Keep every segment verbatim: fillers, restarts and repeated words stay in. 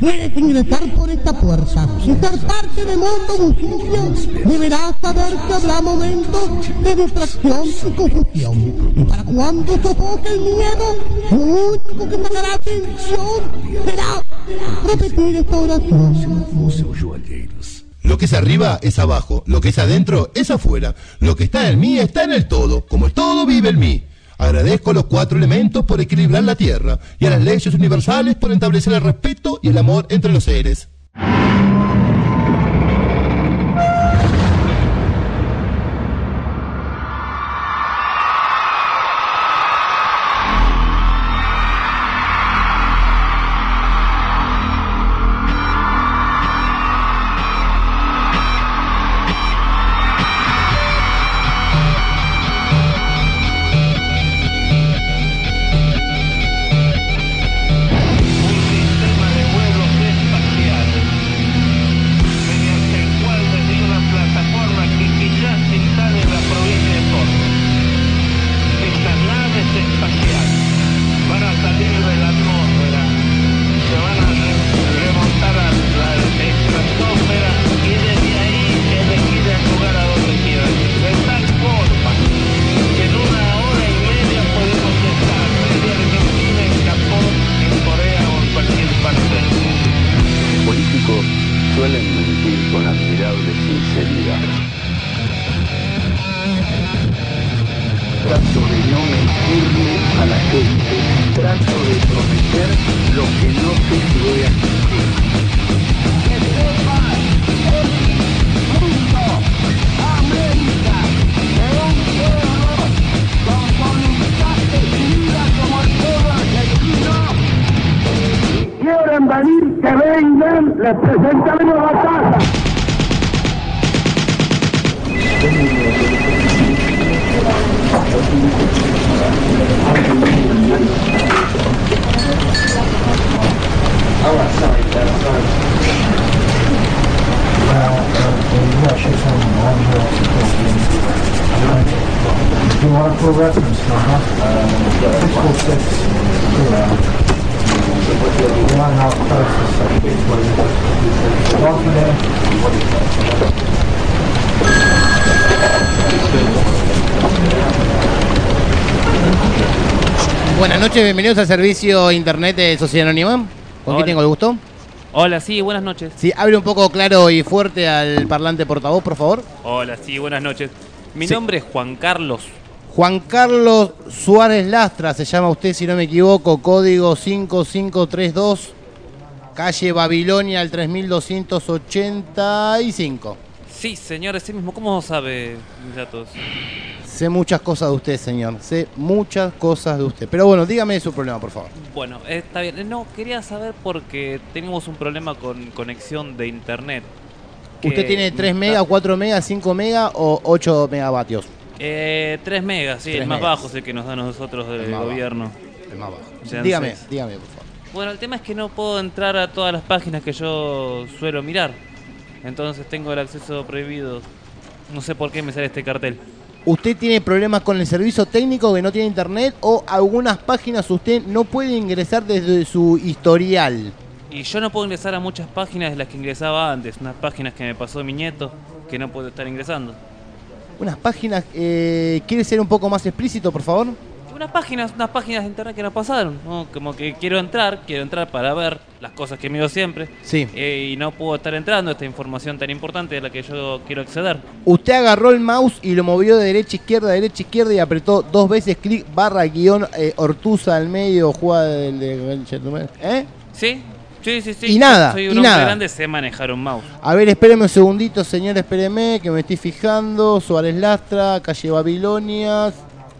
¿Quieres ingresar por esta puerta y ser parte de Mundo Musicio? Deberás saber que habrá momentos de distracción y confusión. Y para cuando sofoque el miedo, lo único que sacará atención será repetir esta oración. Lo que es arriba es abajo, lo que es adentro es afuera, lo que está en mí está en el todo, como el todo vive en mí. Agradezco a los cuatro elementos por equilibrar la tierra y a las leyes universales por establecer el respeto y el amor entre los seres. Suelen mentir con admirable sinceridad. Trato de no mentirle a la gente, trato de prometer lo que no sé si voy a cumplir. Que sepa el mundo, América, de un pueblo con voluntad decidida como el pueblo argentino. Quieren venir, que vengan, les presentaremos la casa. Do you want a full reference number? six four six. One half closest. One there. Buenas noches, bienvenidos al servicio internet de Sociedad Anónima. ¿Con Hola. quién tengo el gusto? Hola, sí, buenas noches. Sí, abre un poco claro y fuerte al parlante portavoz, por favor. Hola, sí, buenas noches. Mi Sí. nombre es Juan Carlos. Juan Carlos Suárez Lastra, se llama usted, si no me equivoco, código cinco cinco tres dos, calle Babilonia, al tres mil doscientos ochenta y cinco. Sí, señor, ese mismo. ¿Cómo sabe mis datos? Sé muchas cosas de usted, señor, sé muchas cosas de usted. Pero bueno, dígame su problema, por favor. Bueno, está bien. No, quería saber porque tenemos un problema con conexión de internet. que ¿Usted tiene tres está- megas, cuatro megas, cinco megas o ocho megavatios? Eh, tres megas, sí, tres el más megas. bajo es el que nos da a nosotros El del más bajo. gobierno. El más bajo. Sean Dígame, seis. dígame, por favor. Bueno, el tema es que no puedo entrar a todas las páginas que yo suelo mirar. Entonces tengo el acceso prohibido. No sé por qué me sale este cartel. ¿Usted tiene problemas con el servicio técnico que no tiene internet o algunas páginas usted no puede ingresar desde su historial? Y yo no puedo ingresar a muchas páginas de las que ingresaba antes. Unas páginas que me pasó mi nieto que no puedo estar ingresando. Unas páginas, eh, ¿quiere ser un poco más explícito, por favor? Unas páginas, unas páginas de internet que no pasaron, ¿no? Como que quiero entrar, quiero entrar para ver las cosas que miro siempre. Sí. Eh, y no puedo estar entrando a esta información tan importante de la que yo quiero acceder. Usted agarró el mouse y lo movió de derecha a izquierda, de derecha a izquierda y apretó dos veces clic barra guión eh, Ortuza al medio, jugada del de... ¿Eh? ¿Sí? Sí, sí, sí. Y nada, Soy y un hombre nada. grande, sé manejar un mouse. A ver, espéreme un segundito, señor, espéreme, que me estoy fijando. Suárez Lastra, calle Babilonias.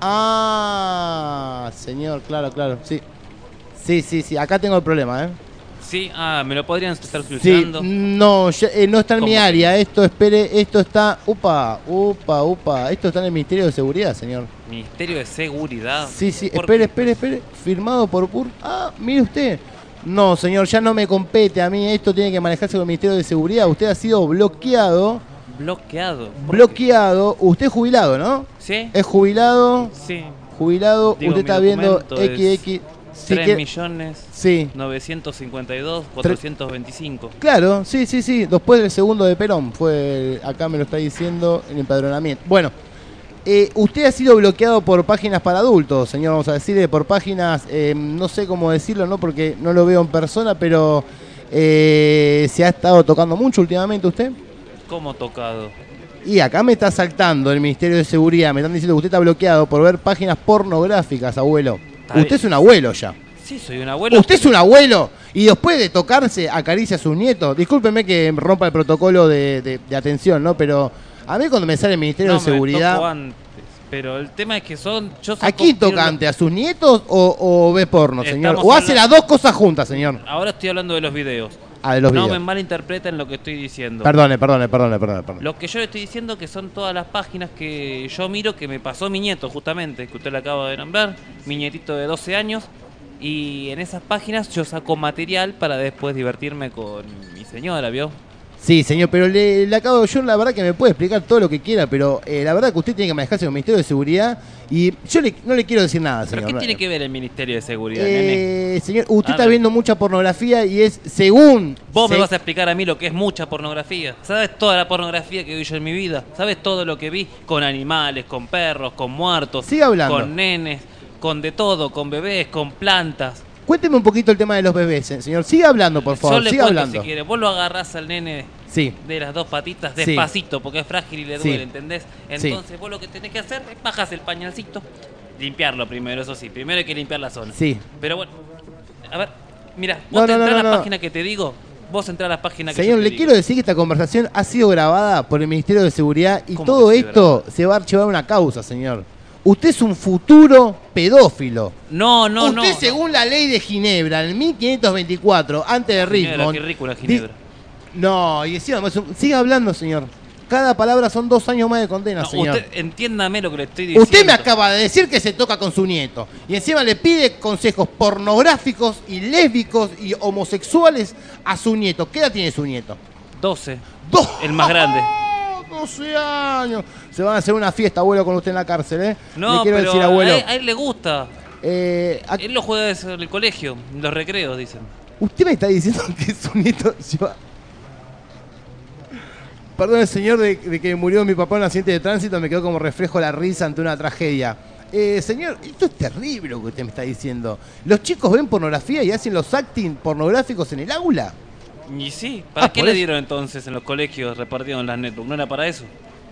Ah, señor, claro, claro, sí. Sí, sí, sí, acá tengo el problema, ¿eh? Sí, ah, ¿me lo podrían estar Sí, solucionando? no, ya, eh, no está en mi ¿Cómo? área. Esto, espere, esto está... Upa, upa, upa. Esto está en el Ministerio de Seguridad, señor. Ministerio de Seguridad. Sí, sí, ¿Por espere, qué? espere, espere. Firmado por P U R. Ah, mire usted. No, señor, ya no me compete a mí. Esto tiene que manejarse con el Ministerio de Seguridad. Usted ha sido bloqueado. Bloqueado. ¿Por Bloqueado. Usted es jubilado, ¿no? qué? ¿Sí? Es jubilado. Sí. Jubilado. Digo, Usted mi está viendo documento es- X X. Sí, tres que- millones Sí. novecientos cincuenta y dos cuatrocientos veinticinco. Claro, sí, sí, sí. Después del segundo de Perón. Fue, acá me lo está diciendo el empadronamiento. Bueno, eh, usted ha sido bloqueado por páginas para adultos, señor, vamos a decirle, por páginas, eh, no sé cómo decirlo, ¿no? Porque no lo veo en persona, pero eh, ¿se ha estado tocando mucho últimamente usted? ¿Cómo tocado? Y acá me está saltando el Ministerio de Seguridad. Me están diciendo que usted está bloqueado por ver páginas pornográficas, abuelo. Está Usted bien. es un abuelo ya. Sí, soy un abuelo. Usted es un abuelo y después de tocarse acaricia a sus nietos. Discúlpeme que rompa el protocolo de, de- de atención, ¿no? Pero a mí cuando me sale el Ministerio No, de me Seguridad... toco antes, pero el tema es que son... Yo ¿A saco- quién toca antes? ¿A sus nietos o, o ve porno, señor? Estamos ¿O hace hablando- las dos cosas juntas, señor? Ahora estoy hablando de los videos. Ah, de los no videos. me malinterpreten lo que estoy diciendo. Perdone, perdone, perdone, perdone. perdone. Lo que yo le estoy diciendo que son todas las páginas que yo miro que me pasó mi nieto, justamente, que usted le acaba de nombrar, mi nietito de doce años, y en esas páginas yo saco material para después divertirme con mi señora, ¿vio? Sí, señor, pero le, le acabo, yo la verdad que me puede explicar todo lo que quiera, pero eh, la verdad que usted tiene que manejarse con el Ministerio de Seguridad y yo le- no le quiero decir nada, ¿Pero señor. qué tiene que ver el Ministerio de Seguridad, nene? Eh, señor, usted A está ver. viendo mucha pornografía y es según... Vos me se- vas a explicar a mí lo que es mucha pornografía. ¿Sabes toda la pornografía que vi yo en mi vida? ¿Sabes todo lo que vi con animales, con perros, con muertos, Siga hablando. con nenes, con de todo, con bebés, con plantas? Cuénteme un poquito el tema de los bebés, eh, señor. Siga hablando, por Yo favor, le siga cuento hablando. si quiere. Vos lo agarrás al nene Sí, de las dos patitas Sí. despacito porque es frágil y le Sí. duele, ¿entendés? Sí. Entonces vos lo que tenés que hacer es bajas el pañalcito, limpiarlo primero, eso sí. Primero hay que limpiar la zona. sí. Pero bueno, a ver, mira, No, vos no, entrás no, a la no. página que te digo, vos entrás a la página que Señor, yo te le digo. quiero decir que esta conversación ha sido grabada por el Ministerio de Seguridad y ¿Cómo todo que ha sido esto se va a archivar una causa, señor. Usted es un futuro pedófilo. No, no, Usted, no. no. según la ley de Ginebra, en mil quinientos veinticuatro, antes de Ginebra, Richmond... qué rico la di- Ginebra. No, y encima, es un- siga hablando, señor. Cada palabra son dos años más de condena, No, señor. usted, entiéndame lo que le estoy diciendo. Usted me acaba de decir que se toca con su nieto y encima le pide consejos pornográficos y lésbicos y homosexuales a su nieto. ¿Qué edad tiene su nieto? doce. ¡Dos! El más grande. doce años. Se van a hacer una fiesta, abuelo, con usted en la cárcel, ¿eh? No, le quiero pero decir, abuelo. a, él, a él le gusta. eh, a- Él lo juega desde el colegio, en los recreos, dicen. usted me está diciendo que su nieto lleva... Perdón, señor, de, de que murió mi papá en un accidente de tránsito, me quedó como reflejo la risa ante una tragedia. Eh, señor, esto es terrible lo que usted me está diciendo. ¿Los chicos ven pornografía y hacen los acting pornográficos en el aula? Y sí, ¿para Ah, qué por le eso. dieron entonces en los colegios repartidos en las netbooks? ¿No era para eso?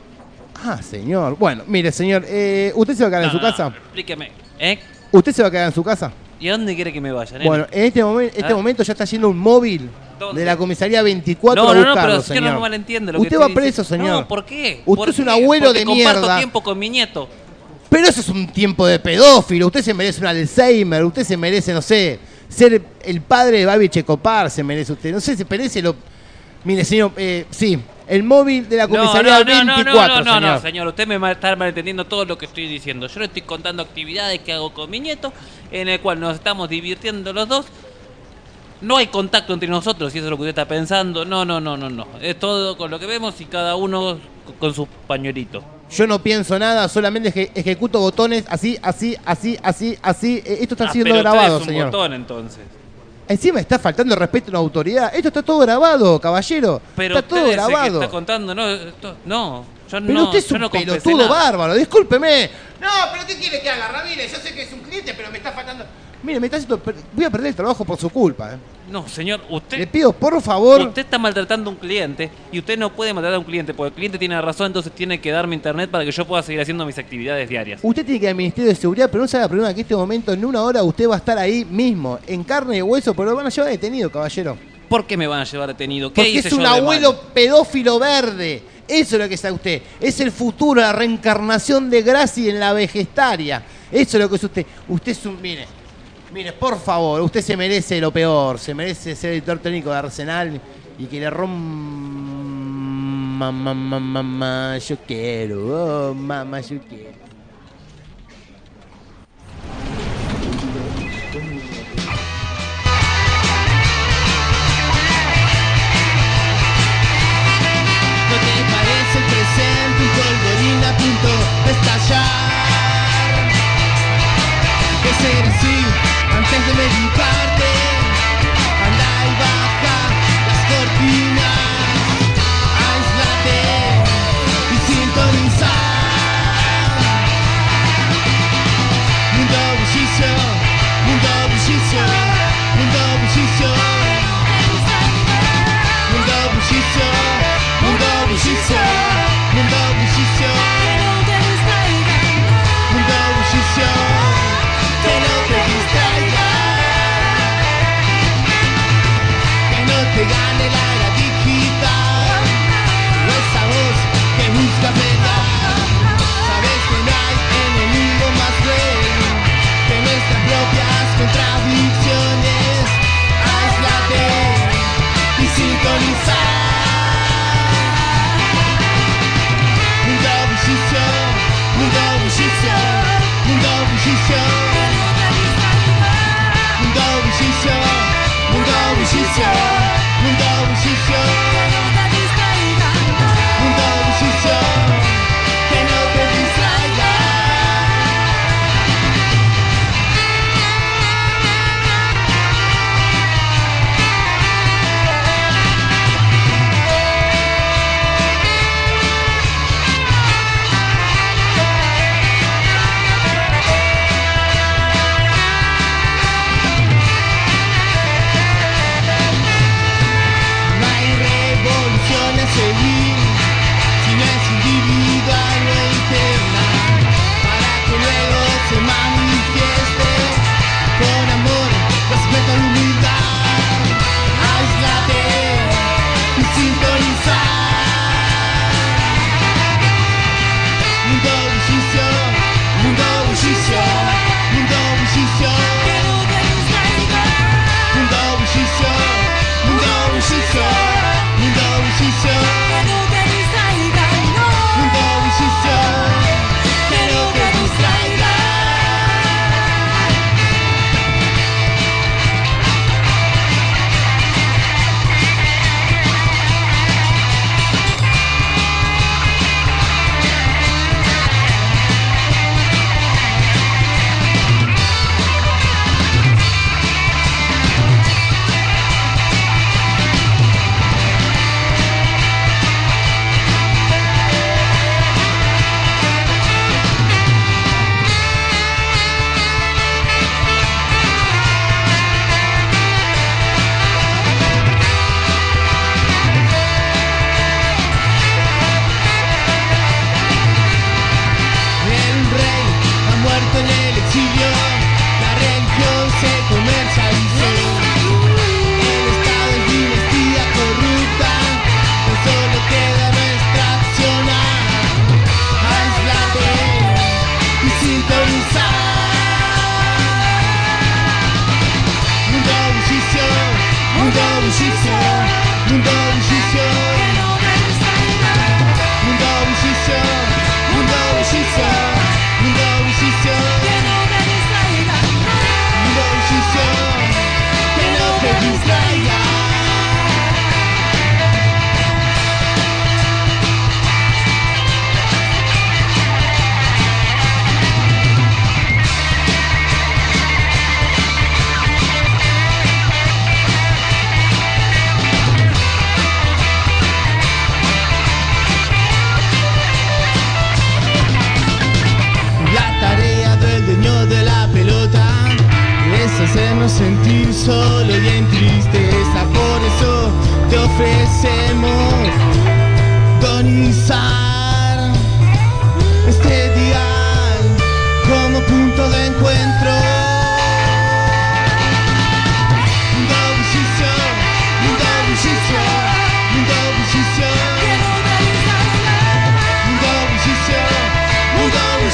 Ah, señor. Bueno, mire, señor, eh, ¿usted se va a quedar en No, su no, casa? explíqueme. ¿Eh? ¿Usted se va a quedar en su casa? ¿Y a dónde quiere que me vaya, nene? Bueno, en este, momen- este Ah. momento ya está yendo un móvil ¿Dónde? de la comisaría veinticuatro no, a no, no, buscarlo, pero es que señor. no me malentiende lo que Usted estoy va preso, diciendo. señor. No, ¿por qué? Usted ¿Por es un qué? abuelo Porque de comparto mierda. tiempo con mi nieto. Pero eso es un tiempo de pedófilo. Usted se merece un Alzheimer. Usted se merece, no sé, ser el padre de Babi Checopar. Se merece usted. No sé, se merece lo... Mire, señor, eh, sí, el móvil de la No, comisaría no, no, no, veinticuatro, no, no, señor. no, señor, usted me va a estar malentendiendo todo lo que estoy diciendo. Yo le estoy contando actividades que hago con mi nieto, en el cual nos estamos divirtiendo los dos. No hay contacto entre nosotros, si eso es lo que usted está pensando. No, no, no, no, no. Es todo con lo que vemos y cada uno con su pañuelito. Yo no pienso nada, solamente eje- ejecuto botones así, así, así, así, así. Eh, Esto está Ah, siendo pero usted grabado, es un señor. botón, entonces. Encima está faltando el respeto a la autoridad. Esto está todo grabado, caballero. Pero está todo usted es el que grabado. está contando, no, esto- no, yo Pero no, usted es yo un no confesé pelotudo nada. bárbaro, discúlpeme. No, pero ¿qué quiere que haga, Ramírez? Yo sé que es un cliente, pero me está faltando... Mire, me está haciendo... per- Voy a perder el trabajo por su culpa, ¿eh? No, señor, Le usted, pido, por favor... usted está maltratando a un cliente y usted no puede maltratar a un cliente porque el cliente tiene razón, entonces tiene que darme internet para que yo pueda seguir haciendo mis actividades diarias. Usted tiene que ir al Ministerio de Seguridad, pero no se haga problema que en este momento, en una hora, usted va a estar ahí mismo, en carne y hueso, pero lo van a llevar detenido, caballero. ¿Por qué me van a llevar detenido? ¿Qué Porque hice es un yo de abuelo malo? pedófilo verde. Eso es lo que está usted. Es el futuro, la reencarnación de Gracie en la vegetaria. Eso es lo que es usted. Usted es un... Mire, mire, por favor, usted se merece lo peor. Se merece ser editor técnico de Arsenal y que le rompa... Mamá, mamá, mamá, yo quiero. Oh, mamá, yo quiero. ¿No te parece el presente un polvorín a punto de estallar? De ser así, antes de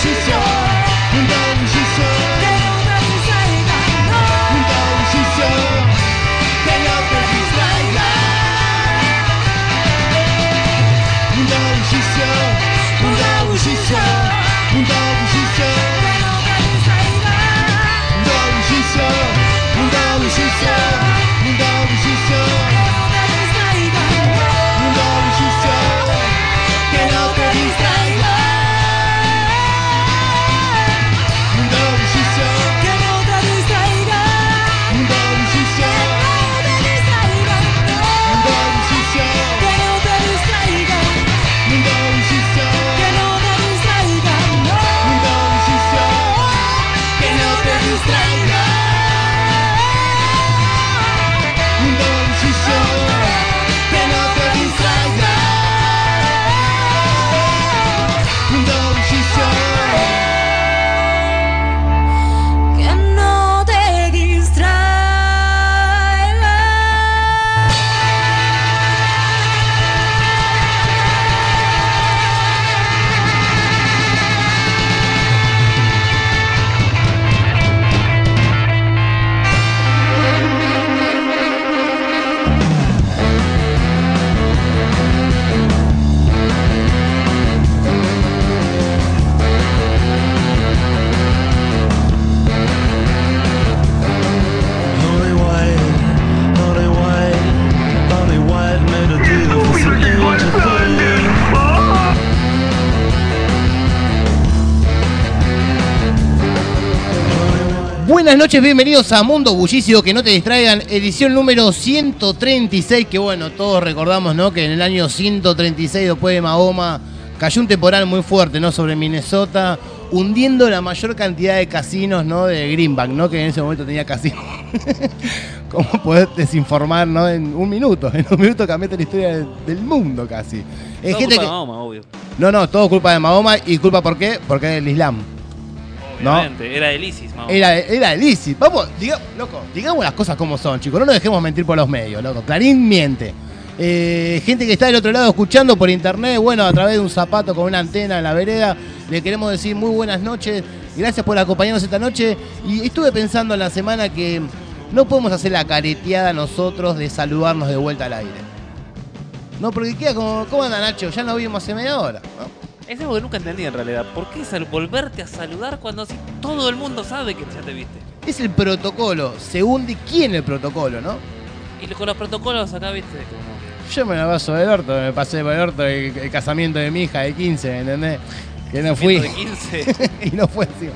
bullicio, mundo bullicio, que no te distraiga, no. Mundo bullicio, que no te distraiga. Mundo bullicio, mundo bullicio, mundo bullicio, que no te distraiga. Mundo bullicio, mundo bullicio, mundo bullicio, que no te distraiga. Mundo bullicio, que no te distraiga. Mundo bullicio, que no te distraiga. Mundo bullicio, mundo bullicio, que no te distraiga. Mundo bullicio, que no te distraiga. Mundo bullicio, que no te distraiga. Mundo bullicio, que no te distraiga. Mundo bullicio, que no te distraiga. Holly White, Holly White, Holly White made a deal for some angel thing. Buenas noches, bienvenidos a Mundo Bullicio, que no te distraigan, edición número ciento treinta y seis, que bueno, todos recordamos, ¿no?, que en el año ciento treinta y seis, después de Mahoma, cayó un temporal muy fuerte, ¿no?, sobre Minnesota, hundiendo la mayor cantidad de casinos, ¿no?, de Greenback, ¿no?, que en ese momento tenía casinos. ¿Cómo podés desinformar, no?, en un minuto? En un minuto cambiaste la historia del, del mundo casi. Es Todo gente culpa que... de Mahoma, obvio. No, no, todo culpa de Mahoma, y culpa ¿por qué? Porque es del Islam. ¿No? Obviamente, era del ISIS, Mahoma. Era, era el ISIS. Vamos, diga, loco, digamos las cosas como son, chicos. No nos dejemos mentir por los medios, loco. Clarín miente. Eh, gente que está del otro lado escuchando por internet, bueno, a través de un zapato con una antena en la vereda, le queremos decir muy buenas noches. Gracias por acompañarnos esta noche. Y estuve pensando en la semana que no podemos hacer la careteada nosotros de saludarnos de vuelta al aire. No, porque queda como, ¿cómo anda, Nacho? Ya nos vimos hace media hora, ¿no? Es algo que nunca entendí en realidad. ¿Por qué sal- volverte a saludar cuando así todo el mundo sabe que ya te viste? Es el protocolo, según de quién el protocolo, ¿no? Y con los protocolos acá, viste, como... Yo me la paso del orto, me pasé por el orto el, el casamiento de mi hija de quince, ¿me entendés? Que no fui. de quince. Y no fue encima.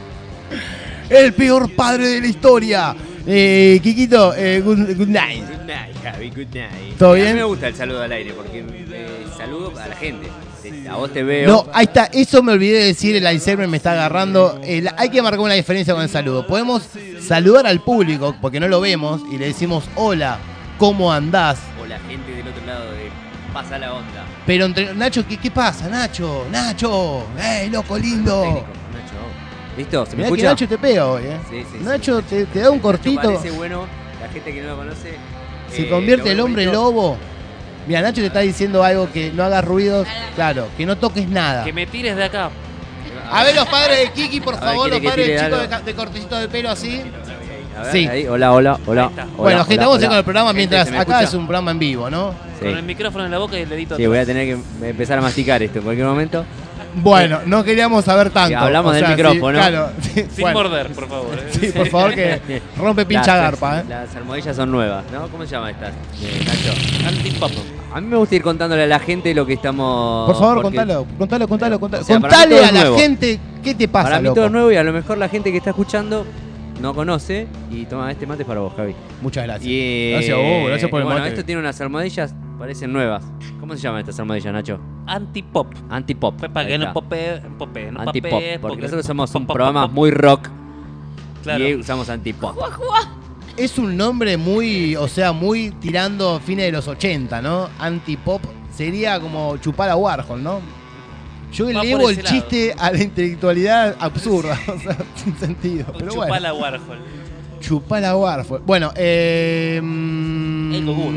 El peor padre de la historia. Eh, Kikito, eh, good, good night. Good night, Javi, good night. ¿Todo A bien? mí me gusta el saludo al aire porque eh, saludo a la gente. A vos te veo. No, ahí está, eso me olvidé de decir, el Alzheimer me está agarrando. El- hay que marcar una diferencia con el saludo. Podemos saludar al público, porque no lo vemos, y le decimos, hola, ¿cómo andás? O la gente del otro lado de pasa la onda. Pero entre Nacho, ¿qué, qué pasa? Nacho, Nacho, ¡ey, loco lindo! Técnico, Nacho. ¿Listo? ¿Se me Mirá que escucha? Nacho te pega hoy, ¿eh? Sí, sí, sí. Nacho te, te da un Nacho cortito, parece bueno, la gente que no lo conoce. se eh, convierte lo el ve hombre bonito. lobo. Mira, Nacho te está diciendo algo, que no hagas ruidos, claro, que no toques nada. Que me tires de acá. A ver los padres de Kiki, por A ver, favor, los ¿quiere que padres tire de chicos de, algo? ca- de cortecito de pelo así. A ver, Sí. ahí. Hola, hola, hola. Ahí está. hola, Bueno, gente, hola, vamos a hacer hola. con el programa Gente, mientras ¿se me acá escucha? es un programa en vivo, ¿no? Sí. Con el micrófono en la boca y el dedito Sí, atrás. voy a tener que empezar a masticar esto en cualquier momento. Bueno, no queríamos saber tanto. Sí, hablamos o del sea, sí, micrófono. claro, sí, Sin bueno. morder, por favor. ¿eh? Sí, por favor, que rompe pincha Las- garpa, ¿eh? Las almohadillas son nuevas, ¿no? ¿Cómo se llama estas, eh, Nacho? Antipop. A mí me gusta ir contándole a la gente lo que estamos... Por favor, porque contalo, contalo, contalo, contalo. O sea, para mí Contale todo a es la nuevo. gente qué te pasa, Para mí loco. todo es nuevo y a lo mejor la gente que está escuchando no conoce. Y toma, este mate es para vos, Javi. Muchas gracias. Y, eh, Gracias a vos, gracias por el bueno, mate. esto tiene unas almohadillas, parecen nuevas. ¿Cómo se llaman estas almohadillas, Nacho? Antipop. Antipop. Pues para Ahí que no está. popee, popee, no Antipop, papee, porque nosotros somos un pop, pop, programa pop, muy rock Claro. y usamos antipop. Es un nombre muy, o sea, muy tirando fines de los ochenta, ¿no? Antipop sería como chupar a Warhol, ¿no? Yo Va elevo por el ese lado. chiste a la intelectualidad absurda, o sea, sin sentido. Pero bueno, Chupala Warhol. chupar a Warhol. Bueno, eh... El Gogur,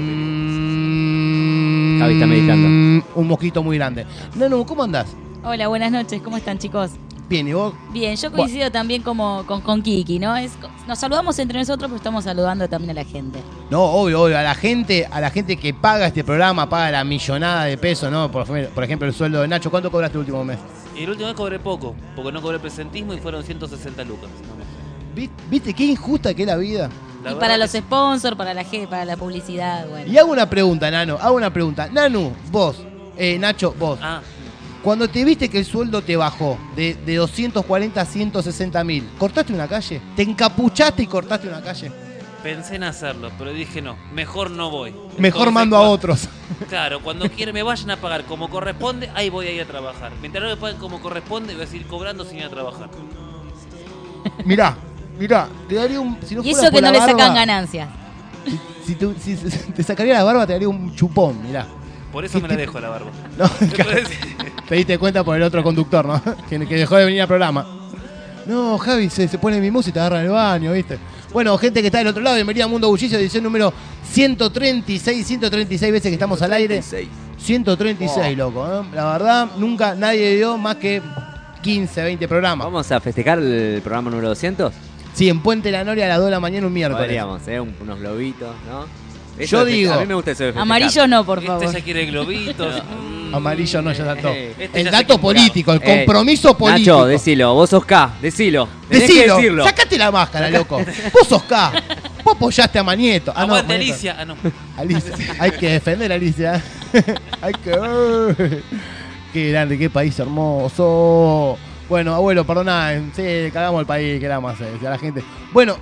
mm, Javi está meditando. Un mosquito muy grande. No, no, ¿cómo andás? Hola, buenas noches, ¿cómo están, chicos? Bien, ¿y vos? Bien, yo coincido también como con, con Kiki, ¿no? Es, nos saludamos entre nosotros, pero estamos saludando también a la gente. No, obvio, obvio, a la gente, a la gente que paga este programa, paga la millonada de pesos, ¿no? Por, por ejemplo, el sueldo de Nacho, ¿cuánto cobraste el último mes? Y el último mes cobré poco, porque no cobré presentismo y fueron ciento sesenta lucas. ¿Viste, ¿Viste qué injusta que es la vida? La y para verdad los que- sponsors, para la gente, para la publicidad, bueno. Y hago una pregunta, Nano, hago una pregunta. Nanu, vos, eh, Nacho, vos. Ah, Cuando te viste que el sueldo te bajó de, de doscientos cuarenta a ciento sesenta mil, ¿cortaste una calle? ¿Te encapuchaste y cortaste una calle? pensé en hacerlo, pero dije no, mejor no voy. Mejor Entonces, mando a cua- otros. Claro, cuando quieren me vayan a pagar como corresponde, ahí voy a ir a trabajar. Mientras no me paguen como corresponde, voy a seguir cobrando sin ir a trabajar. Mirá, mirá, te daría un... Si no Y fuera eso por que no la le barba, sacan ganancias. Si, tu- si- si te sacaría la barba, te daría un chupón, mirá. Por eso me la dejo la barba. No, Entonces, te diste cuenta por el otro conductor, ¿no? Que, que dejó de venir al programa. No, Javi se, se pone mimoso y te agarra en el baño, ¿viste? Bueno, gente que está del otro lado, bienvenida a Mundo Bullicio, edición número ciento treinta y seis, ciento treinta y seis veces que estamos al aire. ciento treinta y seis, loco, ¿eh? La verdad, nunca nadie dio más que quince, veinte programas. ¿Vamos a festejar el programa número doscientos? Sí, en Puente La Noria a las dos de la mañana un miércoles. Podríamos, ¿eh? Un- unos globitos, ¿no? Yo de feste- digo- A mí me gusta eso de festejar. Amarillo no, por favor. este ya quiere globitos. Mm. Amarillo no, ya está todo. Eh, este El ya se dato quedó político, el Eh, compromiso político. Nacho, decilo, vos sos K, decilo. Tenés que Decilo, decirlo. sacate la máscara, loco. Vos sos K. Vos apoyaste a Manieto. Ah, no, Aguante, Manieto. Alicia. Ah, no. Alicia. Hay que defender a Alicia. Hay que. Qué grande, qué país hermoso. Bueno, abuelo, perdona. Sí, cagamos el país, que era más a la gente. Bueno.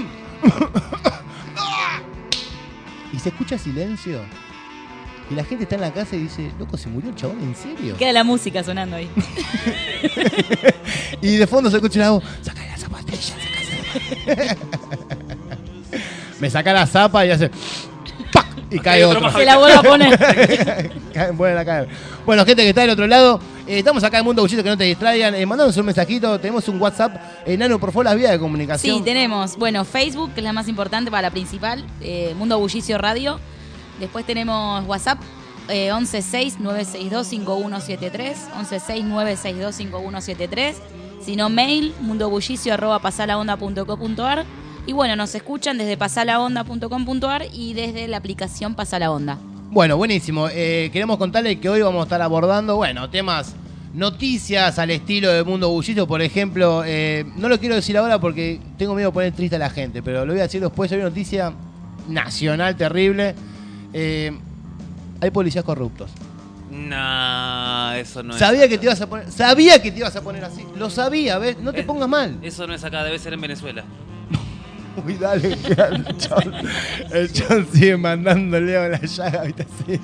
Y se escucha silencio. Y la gente está en la casa y dice, loco, ¿se murió el chabón en serio? Queda la música sonando ahí. Y de fondo se escucha la voz, saca la zapatilla, saca la zapatilla. Me saca la zapa y hace ¡pac! Y cae Hay otro otro. más. Se la vuelvo a poner. Caen, vuelven a caer. Bueno, gente que está del otro lado, eh, estamos acá en Mundo Bullito, que no te distraigan. Eh, mandanos un mensajito, tenemos un WhatsApp. Eh, Nano, por favor, las vías de comunicación. Sí, tenemos, bueno, Facebook, que es la más importante para la principal, eh, Mundo Bullicio Radio. Después tenemos WhatsApp, eh, once seis nueve seis dos cinco uno siete tres, once seis nueve seis dos cinco uno siete tres. Si no, mail, mundobullicio arroba pasalaonda punto co punto ar. Y bueno, nos escuchan desde pasalaonda punto com punto ar y desde la aplicación Pasalaonda. Bueno, buenísimo. Eh, queremos contarles que hoy vamos a estar abordando, bueno, temas, noticias al estilo de Mundo Bullito, por ejemplo. Eh, no lo quiero decir ahora porque tengo miedo de poner triste a la gente, pero lo voy a decir después. Hay una noticia nacional terrible. Eh, hay policías corruptos. Nah, eso no es. Sabía acá. que te ibas a poner, sabía que te ibas a poner así. Lo sabía, ¿ves? No te Eh, pongas mal. Eso no es acá, debe ser en Venezuela. Uy, dale, que el chon, el chon sigue mandándole a la llaga, ¿viste? Así.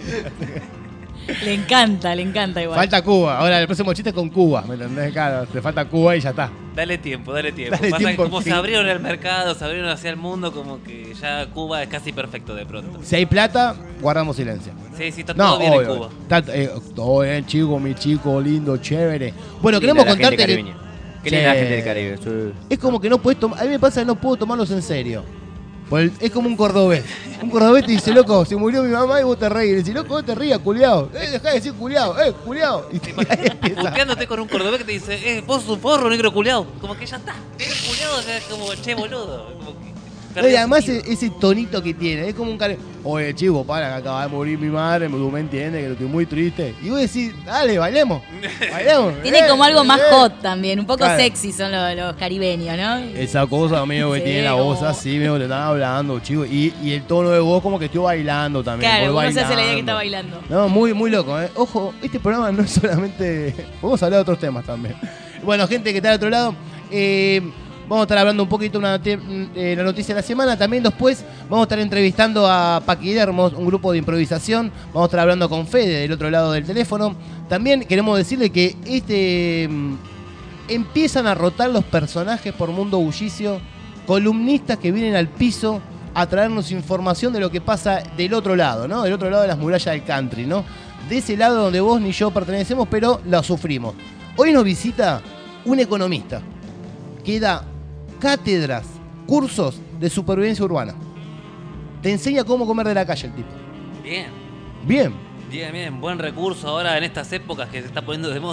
Le encanta, le encanta igual. Falta Cuba. Ahora el próximo chiste es con Cuba, ¿me entendés? Claro, te falta Cuba y ya está. Dale tiempo, dale tiempo. Dale Pasa tiempo, que como sí. se abrieron el mercado, se abrieron hacia el mundo, como que ya Cuba es casi perfecto de pronto. Si hay plata, guardamos silencio. Sí, sí, está No, todo bien obvio. en Cuba. Está, eh, todo bien, chico, mi chico, lindo, chévere. Bueno, Linda queremos la gente contarte que caribeña. Qué linda la Sí. gente del Caribe. Sí. es como que no puedes tomar. A mí me pasa que no puedo tomarlos en serio. Por el- Es como un cordobés. Un cordobés te dice, loco, se murió mi mamá y vos te reís. Y le decís, loco, vos te rías, culiao. Eh, dejá de decir culiao, eh, culiao. Y te empieza. Buscándote con un cordobés que te dice, eh, vos sos un forro, negro culiao. Como que ya está. Negro culiao ya es como, che, boludo. Como que No, y perdió además sentido. e- ese tonito que tiene, es como un cara. Oye, chico, para, que acaba de morir mi madre, tú me entiendes, que estoy muy triste. Y vos decís, dale, bailemos. Bailemos. Tiene eh, como algo más eh. hot también, un poco Claro. sexy son los, los caribeños, ¿no? Esa cosa, amigo, que Sí, tiene la voz como- así, amigo, te están hablando, chico. Y, y el tono de voz como que estoy bailando también. Claro, voy uno se hace la idea que bailando. está bailando. No, muy, muy loco, ¿eh? Ojo, este programa no es solamente. Vamos a hablar de otros temas también. Bueno, gente que está del otro lado, eh, vamos a estar hablando un poquito de una te- eh, la noticia de la semana. También después vamos a estar entrevistando a Paquidermos, un grupo de improvisación. Vamos a estar hablando con Fede del otro lado del teléfono. También queremos decirle que este mm, empiezan a rotar los personajes por Mundo Bullicio, columnistas que vienen al piso a traernos información de lo que pasa del otro lado, ¿no? Del otro lado de las murallas del country, ¿no? De ese lado donde vos ni yo pertenecemos, pero la sufrimos. Hoy nos visita un economista que da cátedras, cursos de supervivencia urbana. Te enseña cómo comer de la calle el tipo. Bien, Bien. bien, bien. Buen recurso ahora en estas épocas que se está poniendo de moda.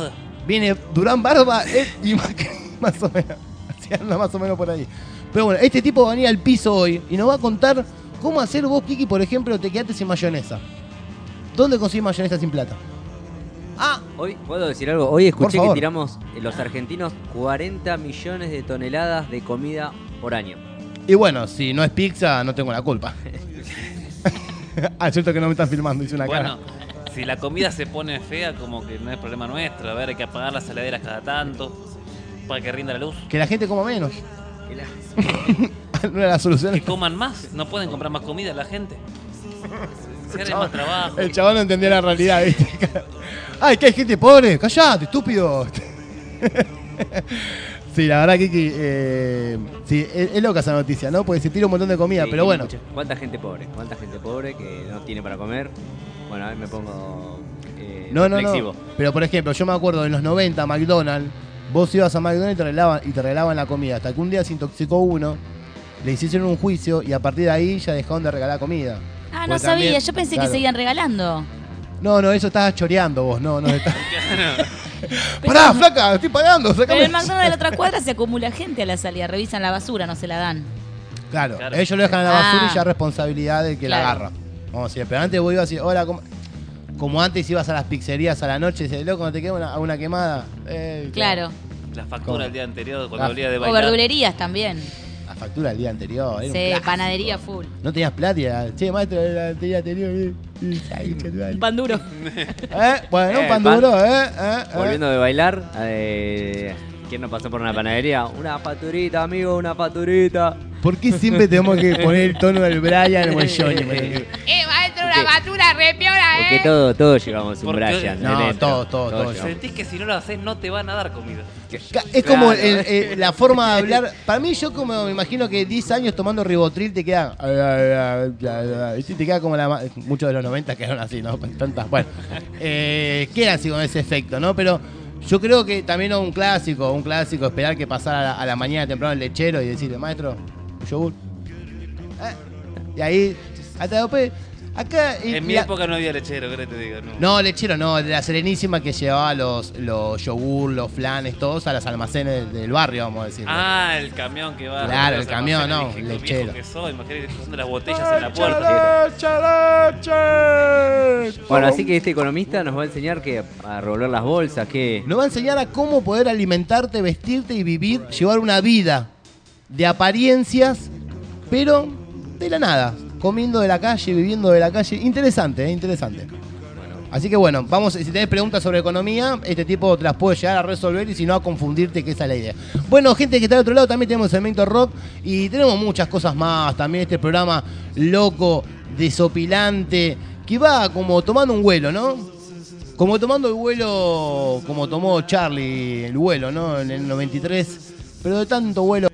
Viene Durán Barba él y Macri, más o menos. Así anda más o menos por ahí. Pero bueno, este tipo va a venir al piso hoy y nos va a contar cómo hacer vos, Kiki, por ejemplo, te quedaste sin mayonesa. ¿Dónde conseguís mayonesa sin plata? Ah, hoy puedo decir algo. Hoy escuché Por que favor. tiramos eh, los argentinos cuarenta millones de toneladas de comida por año. Y bueno, si no es pizza, no tengo la culpa. Ah, es cierto que no me están filmando, hice una Bueno, cara. si la comida se pone fea, como que no es problema nuestro. A ver, hay que apagar las heladeras cada tanto para que rinda la luz. Que la gente coma menos. Que la- Una de las soluciones. Que coman más, no pueden comprar más comida la gente. Se hará más trabajo. El chabón no entendía la realidad, ¿viste? Ay, que hay gente pobre. Callate, estúpido. Sí, la verdad, Kiki, eh, sí, es, es loca esa noticia, ¿no? Porque se tira un montón de comida, Sí, pero bueno. mucha- ¿Cuánta gente pobre? ¿Cuánta gente pobre que no tiene para comer? Bueno, a ver, me pongo eh, No, no, reflexivo. no. Pero por ejemplo, yo me acuerdo en los noventa, McDonald's, vos ibas a McDonald's y te regalaban, y te regalaban la comida. Hasta que un día se intoxicó uno, le hicieron un juicio y a partir de ahí ya dejaron de regalar comida. Ah, no Porque sabía, también- yo pensé claro. que seguían regalando. No, no, eso estabas choreando vos, no, no. Estás... Pará, flaca, estoy pagando, Pero sacame. en el McDonald's de la otra cuadra se acumula gente a la salida, revisan la basura, no se la dan. Claro, Claro. ellos lo dejan en la basura Ah. y ya es responsabilidad del que la Claro. agarra. Vamos a decir, pero antes vos ibas y, hola, ¿cómo? Como antes ibas a las pizzerías a la noche y decías, loco, ¿no te queda una, una quemada? Eh, Claro. La ¿Cómo? factura del día anterior, cuando Ah. olía de O bailar. verdulerías también. La factura del día anterior. era un Sí, clásico. panadería full. No tenías plata y era, che, maestro, el día anterior. eh, eh, ay, che, Un vale. pan duro. ¿Eh? Bueno, un Eh, pan pan. duro, ¿eh? ¿Eh? ¿Eh? Volviendo de bailar, eh, ¿quién no pasó por una panadería? Una facturita, amigo, una facturita. ¿Por qué siempre tenemos que poner el tono del Brian o el Johnny? Eh, maestro, una basura re piola, Porque todo, todos llevamos un Porque- Brian. No, dentro. todos, todos, todos llevamos. Sentís que si no lo haces no te van a dar comida. Ca- Es como Claro. el- el- la forma de hablar. Para mí, yo como me imagino que diez años tomando ribotril te queda. ¿Viste? Te queda como la. ma- Muchos de los noventa quedaron así, ¿no? Con tantas. Bueno, eh, queda así con ese efecto, ¿no? Pero yo creo que también un clásico, un clásico, esperar que pasara a la, a la mañana temprano el lechero y decirle, maestro, un yogur. Eh, Y ahí, hasta después. Acá. y En mi la- época no había lechero, ¿qué te digo? No. No, lechero no, de la Serenísima que llevaba los, los yogur, los flanes, todos a los almacenes del barrio, vamos a decir. Ah, el camión que va. Claro, a el camión, almacenes. no, Dije, qué lechero. viejo que soy, imagínate cruzando las botellas en la puerta. Bueno, así que este economista nos va a enseñar que a revolver las bolsas, que Nos va a enseñar a cómo poder alimentarte, vestirte y vivir, llevar una vida de apariencias, pero de la nada, comiendo de la calle, viviendo de la calle. Interesante, ¿eh? Interesante. Así que bueno, vamos, si tenés preguntas sobre economía, este tipo te las puede llegar a resolver y si no a confundirte, que esa es la idea. Bueno, gente que está del otro lado, también tenemos el segmento rock y tenemos muchas cosas más. También este programa loco, desopilante, que va como tomando un vuelo, ¿no? Como tomando el vuelo, como tomó Charlie el vuelo, ¿no? En el noventa y tres, pero de tanto vuelo.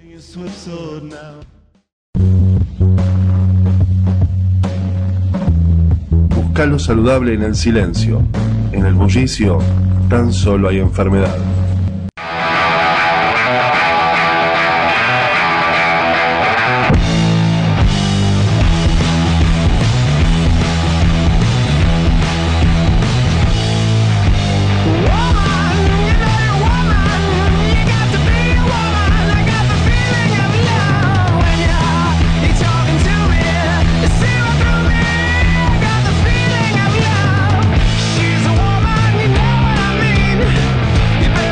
Busca lo saludable en el silencio. En el bullicio, tan solo hay enfermedad. She's a woman, you know what I mean. You better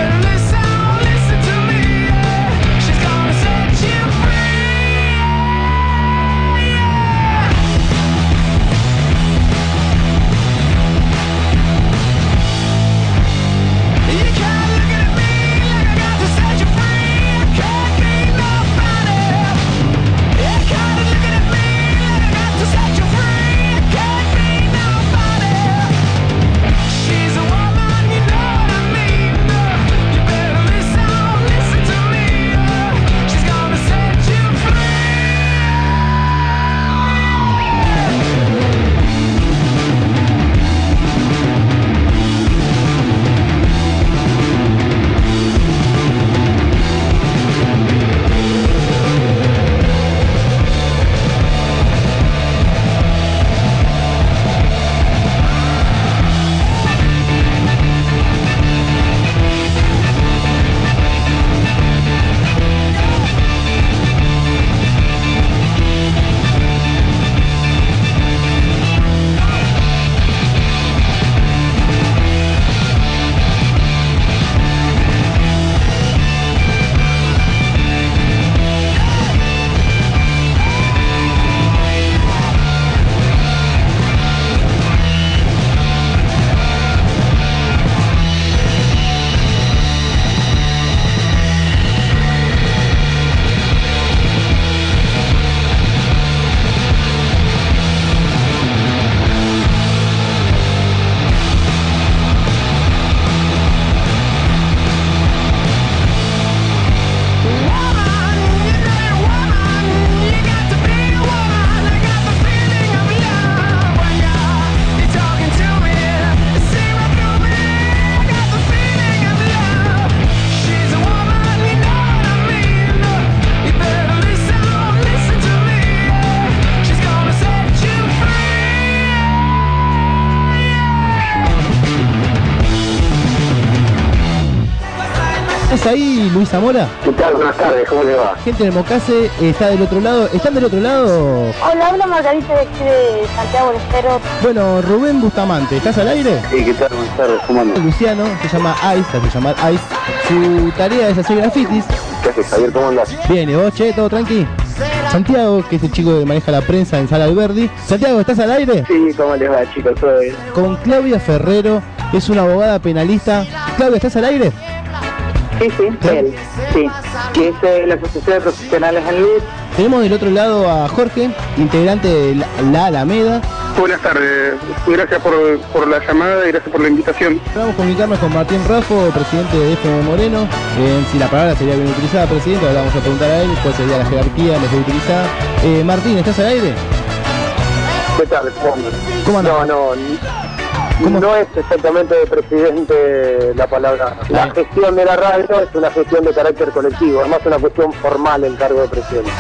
¿Estás ahí, Luis Zamora? ¿Qué tal? Buenas tardes, ¿cómo le va? Gente del Mocase está del otro lado. ¿Están del otro lado? Hola, habla Margarita de aquí de Santiago del Estero. Bueno, Rubén Bustamante, ¿estás al aire? Sí, ¿qué tal? Buenas tardes, ¿cómo andas? Luciano, se llama Ice, se hace llamar Ice. Su tarea es hacer grafitis. ¿Qué haces, Javier? ¿Cómo andás? Bien, ¿y vos, che? ¿Todo tranqui? Santiago, que es el chico que maneja la prensa en Sala Alberdi. Santiago, ¿estás al aire? Sí, ¿cómo les va, chicos? ¿Todo bien? Con Claudia Ferrero, que es una abogada penalista. Claudia, ¿estás al aire? Sí, sí, él, sí, que es eh, la Asociación de Profesionales en Luz. Tenemos del otro lado a Jorge, integrante de la, la Alameda. Buenas tardes, gracias por, por la llamada y gracias por la invitación. Vamos a comunicarnos con Martín Raffo, presidente de F M Moreno. Eh, si la palabra sería bien utilizada, presidente, ahora vamos a preguntar a él cuál sería la jerarquía mejor utilizada. Eh, Martín, ¿estás al aire? ¿Qué tal? ¿Cómo andas? ¿Cómo andas? No, no, ¿Cómo? No es exactamente de presidente la palabra. La gestión de la radio es una gestión de carácter colectivo, además es una cuestión formal el cargo de presidente.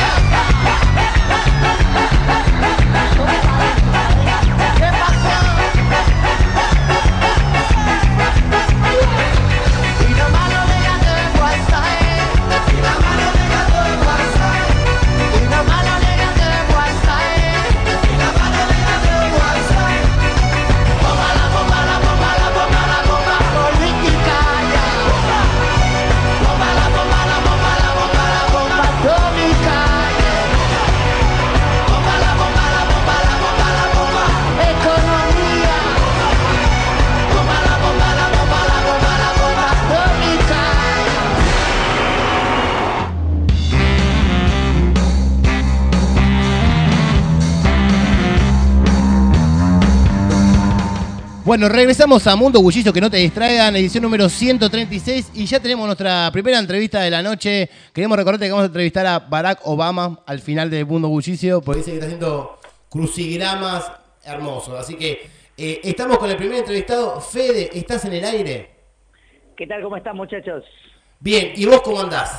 Bueno, regresamos a Mundo Bullicio, que no te distraigan, edición número ciento treinta y seis, y ya tenemos nuestra primera entrevista de la noche. Queremos recordarte que vamos a entrevistar a Barack Obama al final de Mundo Bullicio, porque dice que está haciendo crucigramas hermosos. Así que eh, estamos con el primer entrevistado. Fede, ¿estás en el aire? ¿Qué tal? ¿Cómo están, muchachos? Bien, ¿y vos cómo andás?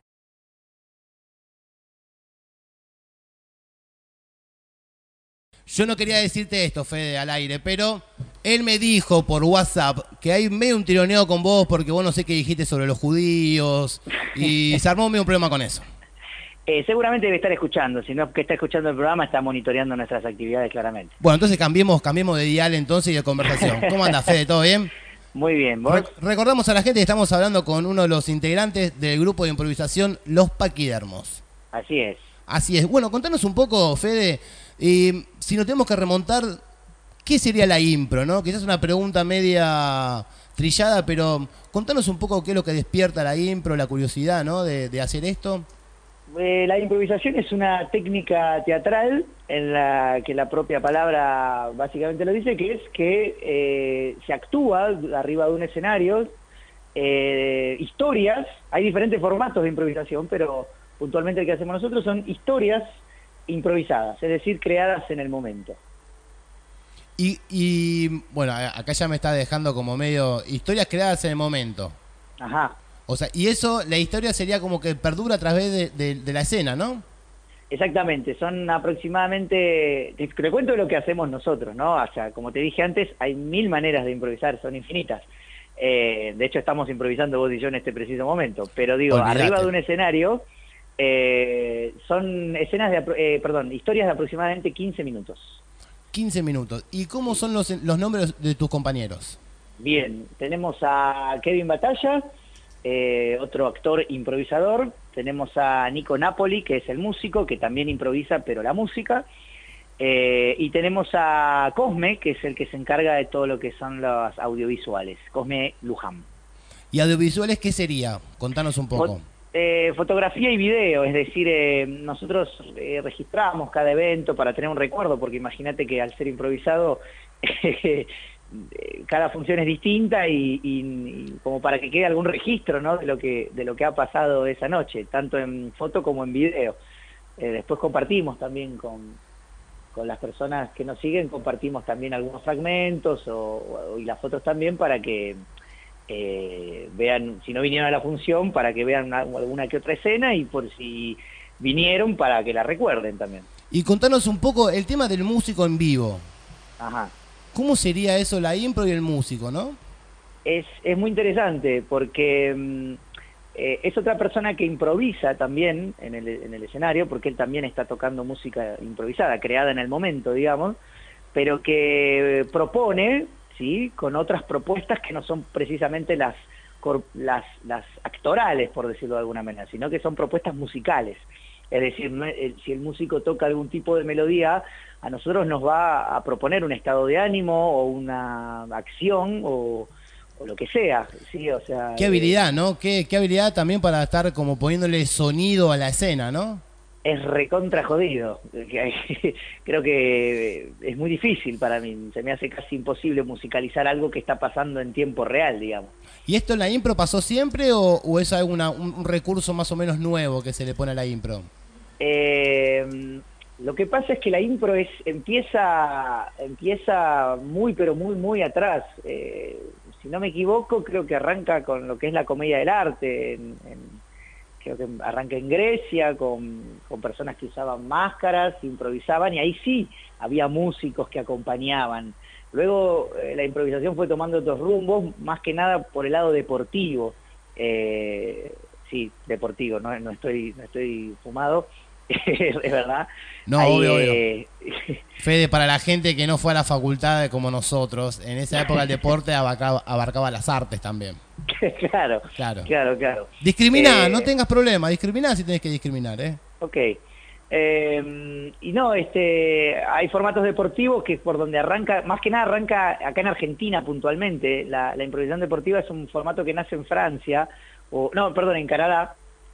Yo no quería decirte esto, Fede, al aire, pero él me dijo por WhatsApp que hay medio un tironeo con vos porque vos no sé qué dijiste sobre los judíos y se armó medio un problema con eso. Eh, seguramente debe estar escuchando, si no que está escuchando el programa está monitoreando nuestras actividades claramente. Bueno, entonces cambiemos, cambiemos de dial entonces y de conversación. ¿Cómo andás, Fede? ¿Todo bien? Muy bien, ¿vos? Re- recordamos a la gente que estamos hablando con uno de los integrantes del grupo de improvisación Los Paquidermos. Así es. Así es. Bueno, contanos un poco, Fede, eh, si nos tenemos que remontar, ¿qué sería la impro, no? Quizás una pregunta media trillada, pero contanos un poco qué es lo que despierta la impro, la curiosidad, ¿no? De, de hacer esto. Eh, la improvisación es una técnica teatral en la que la propia palabra básicamente lo dice, que es que eh, se actúa arriba de un escenario, eh, historias, hay diferentes formatos de improvisación, pero puntualmente el que hacemos nosotros son historias improvisadas, es decir, creadas en el momento. Y, y bueno, acá ya me está dejando como medio historias creadas en el momento. Ajá. O sea, y eso, la historia sería como que perdura a través de, de, de la escena, ¿no? Exactamente, son aproximadamente, te, te cuento de lo que hacemos nosotros, ¿no? O sea, como te dije antes, hay mil maneras de improvisar, son infinitas. Eh, de hecho, estamos improvisando vos y yo en este preciso momento, pero digo, Olvídate. arriba de un escenario, eh, son escenas de, apro- eh, perdón, historias de aproximadamente quince minutos. quince minutos. ¿Y cómo son los, los nombres de tus compañeros? Bien, tenemos a Kevin Batalla, eh, otro actor improvisador, tenemos a Nico Napoli, que es el músico, que también improvisa, pero la música, eh, y tenemos a Cosme, que es el que se encarga de todo lo que son los audiovisuales, Cosme Luján. ¿Y audiovisuales qué sería? Contanos un poco. Fo- eh, fotografía y video, es decir, eh, nosotros eh, registramos cada evento para tener un recuerdo, porque imagínate que al ser improvisado eh, cada función es distinta y, y, y como para que quede algún registro, ¿no? de lo que de lo que ha pasado esa noche, tanto en foto como en video. Eh, después compartimos también con, con las personas que nos siguen, compartimos también algunos fragmentos o, o- y las fotos también para que eh, vean, si no vinieron a la función, para que vean una- alguna que otra escena, y por si vinieron, para que la recuerden también. Y contanos un poco el tema del músico en vivo. Ajá. ¿Cómo sería eso, la impro y el músico, no? Es, es muy interesante porque mm, Eh, es otra persona que improvisa también en el, en el escenario, porque él también está tocando música improvisada, creada en el momento, digamos, pero que propone, ¿sí?, con otras propuestas que no son precisamente las, las, las actorales, por decirlo de alguna manera, sino que son propuestas musicales. Es decir, no, el, si el músico toca algún tipo de melodía, a nosotros nos va a proponer un estado de ánimo o una acción o, o lo que sea, ¿sí? O sea, qué habilidad, ¿no? Qué, qué habilidad también para estar como poniéndole sonido a la escena, ¿no? Es recontra jodido. Creo que es muy difícil para mí. Se me hace casi imposible musicalizar algo que está pasando en tiempo real, digamos. ¿Y esto en la impro pasó siempre o, o es alguna, un, un recurso más o menos nuevo que se le pone a la impro? Eh, lo que pasa es que la impro es empieza empieza muy, pero muy, muy atrás. Eh, si no me equivoco, creo que arranca con lo que es la comedia del arte, en, en creo que arranca en Grecia, con, con personas que usaban máscaras, improvisaban, y ahí sí había músicos que acompañaban. Luego eh, la improvisación fue tomando otros rumbos, más que nada por el lado deportivo. Eh, sí, deportivo, no, no, estoy, no estoy fumado, es verdad. No, ahí, obvio, eh, obvio. Fede, para la gente que no fue a la facultad como nosotros, en esa época el deporte abarcaba, abarcaba las artes también. claro, claro, claro, claro. Discriminá, Eh, no tengas problema, discriminá si tenés que discriminar, ¿eh? Ok. Eh, y no, este, hay formatos deportivos que por donde arranca, más que nada arranca acá en Argentina puntualmente. La, la improvisación deportiva es un formato que nace en Francia, o no, perdón, en Canadá.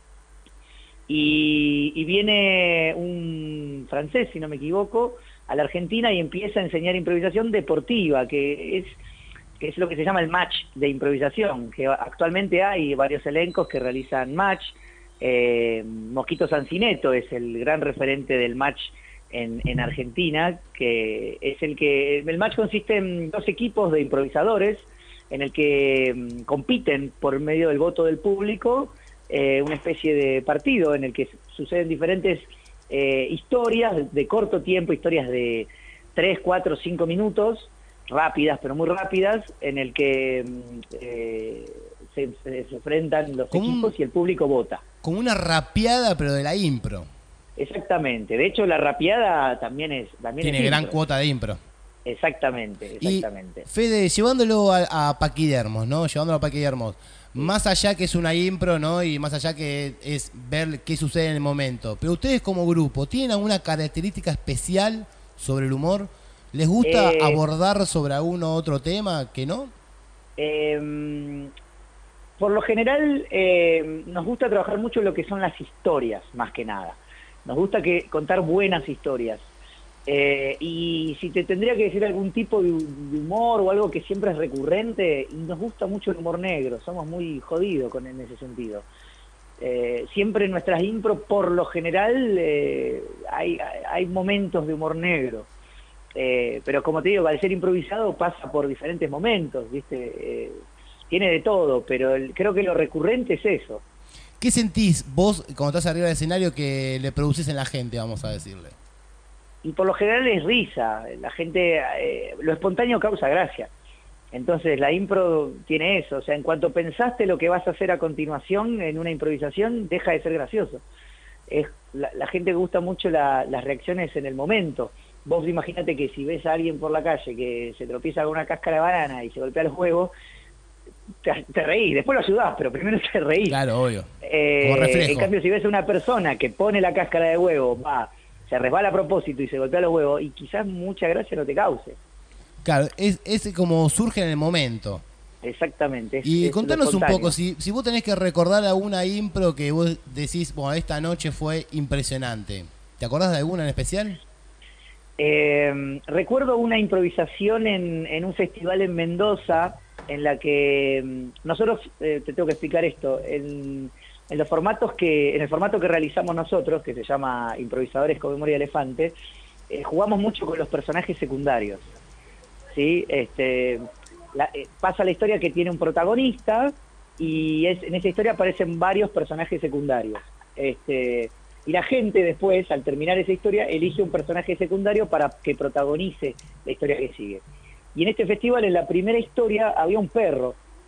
Y, y viene un francés, si no me equivoco, a la Argentina y empieza a enseñar improvisación deportiva, que es, que es lo que se llama el match de improvisación, que actualmente hay varios elencos que realizan match. Eh, Mosquito Sancineto es el gran referente del match en, en Argentina, que es el que... El match consiste en dos equipos de improvisadores en el que um, compiten por medio del voto del público, eh, una especie de partido en el que suceden diferentes eh, historias de, de corto tiempo, historias de tres, cuatro, cinco minutos, rápidas, pero muy rápidas, en el que eh, se, se, se enfrentan los equipos y el público vota. Como una rapeada, pero de la impro. Exactamente. De hecho, la rapeada también es también tiene es gran impro. cuota de impro. Exactamente, exactamente. Y Fede, llevándolo a, a Paquidermos, ¿no? Llevándolo a Paquidermos. Más allá que es una impro, ¿no? Y más allá que es ver qué sucede en el momento. Pero ustedes como grupo, ¿tienen alguna característica especial sobre el humor? ¿Les gusta Eh, abordar sobre algún otro tema que no? Eh, por lo general, eh, nos gusta trabajar mucho en lo que son las historias, más que nada. Nos gusta que contar buenas historias. Eh, y si te tendría que decir algún tipo de, de humor o algo que siempre es recurrente, nos gusta mucho el humor negro, somos muy jodidos con en ese sentido. Eh, siempre en nuestras impro, por lo general, eh, hay, hay momentos de humor negro. Eh, pero como te digo, al ser improvisado pasa por diferentes momentos, ¿viste? Eh, tiene de todo, pero el, creo que lo recurrente es eso. ¿Qué sentís vos cuando estás arriba del escenario que le producís en la gente, vamos a decirle? Y por lo general es risa, la gente, eh, lo espontáneo causa gracia. Entonces la impro tiene eso, o sea, en cuanto pensaste lo que vas a hacer a continuación en una improvisación, deja de ser gracioso. Es, la, la gente gusta mucho la, las reacciones en el momento. Vos imagínate que si ves a alguien por la calle que se tropieza con una cáscara de banana y se golpea los huevos, te, te reís, después lo ayudás, pero primero te reís. Claro, obvio. Eh, Como reflejo. En cambio, si ves a una persona que pone la cáscara de huevo, va, se resbala a propósito y se golpea los huevos, y quizás mucha gracia no te cause. Claro, es, es como surge en el momento. Exactamente. Es, Y es contanos lo un espontáneo. poco, si, si vos tenés que recordar alguna impro que vos decís, bueno, esta noche fue impresionante, ¿te acordás de alguna en especial? Eh, recuerdo una improvisación en, en un festival en Mendoza, en la que mm, nosotros, eh, te tengo que explicar esto, en, en los formatos que, en el formato que realizamos nosotros, que se llama Improvisadores con Memoria de Elefante, eh, jugamos mucho con los personajes secundarios. ¿Sí? Este, la, eh, pasa la historia que tiene un protagonista y es, en esa historia aparecen varios personajes secundarios. Este, y la gente después, al terminar esa historia, elige un personaje secundario para que protagonice la historia que sigue. Y en este festival, en la primera historia, había un perro,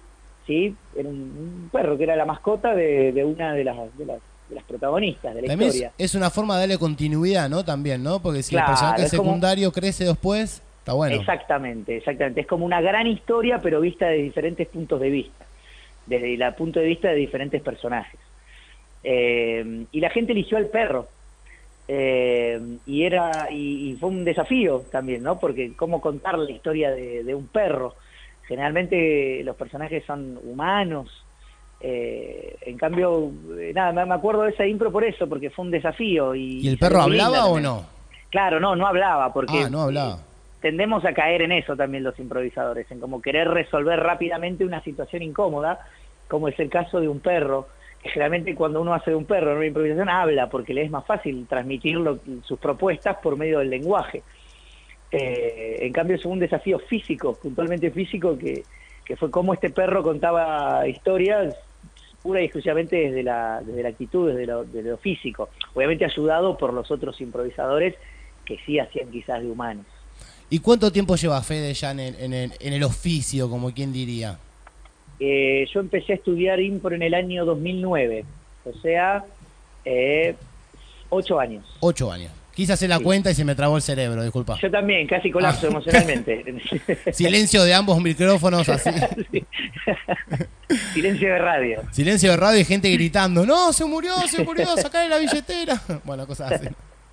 ¿sí? Era un, un perro que era la mascota de, de una de las, de las de las protagonistas de la También historia. es, es una forma de darle continuidad, ¿no? También, ¿no? Porque si Claro, el personaje es como- secundario crece después, está bueno. Exactamente, exactamente. Es como una gran historia, pero vista de diferentes puntos de vista, desde el punto de vista de diferentes personajes. Eh, y la gente eligió al perro. Eh, y era y, y fue un desafío también, ¿no? Porque cómo contar la historia de, de un perro. Generalmente los personajes son humanos. Eh, en cambio, eh, nada, me- me acuerdo de esa impro por eso, porque fue un desafío. ¿Y, ¿Y el perro salió muy linda hablaba o también. no? Claro, no, no hablaba, porque Ah, no hablaba. tendemos a caer en eso también los improvisadores, en como querer resolver rápidamente una situación incómoda, como es el caso de un perro, que generalmente cuando uno hace de un perro en una improvisación habla, porque le es más fácil transmitir lo- sus propuestas por medio del lenguaje. Eh, en cambio es un desafío físico, puntualmente físico, que, que fue cómo este perro contaba historias pura y exclusivamente desde la, desde la actitud, desde lo, desde lo físico, obviamente ayudado por los otros improvisadores que sí hacían quizás de humanos. ¿Y cuánto tiempo lleva Fede ya en el, en el, en el oficio, como quien diría? Eh, yo empecé a estudiar impro en el año dos mil nueve, o sea, eh, ocho años. Ocho años. Quise hacer la cuenta y se me trabó el cerebro, disculpa. Yo también, casi colapso emocionalmente. Silencio de ambos micrófonos, así. Silencio de radio. Silencio de radio y gente gritando, no, se murió, se murió, sacale la billetera. Bueno, cosas así.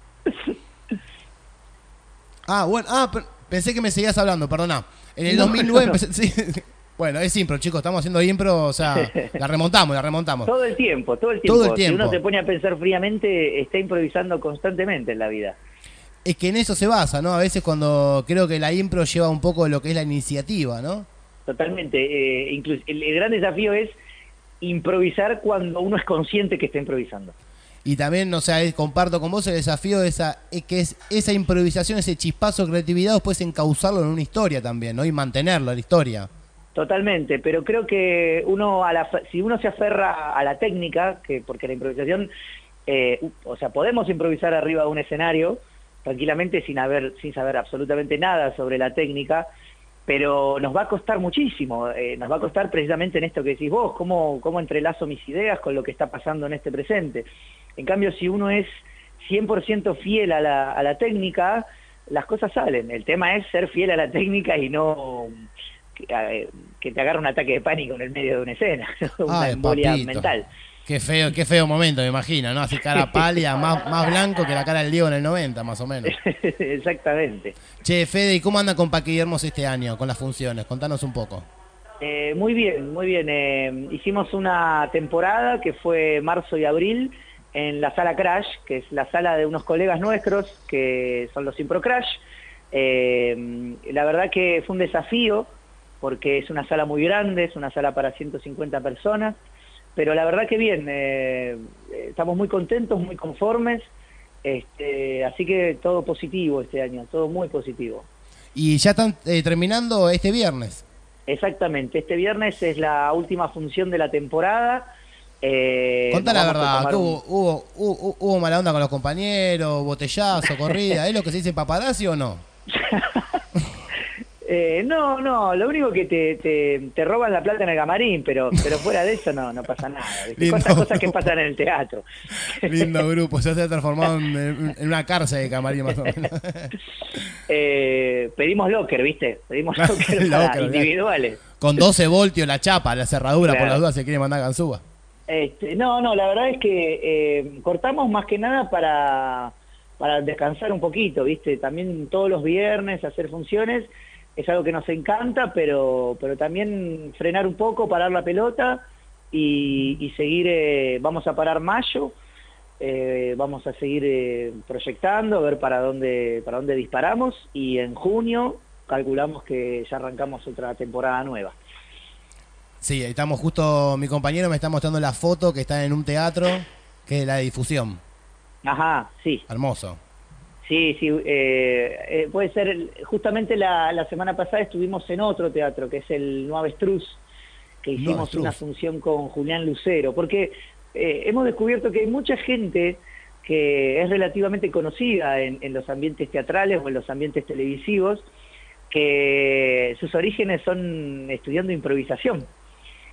Ah, bueno, ah, pe- pensé que me seguías hablando, perdona. En el No, dos mil nueve no. empecé, sí. Bueno, es impro, chicos, estamos haciendo impro, o sea, la remontamos, la remontamos. Todo el tiempo, todo el tiempo. Todo el tiempo. Si uno se pone a pensar fríamente, está improvisando constantemente en la vida. Es que en eso se basa, ¿no? A veces cuando creo que la impro lleva un poco lo que es la iniciativa, ¿no? Totalmente. Eh, incluso el, el gran desafío es improvisar cuando uno es consciente que está improvisando. Y también, o sea, es- comparto con vos el desafío de esa, es que es esa improvisación, ese chispazo de creatividad, después encauzarlo en una historia también, ¿no? Y mantenerlo, la historia. Totalmente, pero creo que uno, a la, si uno se aferra a la técnica, que porque la improvisación, eh, o sea, podemos improvisar arriba de un escenario tranquilamente sin haber, sin saber absolutamente nada sobre la técnica, pero nos va a costar muchísimo, eh, nos va a costar precisamente en esto que decís vos, cómo, cómo entrelazo mis ideas con lo que está pasando en este presente. En cambio, si uno es cien por ciento fiel a la, a la técnica, las cosas salen. El tema es ser fiel a la técnica y no que, eh, que te agarre un ataque de pánico en el medio de una escena, una Ay, embolia papito. mental. Qué feo, qué feo momento, me imagino, ¿no? Así cara pálida, más, más blanco que la cara del Diego en el noventa, más o menos. Exactamente. Che, Fede, ¿y cómo anda con Paquidermos este año, con las funciones? Contanos un poco. Eh, muy bien, muy bien. Eh, hicimos una temporada que fue marzo y abril en la sala Crash, que es la sala de unos colegas nuestros, que son los Impro Crash. Eh, la verdad que fue un desafío, porque es una sala muy grande, es una sala para ciento cincuenta personas, pero la verdad que bien, eh, estamos muy contentos, muy conformes, este, así que todo positivo este año, todo muy positivo. Y ya están eh, terminando este viernes. Exactamente, este viernes es la última función de la temporada. Eh, Contá nos la vamos a verdad, tomar que un- hubo, hubo, hubo, hubo mala onda con los compañeros, botellazo, corrida, ¿es lo que se dice paparazzi o no? Eh, no, no, lo único que te, te, te roban la plata en el camarín, pero pero fuera de eso no no pasa nada. ¿viste? Lindo Cosas, cosas que grupo. pasan en el teatro. Lindo grupo, ya se ha transformado en, en una cárcel de camarín más o menos. Eh, pedimos locker, ¿viste? Pedimos locker para Locker, individuales. Con doce voltios la chapa, la cerradura, por Claro. las dudas se quiere mandar ganzúa. Este, no, no, la verdad es que eh, cortamos más que nada para, para descansar un poquito, ¿viste? También todos los viernes hacer funciones es algo que nos encanta, pero, pero también frenar un poco, parar la pelota y, y seguir, eh, vamos a parar mayo, eh, vamos a seguir eh, proyectando, ver para dónde, para dónde disparamos y en junio calculamos que ya arrancamos otra temporada nueva. Sí, estamos justo, mi compañero me está mostrando la foto que está en un teatro, que es la de difusión. Ajá, sí. Hermoso. Sí, sí, eh, eh, puede ser, el- justamente la, la semana pasada estuvimos en otro teatro, que es el Nueva Avestruz, que hicimos Avestruz. una función con Julián Lucero, porque eh, hemos descubierto que hay mucha gente que es relativamente conocida en, en los ambientes teatrales o en los ambientes televisivos, que sus orígenes son estudiando improvisación,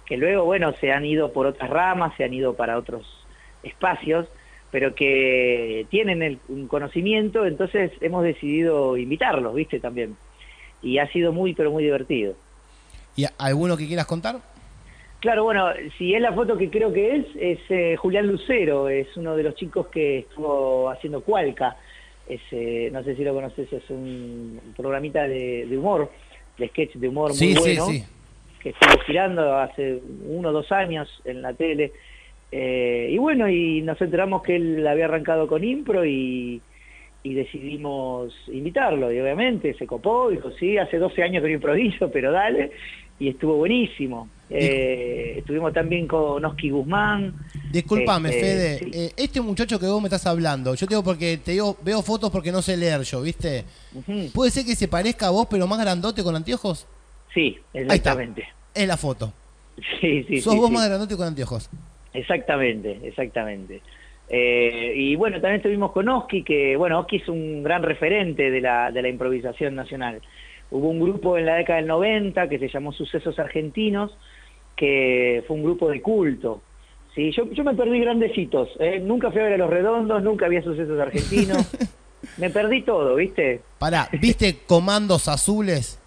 que luego, bueno, se han ido por otras ramas, se han ido para otros espacios, pero que tienen el, un conocimiento, entonces hemos decidido invitarlos, ¿viste? También. Y ha sido muy, pero muy divertido. ¿Y alguno que quieras contar? Claro, bueno, si es la foto que creo que es, es eh, Julián Lucero, es uno de los chicos que estuvo haciendo Cualca. Es, eh, no sé si lo conoces, es un programita de, de humor, de sketch de humor muy sí, bueno, sí, sí. que estuvo girando hace uno o dos años en la tele. Eh, y bueno, y nos enteramos que él había arrancado con impro y, y decidimos invitarlo. Y obviamente se copó, dijo, sí, hace doce años que no improviso, pero dale. Y estuvo buenísimo. Eh, estuvimos también con Oski Guzmán. Disculpame, este, Fede. sí. Eh, este muchacho que vos me estás hablando, yo te digo porque te digo, veo fotos porque no sé leer yo, ¿viste? Uh-huh. ¿Puede ser que se parezca a vos, pero más grandote con anteojos? Sí, exactamente. Ahí está. Es la foto. Sí, sí, Sos sí, vos sí. más grandote con anteojos. Exactamente, exactamente. Eh, y bueno, también estuvimos con Oski, que bueno, Oski es un gran referente de la, de la improvisación nacional. Hubo un grupo en la década del noventa que se llamó Sucesos Argentinos, que fue un grupo de culto. Sí, yo, yo me perdí grandecitos, ¿eh? Nunca fui a ver a Los Redondos, nunca había Sucesos Argentinos. Me perdí todo, ¿viste? Pará, ¿viste Comandos Azules?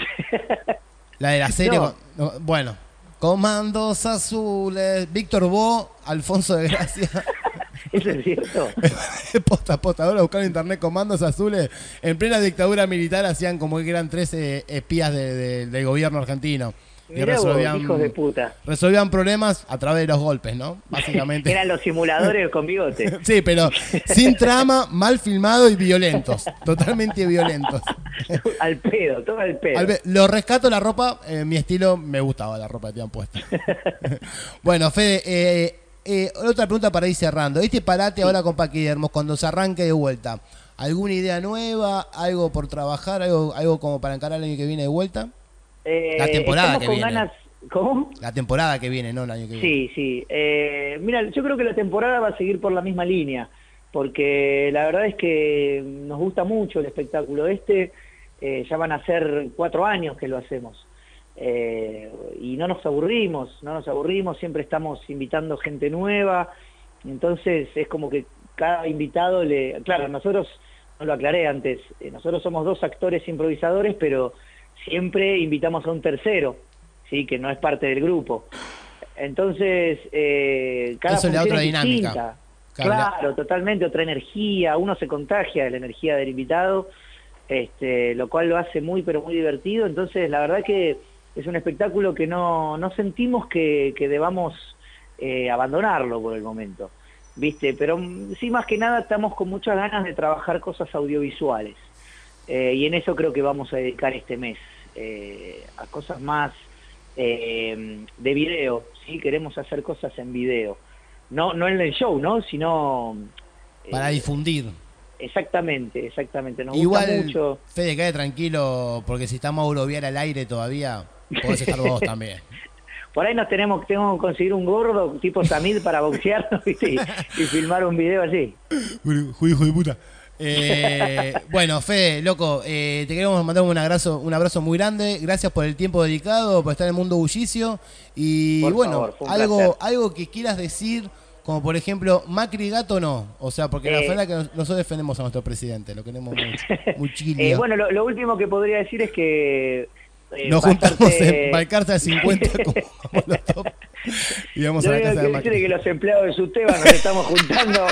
La de la serie. No. No, bueno, Comandos Azules, Víctor Bo, Alfonso de Gracia. ¿Eso es cierto? posta, posta, ahora buscar en internet Comandos Azules. En plena dictadura militar hacían como que eran tres eh, espías de, de, del gobierno argentino. Y Mirá vos, resolvían, hijos de puta. resolvían problemas a través de los golpes, ¿no? Básicamente. Eran los simuladores con bigote. Sí, pero sin trama, mal filmado y violentos. Totalmente violentos. Al pedo, todo al pedo. Al ve- lo rescato la ropa, eh, mi estilo, me gustaba la ropa que te han puesto. Bueno, Fede, eh, eh, otra pregunta para ir cerrando. Este parate ahora con Paquidermos, cuando se arranque de vuelta, ¿alguna idea nueva? ¿Algo por trabajar? ¿Algo, algo como para encarar el año que viene de vuelta? Eh, La temporada que con viene. ganas. ¿Cómo? La temporada que viene, no el año que viene. Sí, sí. Eh, mira, yo creo que la temporada va a seguir por la misma línea, porque la verdad es que nos gusta mucho el espectáculo este. Eh, ya van a ser cuatro años que lo hacemos. Eh, y no nos aburrimos, no nos aburrimos, siempre estamos invitando gente nueva. Entonces es como que cada invitado le... Claro, nosotros, no lo aclaré antes, eh, nosotros somos dos actores improvisadores, pero siempre invitamos a un tercero, ¿sí? Que no es parte del grupo. Entonces, eh, cada Eso le da función otra es dinámica. distinta. Claro, Claro, totalmente otra energía, uno se contagia de la energía del invitado, este, lo cual lo hace muy, pero muy divertido. Entonces, la verdad que es un espectáculo que no, no sentimos que, que debamos eh, abandonarlo por el momento, ¿viste? Pero mm, sí, más que nada estamos con muchas ganas de trabajar cosas audiovisuales. Eh, y en eso creo que vamos a dedicar este mes, eh, a cosas más eh, de video, ¿sí? Queremos hacer cosas en video. No, no en el show, ¿no? Sino... Para eh, difundir. Exactamente, exactamente. Nos Igual, gusta mucho. Fede, quede tranquilo, porque si está Mauro Vial al aire todavía, podés estar vos también. Por ahí nos tenemos, tenemos que conseguir un gordo tipo Samid para boxearnos, ¿viste? Y, y filmar un video así. Hijo de puta. Eh, bueno, Fede, loco, eh, te queremos mandar un abrazo, un abrazo muy grande. Gracias por el tiempo dedicado, por estar en el mundo bullicio. Y Por bueno, favor, fue un algo, placer. algo que quieras decir, como por ejemplo, Macri gato no. O sea, porque la Eh, verdad que nosotros defendemos a nuestro presidente, lo queremos mucho. Muy chilio. Eh, bueno, lo, lo último que podría decir es que... eh, Nos bastante- juntamos en Balcarce al cincuenta como Molotov y vamos Yo a la digo casa de que Macri. decir que los empleados de Susteva nos estamos juntando.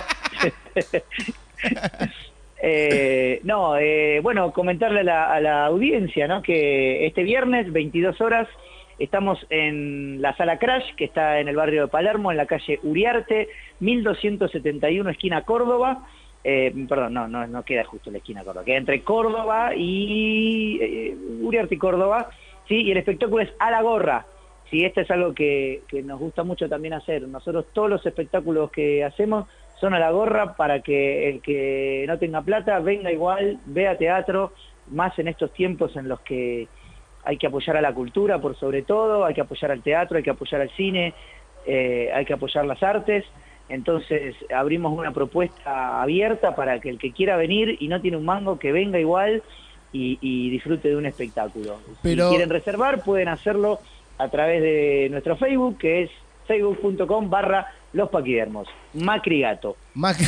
Eh, no, eh, bueno, comentarle a la, a la audiencia, ¿no? Que este viernes, veintidós horas, estamos en la Sala Crash, que está en el barrio de Palermo, en la calle Uriarte, mil doscientos setenta y uno, esquina Córdoba. Eh, perdón, no, no, no queda justo la esquina Córdoba, queda entre Córdoba y eh, Uriarte y Córdoba, ¿sí? Y el espectáculo es A la Gorra. Sí, esto es algo que, que nos gusta mucho también hacer. Nosotros todos los espectáculos que hacemos son a la gorra para que el que no tenga plata venga igual, vea teatro, más en estos tiempos en los que hay que apoyar a la cultura por sobre todo, hay que apoyar al teatro, hay que apoyar al cine, eh, hay que apoyar las artes. Entonces abrimos una propuesta abierta para que el que quiera venir y no tiene un mango, que venga igual y, y disfrute de un espectáculo. Pero- Si quieren reservar, pueden hacerlo a través de nuestro Facebook, que es facebook.com barra los paquidermos. Macri Gato. Macri.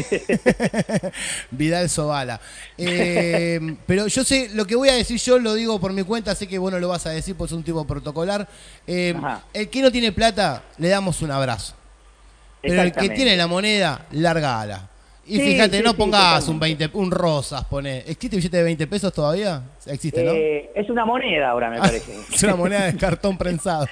Vidal Sobala. Eh, pero yo sé, lo que voy a decir yo lo digo por mi cuenta, sé que vos no lo vas a decir, pues es un tipo protocolar. Eh, el que no tiene plata, le damos un abrazo. Pero el que tiene la moneda, largala. Y Sí, fíjate, sí, no sí, pongas totalmente. un veinte, un rosas, poné. ¿Existe billete de veinte pesos todavía? Existe, ¿no? Eh, es una moneda ahora, me parece. Es una moneda de cartón prensado.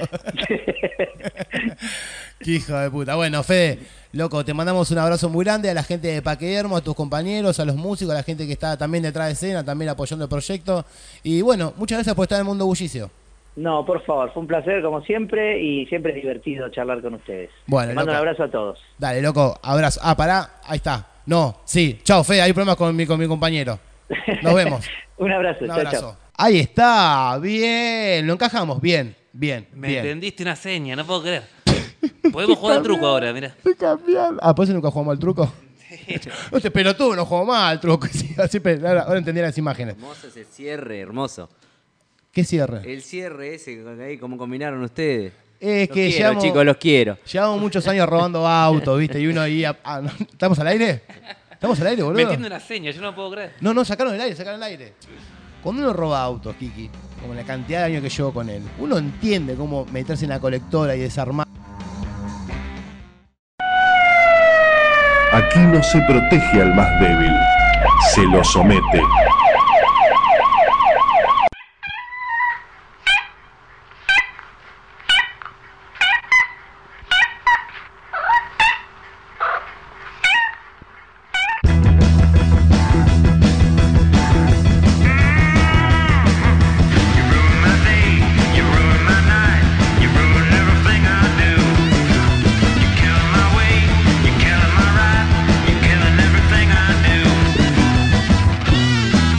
Qué hijo de puta. Bueno, Fede, loco, te mandamos un abrazo muy grande a la gente de Paquidermo, a tus compañeros, a los músicos, a la gente que está también detrás de escena, también apoyando el proyecto. Y bueno, muchas gracias por estar en el Mundo Bullicio. No, por favor, fue un placer como siempre y siempre es divertido charlar con ustedes. Bueno, Les mando loco. un abrazo a todos. Dale, loco, abrazo. Ah, pará, ahí está. No, sí, chao, Fede, hay problemas con mi, con mi compañero. Nos vemos. Un abrazo, Un chao, abrazo. chao. Ahí está, bien, lo encajamos, bien, bien, Me bien. entendiste una seña, no puedo creer. Podemos jugar al truco ahora, mira. Ah, ¿por eso nunca jugamos al truco? No te pelotudo, no jugó mal al truco. Sí, así, pe- ahora, ahora entendí las imágenes. Hermoso ese cierre, hermoso. ¿Qué cierre? El cierre ese, ahí como combinaron ustedes. Es Los que quiero, llevamos, chicos, los quiero. llevamos muchos años robando autos, ¿viste? Y uno ahí... a- ah, no, ¿estamos al aire? ¿Estamos al aire, Me boludo? entiende una seña, yo no puedo creer. No, no, sacaron el aire, sacaron el aire. Cuando uno roba autos, Kiki, como la cantidad de años que llevo con él, uno entiende cómo meterse en la colectora y desarmar. Aquí no se protege al más débil, se lo somete. You're killing my right, you're killing everything I do.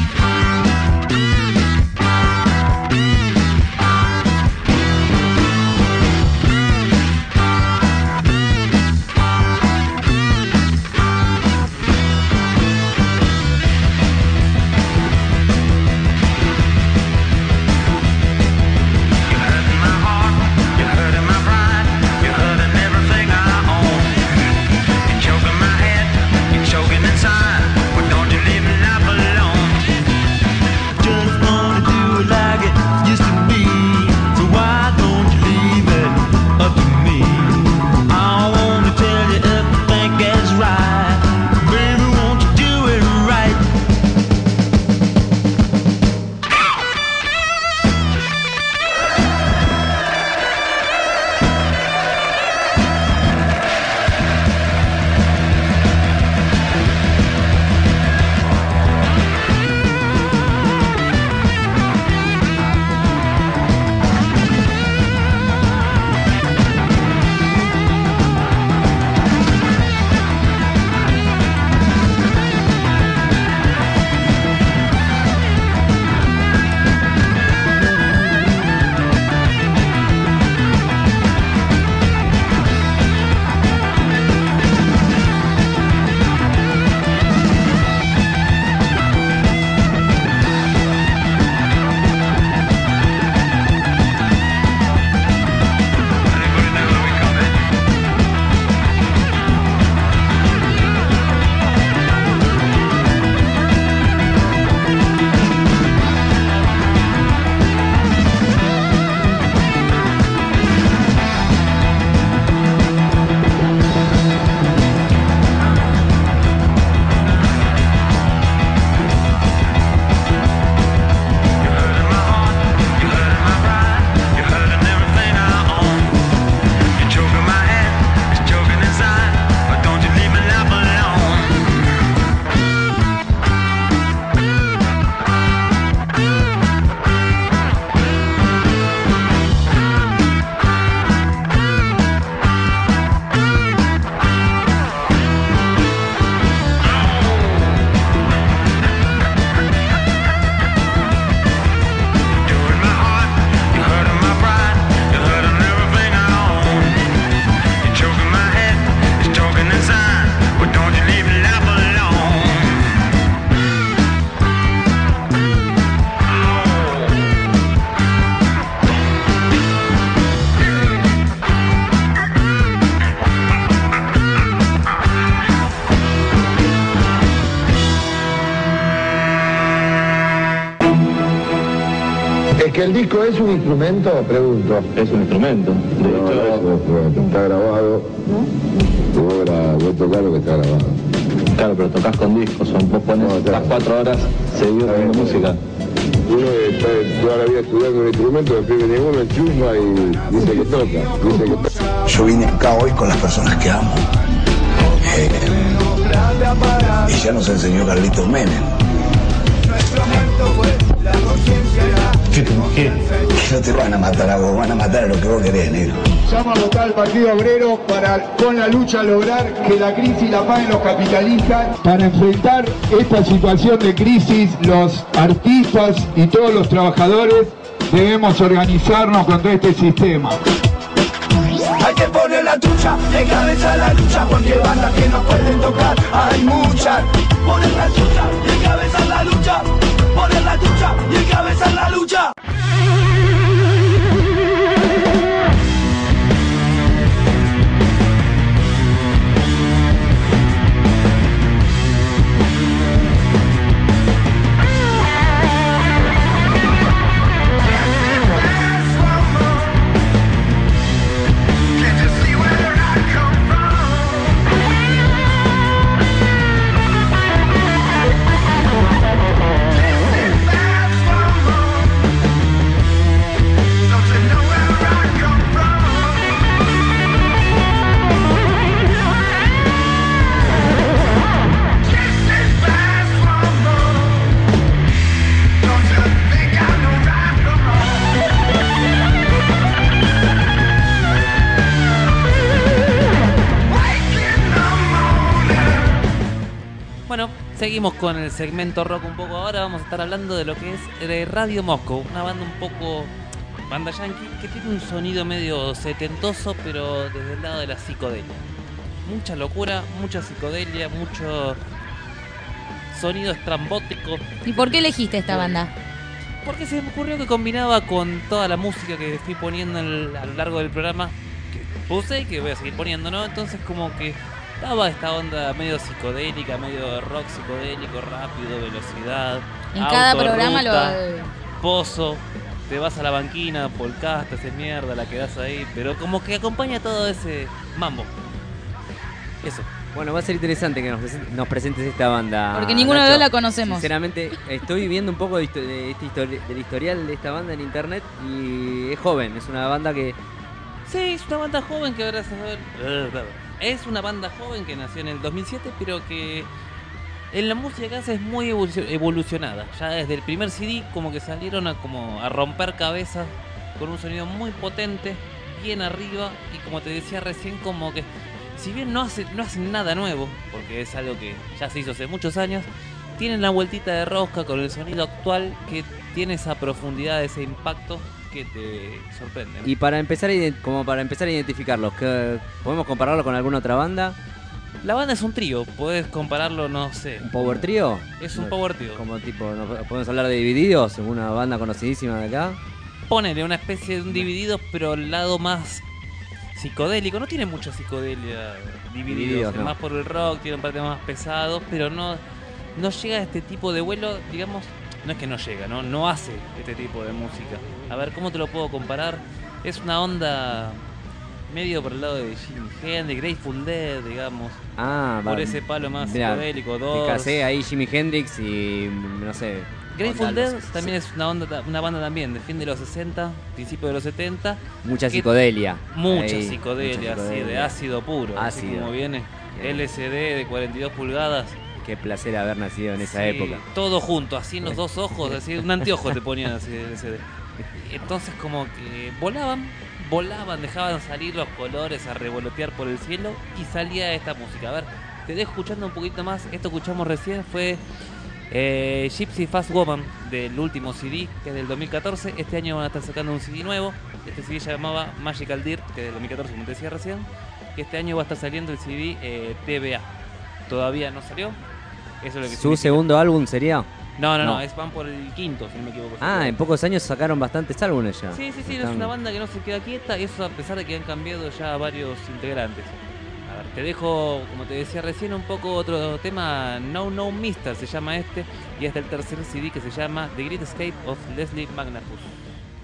que el disco es un instrumento, pregunto. Es un instrumento. De No, hecho, no es un instrumento, está grabado. Vos, gra- vos tocás lo que está grabado. claro, pero tocas con discos, son, vos pones No, las claro. cuatro horas seguidas haciendo música. Uno está toda la vida estudiando un instrumento, después viene uno, enchufa y dice que toca. Dice que toca. Yo vine acá hoy con las personas que amo. Eh, y ya nos enseñó Carlitos Menem. ¿Qué te qué? Que no te van a matar a vos, van a matar a lo que vos querés, negro. Llama a votar al Partido Obrero para con la lucha lograr que la crisis la paguen los capitalistas. Para enfrentar esta situación de crisis, los artistas y todos los trabajadores debemos organizarnos contra este sistema. Hay que poner la trucha, de cabeza a la lucha, porque bandas que no pueden tocar, hay muchas. Poner la trucha, de cabeza a la lucha, poner la trucha, de cabeza a la lucha. Bueno, seguimos con el segmento rock un poco. Ahora vamos a estar hablando de lo que es de Radio Moscow, una banda un poco banda yankee que tiene un sonido medio setentoso, pero desde el lado de la psicodelia. Mucha locura, mucha psicodelia, mucho sonido estrambótico. ¿Y por qué elegiste esta banda? Porque se me ocurrió que combinaba con toda la música que estoy poniendo el- a lo largo del programa, que puse y que voy a seguir poniendo, ¿no? Entonces como que daba esta onda medio psicodélica, medio rock psicodélico, rápido, velocidad. En cada auto, programa ruta, lo... pozo, te vas a la banquina, polcás, te haces mierda, la quedás ahí, pero como que acompaña todo ese mambo. Eso. Bueno, va a ser interesante que nos, presen- nos presentes esta banda. Porque ninguno de Nacho. los dos la conocemos. Sinceramente, estoy viendo un poco de, histo- de este histori- del historial de esta banda en internet y es joven, es una banda que... Sí, es una banda joven que ahora se va a ver. Es una banda joven que nació en el dos mil siete, pero que en la música que hace es muy evolucio- evolucionada. Ya desde el primer C D como que salieron a, como a romper cabezas con un sonido muy potente, bien arriba, y como te decía recién, como que si bien no, hace, no hacen nada nuevo, porque es algo que ya se hizo hace muchos años, tienen la vueltita de rosca con el sonido actual que tiene esa profundidad, ese impacto que te sorprende, ¿no? Y para empezar a ident- como para empezar a identificarlos, ¿qué- ¿podemos compararlo con alguna otra banda? La banda es un trío, podés compararlo, no sé. ¿Un power trio? Es un No, power trio. Como tipo, ¿no podemos hablar de Divididos? ¿Una banda conocidísima de acá? Ponele una especie de un dividido, pero al lado más psicodélico. No tiene mucha psicodelia divididos, Divididos, es no. más por el rock, tiene un par de temas más pesados, pero no, no llega a este tipo de vuelo, digamos, no es que no llega, ¿no? No hace este tipo de música. A ver, ¿cómo te lo puedo comparar? Es una onda medio por el lado de Jimi Hendrix, Grateful Dead, digamos. Ah, Por va- ese palo más mirá, psicodélico, te Doors. casé ahí Jimi Hendrix y no sé. Grateful onda, Dead los- también es una, onda, una banda también de fin de los sesenta, principio de los setenta. Mucha que- psicodelia. Mucha Ahí, psicodelia, mucha así, de psicodelia. ácido puro. Así Ácido. como viene Bien. L S D de cuarenta y dos pulgadas. Qué placer haber nacido en esa Sí, época. todo junto, así en los dos ojos, así un anteojo te ponían así de L S D. Entonces como que volaban, volaban, dejaban salir los colores a revolotear por el cielo y salía esta música. A ver, te dejo escuchando un poquito más. Esto que escuchamos recién fue eh, Gypsy Fast Woman del último C D, que es del dos mil catorce. Este año van a estar sacando un C D nuevo. Este C D se llamaba Magical Dirt, que es del dos mil catorce, como te decía recién. Que este año va a estar saliendo el C D eh, T V A. Todavía no salió. Eso es lo que ¿Su significa. segundo álbum sería? No, no, no, No. es van por el quinto, si no me equivoco. Ah, en pocos años sacaron bastantes álbumes ya. Sí, sí, sí, Están- es una banda que no se queda quieta, eso a pesar de que han cambiado ya varios integrantes. A ver, te dejo, como te decía recién, un poco otro tema, No No Mister se llama este, y es del tercer C D que se llama The Great Escape of Leslie Magnus.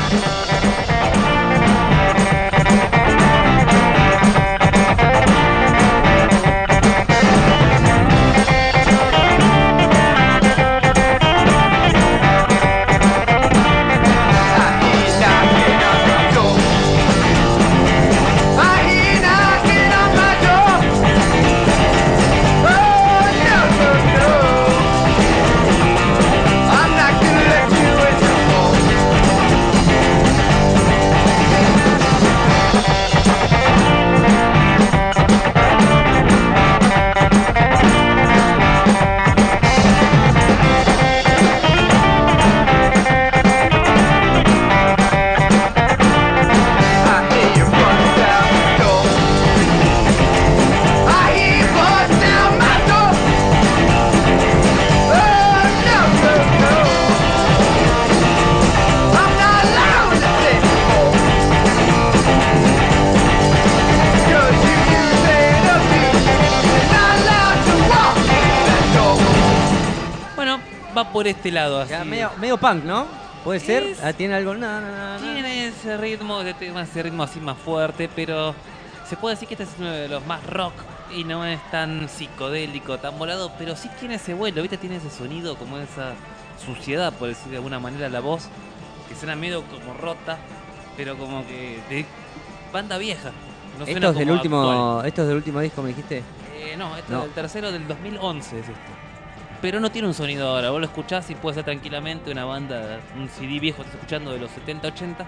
Va por este lado así. Ya, medio, medio punk, ¿no? ¿Puede ser? Es- Ah, ¿tiene algo? No, no, no, no. Tiene ese ritmo, de tema, ese ritmo así más fuerte, pero se puede decir que este es uno de los más rock y no es tan psicodélico, tan volado, pero sí tiene ese vuelo, ¿viste? Tiene ese sonido, como esa suciedad, por decir de alguna manera, la voz, que suena medio como rota, pero como que de banda vieja. No suena ¿Esto es, del como último, actual. ¿Esto es del último disco, me dijiste? Eh, no, este No. es el tercero del dos mil once, es este. Pero no tiene un sonido ahora, vos lo escuchás y puede ser tranquilamente una banda, un C D viejo, estás escuchando de los setenta, ochenta.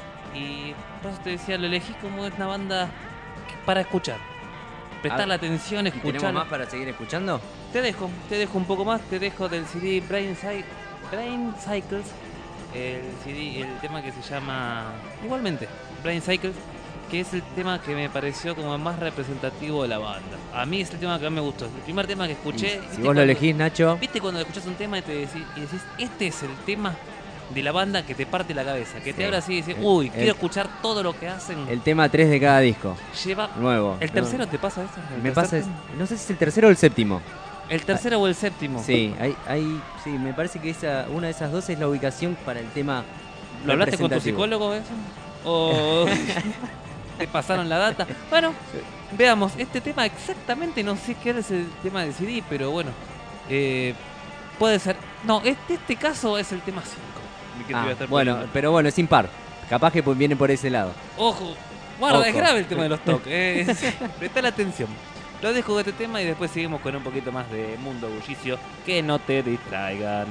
Y por eso te decía, lo elegí como una banda que- para escuchar. Prestar Ah, la atención, ¿y escuchar. tenemos más para seguir escuchando? Te dejo, te dejo un poco más, te dejo del C D Brain, Cy- Brain Cycles, el C D, el tema que se llama igualmente Brain Cycles, que es el tema que me pareció como más representativo de la banda. A mí es el tema que más me gustó, el primer tema que escuché. Si ¿viste vos lo cuando- elegís, Nacho. ¿Viste cuando escuchás un tema y te decís, y decís, este es el tema de la banda que te parte la cabeza, que te Sí. abre así y dices, El- uy, el- quiero escuchar todo lo que hacen? El tema tres de cada disco. Lleva Nuevo. ¿El ¿no? tercero te pasa eso? ¿El Me tercer pasa, tema? no sé si es el tercero o el séptimo. ¿El tercero o el séptimo? Sí, hay, hay, sí, me parece que esa, una de esas dos es la ubicación para el tema. ¿Lo hablaste con tu representativo. psicólogo eso? ¿O te pasaron la data? Bueno, veamos, este tema exactamente no sé qué es el tema del C D, pero bueno, eh, puede ser... No, este, este caso es el tema cinco. que te Ah, voy a estar bueno, poniendo. pero bueno, es impar. Capaz que pues viene por ese lado. Ojo, guarda, Ojo. es grave el tema de los toques. Eh, presta la atención. Lo dejo de este tema y después seguimos con un poquito más de Mundo Bullicio. Que no te distraigan.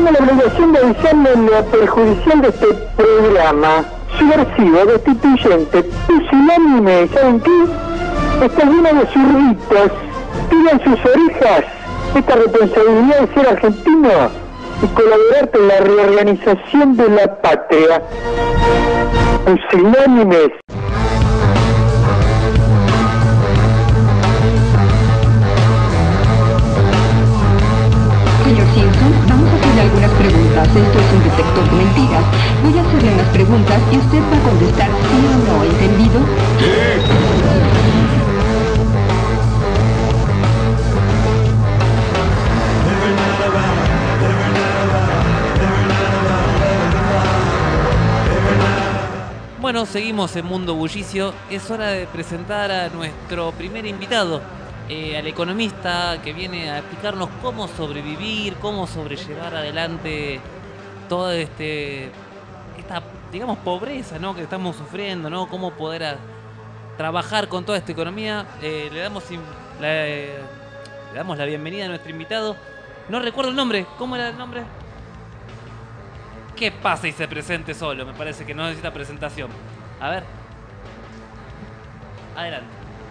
tengo la obligación de avisarle lo perjudicial de este programa. Subversivo, destituyente, pusilánime, ¿saben qué? Está lleno de zurritos. Tiran sus orejas esta responsabilidad de ser argentino y colaborar con la reorganización de la patria. Pusilánimes. Señor Simpson, vamos a hacerle algunas preguntas. Esto es un detector de mentiras. Voy a hacerle unas preguntas y usted va a contestar sí o no, ¿entendido? Bueno, seguimos en Mundo Bullicio. Es hora de presentar a nuestro primer invitado. Eh, al economista que viene a explicarnos cómo sobrevivir, cómo sobrellevar adelante toda este, esta, digamos, pobreza, ¿no?, que estamos sufriendo, ¿no? Cómo poder a, trabajar con toda esta economía. Eh, le damos in, la, eh, le damos la bienvenida a nuestro invitado. No recuerdo el nombre. ¿Cómo era el nombre? ¿Qué pasa y se presente solo? Me parece que no necesita presentación. A ver. Adelante.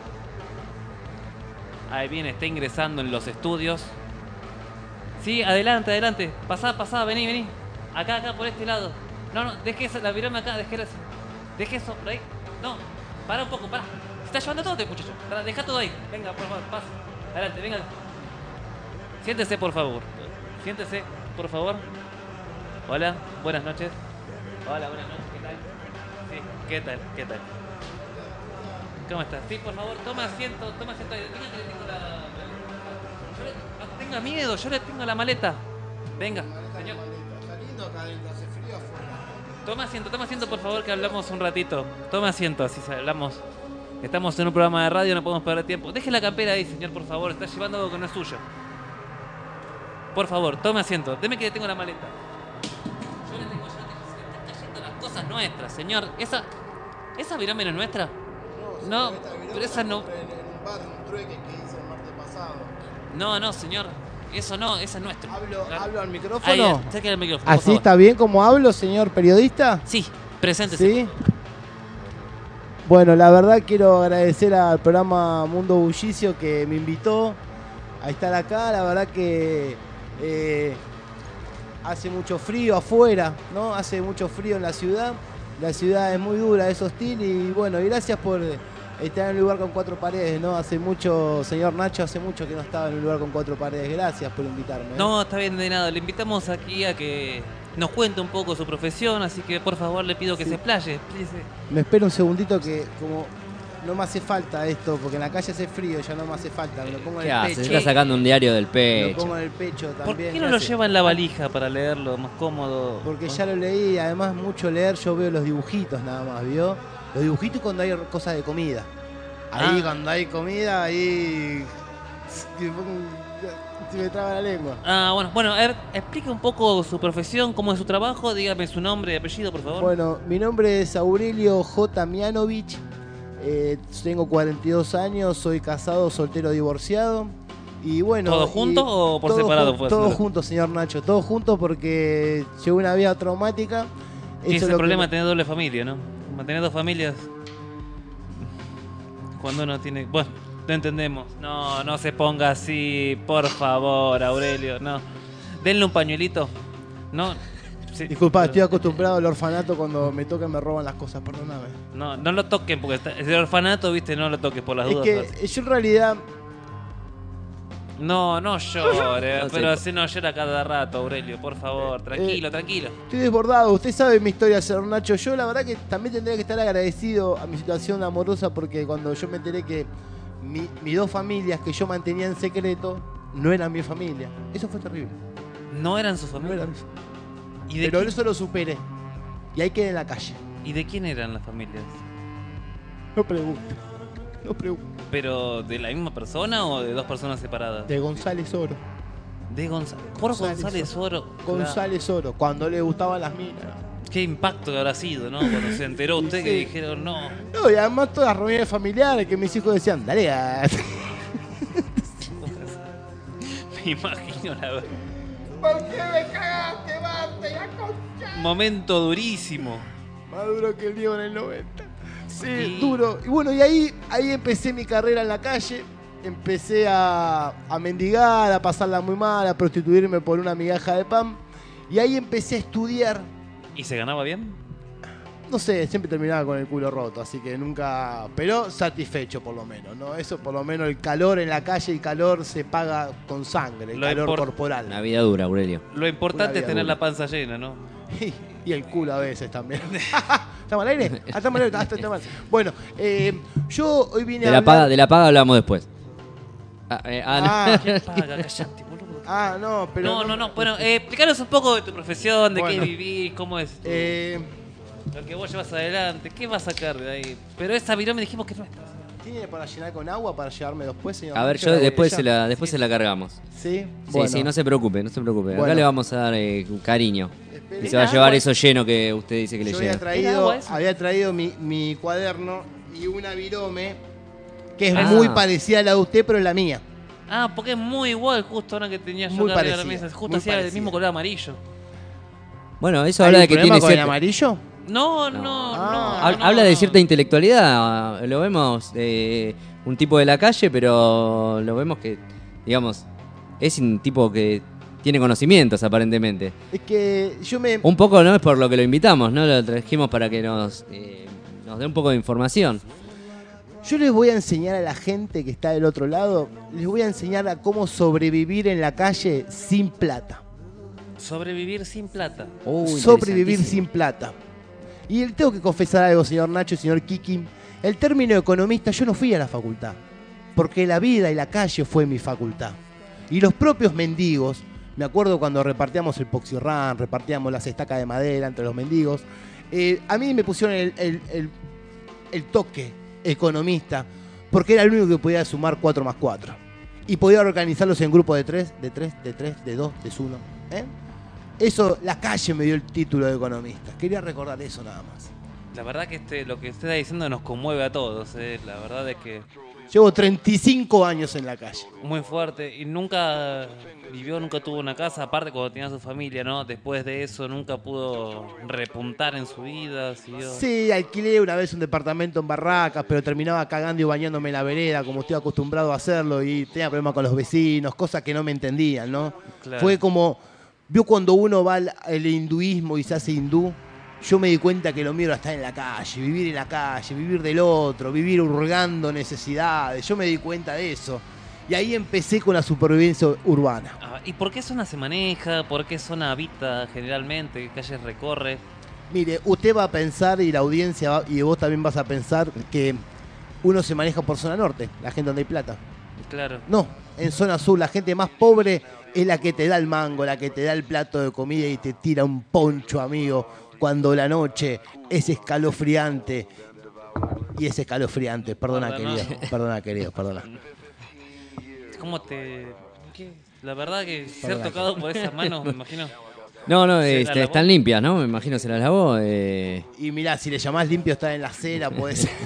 Ahí viene, está ingresando en los estudios. Sí, adelante, adelante. Pasá, pasá, vení, vení. Acá, acá, por este lado. No, no, deje esa, la virome acá, deje eso. Deje eso, por ahí. No, para un poco, para. Se está llevando todo este muchacho. Para, deja todo ahí. Venga, por favor, pasa. Adelante, venga. Siéntese, por favor. Siéntese, por favor. Hola, buenas noches. Hola, buenas noches, ¿qué tal? Sí, ¿qué tal? ¿Qué tal? ¿Cómo estás? Sí, por favor, toma asiento, toma asiento. Venga que le tengo la... Yo le... No tenga miedo, yo le tengo la maleta. Venga, señor. Está lindo acá adentro, hace frío afuera. Toma asiento, toma asiento, por favor, que hablamos un ratito. Toma asiento, así hablamos. Estamos en un programa de radio, no podemos perder tiempo. Deje la campera ahí, señor, por favor. Está llevando algo que no es suyo. Por favor, tome asiento. Deme que le tengo la maleta. Yo le tengo, yo le tengo. Se le están cayendo las cosas nuestras, señor. ¿Esa, esa virome no es nuestra? No, pero esa no. No, no, señor. Eso no, esa es nuestra. ¿Hablo, ¿hablo al micrófono? Ahí, saque el micrófono. ¿Así está bien como hablo, señor periodista? Sí, preséntese. ¿Sí? Bueno, la verdad quiero agradecer al programa Mundo Bullicio que me invitó a estar acá. La verdad que eh, hace mucho frío afuera, ¿no? Hace mucho frío en la ciudad. La ciudad es muy dura, es hostil y bueno, y gracias por estar en un lugar con cuatro paredes, ¿no? Hace mucho, señor Nacho, hace mucho que no estaba en un lugar con cuatro paredes. Gracias por invitarme, ¿eh? No, está bien, de nada. Le invitamos aquí a que nos cuente un poco su profesión, así que por favor le pido que Sí. se explaye. explíquese. Me espero un segundito que como no me hace falta esto, porque en la calle hace frío, ya no me hace falta, me lo pongo en ¿Qué el hace? pecho. Se está sacando un diario del Me lo pecho. pongo en el pecho también. ¿Por qué no lo lleva en la valija para leerlo más cómodo? Porque ya lo leí, además mucho leer, yo veo los dibujitos nada más, ¿vio? Los dibujitos cuando hay cosas de comida. Ahí Ah. cuando hay comida, ahí se me pongo- se me traba la lengua. Ah, bueno, bueno, a ver, explique un poco su profesión, cómo es su trabajo, dígame su nombre y apellido, por favor. Bueno, mi nombre es Aurelio J. Mianovich, eh, tengo cuarenta y dos años, soy casado, soltero, divorciado. Y bueno, ¿Todo y junto o por todo separado jun- fue, Todo señor? junto, señor Nacho, todo junto porque llevo una vida traumática. Sí, es Eso el lo que problema me- de tener doble familia, ¿no? Mantener dos familias cuando uno tiene... Bueno, lo entendemos. No, no se ponga así, por favor, Aurelio, no. Denle un pañuelito. No, sí, Disculpa, estoy acostumbrado al orfanato, cuando me tocan me roban las cosas, perdóname. no, no lo toquen porque está, es el orfanato, viste, no lo toques por las Es dudas. que yo en realidad, No, no llore, No sé. pero así no llora cada rato, Aurelio, por favor, tranquilo, Eh, tranquilo. estoy desbordado. Usted sabe mi historia, señor Nacho. Yo la verdad que también tendría que estar agradecido a mi situación amorosa, porque cuando yo me enteré que mi- mis dos familias que yo mantenía en secreto no eran mi familia, eso fue terrible. No eran sus No familias. eran mis- ¿Y de, Pero quién, eso lo superé. Y ahí quedé en la calle. ¿Y de quién eran las familias? No pregunto. No pregunto. ¿Pero de la misma persona o de dos personas separadas? De González Oro. De González. Por González González Oro. González Oro, cuando le gustaban las minas. Claro. Qué impacto habrá sido, ¿no? Cuando se enteró usted Sí. que dijeron no. No, y además todas las reuniones familiares que mis hijos decían, dale a... Me imagino la verdad. ¿Por qué me cagaste? momento durísimo. Más duro que el Diego en el noventa. Sí, duro. Y bueno, y ahí, ahí empecé mi carrera en la calle. Empecé a, a mendigar, a pasarla muy mal, a prostituirme por una migaja de pan. Y ahí empecé a estudiar. ¿Y se ganaba bien? No sé, siempre terminaba con el culo roto, así que nunca... Pero satisfecho por lo menos, ¿no? Eso por lo menos, el calor en la calle, el calor se paga con sangre, el Lo calor import- corporal. Una vida dura, Aurelio. Lo importante Una es vida tener dura. la panza llena, ¿no? Y el culo a veces también. ¿Estamos al aire? Ah, estamos al aire. Ah, está- está mal. Bueno, eh, yo hoy vine De a la, hablar... paga, de la paga hablamos después. Ah, eh, ah, no. Ah. ¿Qué paga? Callate, boludo. Ah, no, pero... No, no, no. Bueno, eh, explicaros un poco de tu profesión, de Bueno. qué vivís, cómo es tu- Eh, lo que vos llevas adelante. ¿Qué vas a sacar de ahí? Pero esa virome dijimos que no está. ¿Tiene para llenar con agua para llevarme después, señor? A ver, Nacho, yo la después botella? se la, después se la cargamos. ¿Sí? Sí, Bueno. sí, no se preocupe, no se preocupe. Acá Bueno. le vamos a dar eh, cariño. Espere. Y se va a llevar eso lleno que usted dice que le Yo había llena. traído, había traído mi, mi cuaderno y una virome que es Ah. muy parecida a la de usted, pero es la mía. Ah, porque es muy igual justo ahora que tenía yo Muy acá arriba de la parecida, mesa. Justo muy hacía el parecida. mismo color amarillo. Bueno, eso ¿Hay habla un de que problema tiene con el cierta- amarillo? No, no, no. Ah. Hab- Habla de cierta intelectualidad. Lo vemos eh, un tipo de la calle, pero lo vemos que, digamos, es un tipo que tiene conocimientos aparentemente. Es que yo me... Un poco no es por lo que lo invitamos, ¿no? Lo trajimos para que nos, eh, nos dé un poco de información. Yo les voy a enseñar a la gente que está del otro lado, les voy a enseñar a cómo sobrevivir en la calle sin plata. Sobrevivir sin plata. sobrevivir sin plata. Y le tengo que confesar algo, señor Nacho y señor Kiki. El término economista, yo no fui a la facultad, porque la vida y la calle fue mi facultad. Y los propios mendigos, me acuerdo cuando repartíamos el poxirrán, repartíamos las estacas de madera entre los mendigos, eh, a mí me pusieron el, el- el- el toque economista, porque era el único que podía sumar cuatro más cuatro. Y podía organizarlos en grupos de tres, de tres, de tres, de dos, de uno. ¿eh? Eso, la calle me dio el título de economista. Quería recordar eso nada más. La verdad que este, lo que usted está diciendo nos conmueve a todos. eh. La verdad es que Llevo treinta y cinco años en la calle. muy fuerte. Y nunca vivió, nunca tuvo una casa, aparte cuando tenía su familia, ¿no? Después de eso nunca pudo repuntar en su vida. Siguió... Sí, alquilé una vez un departamento en Barracas, pero terminaba cagando y bañándome en la vereda, como estoy acostumbrado a hacerlo, y tenía problemas con los vecinos, cosas que no me entendían, ¿no? Claro. Fue como, vio cuando uno va al, al hinduismo y se hace hindú, yo me di cuenta que lo mío era estar en la calle, vivir en la calle, vivir del otro, vivir hurgando necesidades, yo me di cuenta de eso. Y ahí empecé con la supervivencia urbana. Ah, ¿y por qué zona se maneja? ¿Por qué zona habita generalmente? ¿Qué calles recorre? Mire, usted va a pensar y la audiencia va- y vos también vas a pensar que uno se maneja por zona norte, la gente donde hay plata. Claro. No, en zona sur la gente más pobre es la que te da el mango, la que te da el plato de comida y te tira un poncho, amigo, cuando la noche es escalofriante. Y es escalofriante, perdona, Perdona. querido, perdona, querido, perdona. ¿Cómo te...? ¿Qué? La verdad que ser Perdona. tocado por esas manos, me imagino. No, no, ¿Se este, la lavó? están limpias, ¿no? Me imagino se las lavó. Eh... Y mirá, si le llamás limpio está en la acera, puede ser.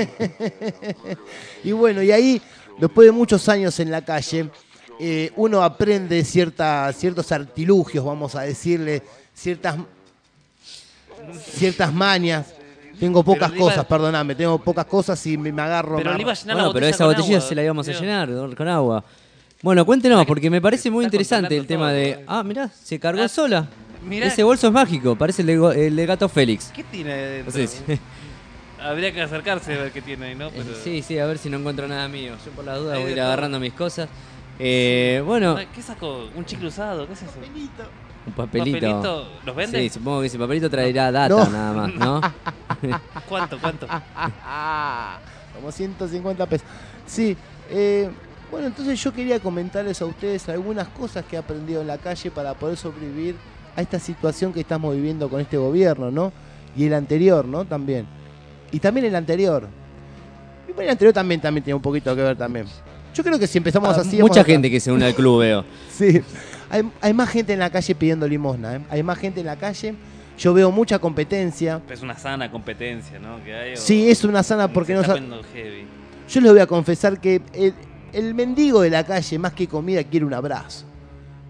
Y bueno, y ahí, después de muchos años en la calle, eh, uno aprende cierta, ciertos artilugios, vamos a decirle, ciertas, ciertas mañas. Tengo pocas Pero le iba- cosas, perdóname, tengo pocas cosas y me, me agarro. Pero me le iba a agarro. llenar la Bueno, pero botella esa con botella agua, se la íbamos a tío. llenar con agua. Bueno, cuéntenos, porque me parece muy interesante el tema de... Ah, mirá, se cargó sola. mirá. Ese bolso es mágico, parece el de, go- el de Gato Félix. ¿Qué tiene dentro? Sí, sí. Habría que acercarse a ver qué tiene ahí, ¿no? Pero... Sí, sí, a ver si no encuentro nada mío. Yo por las dudas Hay voy a de ir todo. agarrando mis cosas. Eh, bueno, ¿Qué sacó? ¿Un chicle usado? ¿Qué es eso? un papelito. ¿Papelito? ¿Los vende? Sí, supongo que ese papelito traerá data No. nada más, ¿no? ¿Cuánto? ¿Cuánto? Como ciento cincuenta pesos. Sí, eh, bueno, entonces yo quería comentarles a ustedes algunas cosas que he aprendido en la calle para poder sobrevivir a esta situación que estamos viviendo con este gobierno, ¿no? Y el anterior, ¿no? También. Y también el anterior. Y bueno, el anterior también, también tiene un poquito que ver también. Yo creo que si empezamos Ah, así... mucha vamos a- gente que se une al club, veo. Sí. Hay, hay más gente en la calle pidiendo limosna, ¿eh? Hay más gente en la calle. Yo veo mucha competencia. Es una sana competencia, ¿no? Que hay, o- Sí, es una sana porque se no está sa- poniendo heavy. Yo les voy a confesar que el, el mendigo de la calle, más que comida, quiere un abrazo.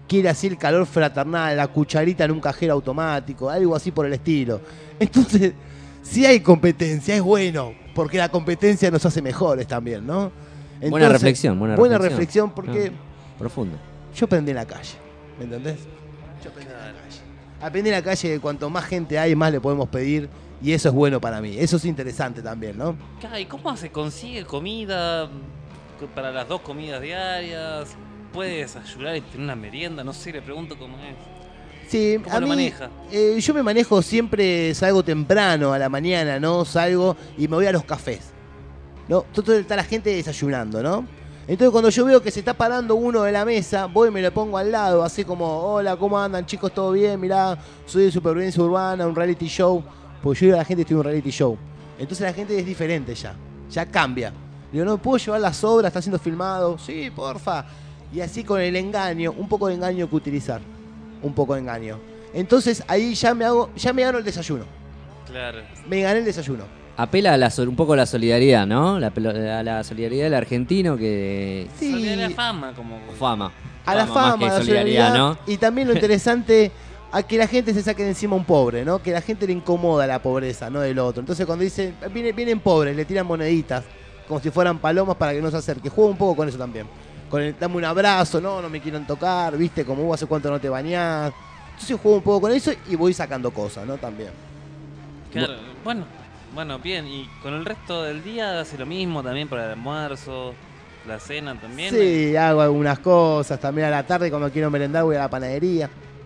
quiere así el calor fraternal, la cucharita en un cajero automático, algo así por el estilo. Entonces, si hay competencia, es bueno, porque la competencia nos hace mejores también, ¿no? Entonces, buena reflexión, buena, buena reflexión. reflexión porque Ah, profundo. yo aprendí en la calle, ¿me entendés? Yo aprendí en la calle. Aprendí en la calle que cuanto más gente hay, más le podemos pedir, y eso es bueno para mí. Eso es interesante también, ¿no? ¿Y cómo se consigue comida para las dos comidas diarias? ¿Puedes ayudar y tener una merienda? No sé, le pregunto cómo es. Sí, ¿Cómo a lo mí, maneja? eh, yo me manejo siempre, salgo temprano a la mañana, ¿no? Salgo y me voy a los cafés, ¿no? Todo está la gente desayunando, ¿no? Entonces cuando yo veo que se está parando uno de la mesa, voy y me lo pongo al lado, así como, hola, ¿cómo andan chicos? ¿Todo bien? Mirá, soy de Supervivencia Urbana, un reality show. Porque yo digo a la gente estoy en un reality show. Entonces la gente es diferente ya, ya cambia. Digo, no, ¿puedo llevar las obras? ¿Está siendo filmado? Sí, porfa. Y así con el engaño, un poco de engaño que utilizar. Un poco de engaño. Entonces ahí ya me hago, ya me gano el desayuno. Claro. Me gané el desayuno. Apela a la, sol- un poco a la solidaridad, ¿no? La, pelo- a la solidaridad del argentino que... Sí. Solidaridad de fama, como. Fama. A la más fama, que a la solidaridad, solidaridad, ¿no? y también lo interesante a que la gente se saque de encima un pobre, ¿no? Que la gente le incomoda la pobreza, no del otro. Entonces cuando dicen, vienen, vienen pobres, le tiran moneditas, como si fueran palomas para que no se acerque. Juego un poco con eso también. Con el, dame un abrazo, no, no me quieren tocar, viste, como vos hace cuánto no te bañás. Entonces juego un poco con eso y voy sacando cosas, ¿no? También. Claro, bueno, bueno, bien. ¿Y con el resto del día hace lo mismo también para el almuerzo, la cena también? Sí, hago algunas cosas. También a la tarde cuando quiero merendar voy a la panadería.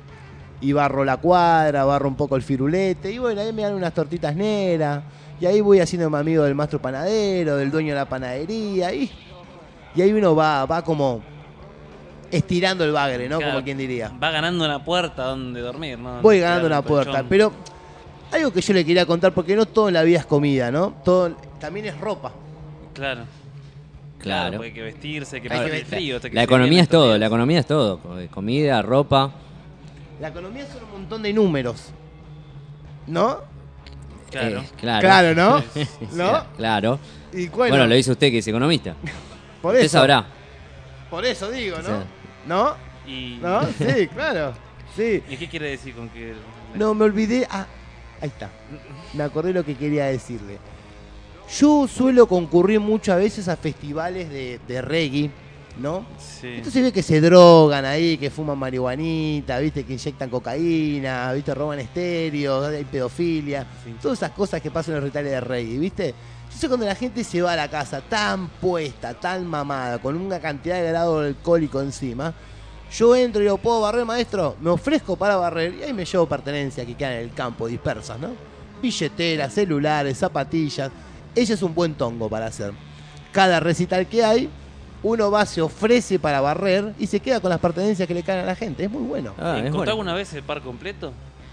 Y barro la cuadra, barro un poco el firulete. Y bueno, ahí me dan unas tortitas negras. Y ahí voy haciéndome amigo del maestro panadero, del dueño de la panadería. Y, y ahí uno va, va como estirando el bagre, ¿no? Claro, Como quien diría. Va ganando una puerta donde dormir, ¿no? Voy Donde ganando quedar una un puerta. colchón. Pero algo que yo le quería contar, porque no todo en la vida es comida, ¿no? Todo también es ropa. Claro. Claro. Porque hay que vestirse, hay que Hay pasar que el vestir. frío. hasta que La se economía vienen es estos todo, días. la economía es todo. Comida, ropa. La economía son un montón de números. ¿No? Claro. Eh, claro. Claro, ¿no? Sí, ¿No? Claro. Y Bueno, bueno, lo dice usted que es economista. por Usted eso. sabrá. Por eso digo, ¿no? Sí. ¿No? Y... ¿No? Sí, claro. Sí. ¿Y qué quiere decir con que...? No, me olvidé. Ah, ahí está. Me acordé lo que quería decirle. Yo suelo concurrir muchas veces a festivales de, de reggae, ¿no? Sí. Entonces ve que se drogan ahí, que fuman marihuanita, viste, que inyectan cocaína, viste, roban estéreos, hay pedofilia, todas esas cosas que pasan en los recitales de reggae, viste. Entonces cuando la gente se va a la casa tan puesta, tan mamada, con una cantidad de grado alcohólico encima, yo entro y digo, ¿puedo barrer, maestro? Me ofrezco para barrer y ahí me llevo pertenencias que quedan en el campo dispersas, ¿no? Billeteras, celulares, zapatillas. Ese es un buen tongo para hacer. Cada recital que hay, uno va, se ofrece para barrer y se queda con las pertenencias que le caen a la gente. Es muy bueno. Ah, es ¿Encontró bueno. alguna vez el par completo?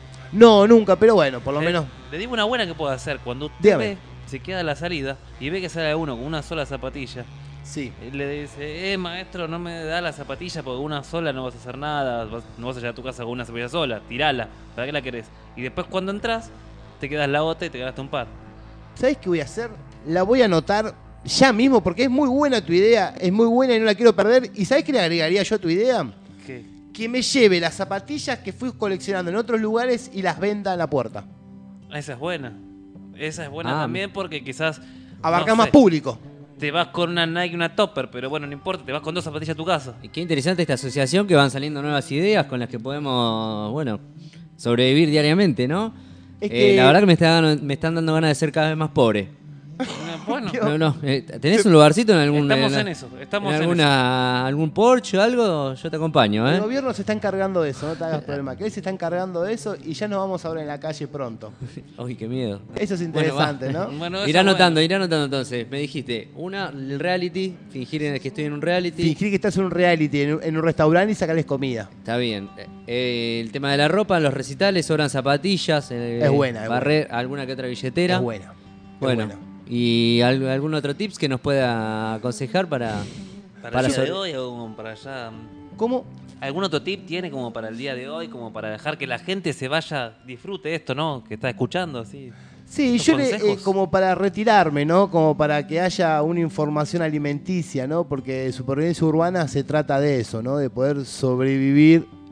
No, nunca, pero bueno, por lo Le- menos. Le digo una buena que puede hacer. Cuando usted Dígame. ve, se queda a la salida y ve que sale uno con una sola zapatilla. Sí. Y le dice, eh, maestro, no me da la zapatilla porque una sola no vas a hacer nada. vas- No vas a llegar a tu casa con una zapatilla sola. Tirala. ¿Para qué la querés? Y después cuando entras, te quedas la otra y te ganaste un par. ¿Sabes qué voy a hacer? La voy a anotar ya mismo porque es muy buena tu idea, es muy buena y no la quiero perder. ¿Y sabes qué le agregaría yo a tu idea? ¿Qué? Que me lleve las zapatillas que fui coleccionando en otros lugares y las venda en la puerta. Esa es buena. Esa es buena Ah, también porque quizás... Abarcar no más sé, público. Te vas con una Nike y una Topper, pero bueno, no importa, te vas con dos zapatillas a tu casa. Y qué interesante esta asociación que van saliendo nuevas ideas con las que podemos, bueno, sobrevivir diariamente, ¿no? Es Eh, que- la verdad que me, está dando- me están dando ganas de ser cada vez más pobre. Bueno, No, no. eh, ¿Tenés un lugarcito en algún... Estamos en, en eso, estamos en en alguna, algún Porsche o algo? Yo te acompaño, El ¿eh? gobierno se está encargando de eso, no te hagas problema. Que él se está encargando de eso y ya nos vamos ahora en la calle pronto. Uy, qué miedo. Eso es Bueno, interesante, va. ¿no? Bueno, eso Irá es anotando, bueno. irá anotando entonces. Me dijiste, una, el reality, fingir en- que estoy en un reality. Fingir que estás en un reality, en un, en un restaurante y sacarles comida. Está bien. Eh, el tema de la ropa, los recitales, sobran zapatillas. eh, Es buena, es barrer, alguna que otra billetera. Es buena. Bueno, buena. ¿y al- algún otro tips que nos pueda aconsejar para, Para, para el día de sobre- hoy o como para allá. ¿Cómo? ¿Algún otro tip tiene como para el día de hoy, como para dejar que la gente se vaya, disfrute esto, ¿no? Que está escuchando, así. Sí, ¿Esos yo le, consejos? eh, como para retirarme, ¿no? Como para que haya una información alimenticia, ¿no? Porque supervivencia urbana se trata de eso, ¿no? De poder sobrevivir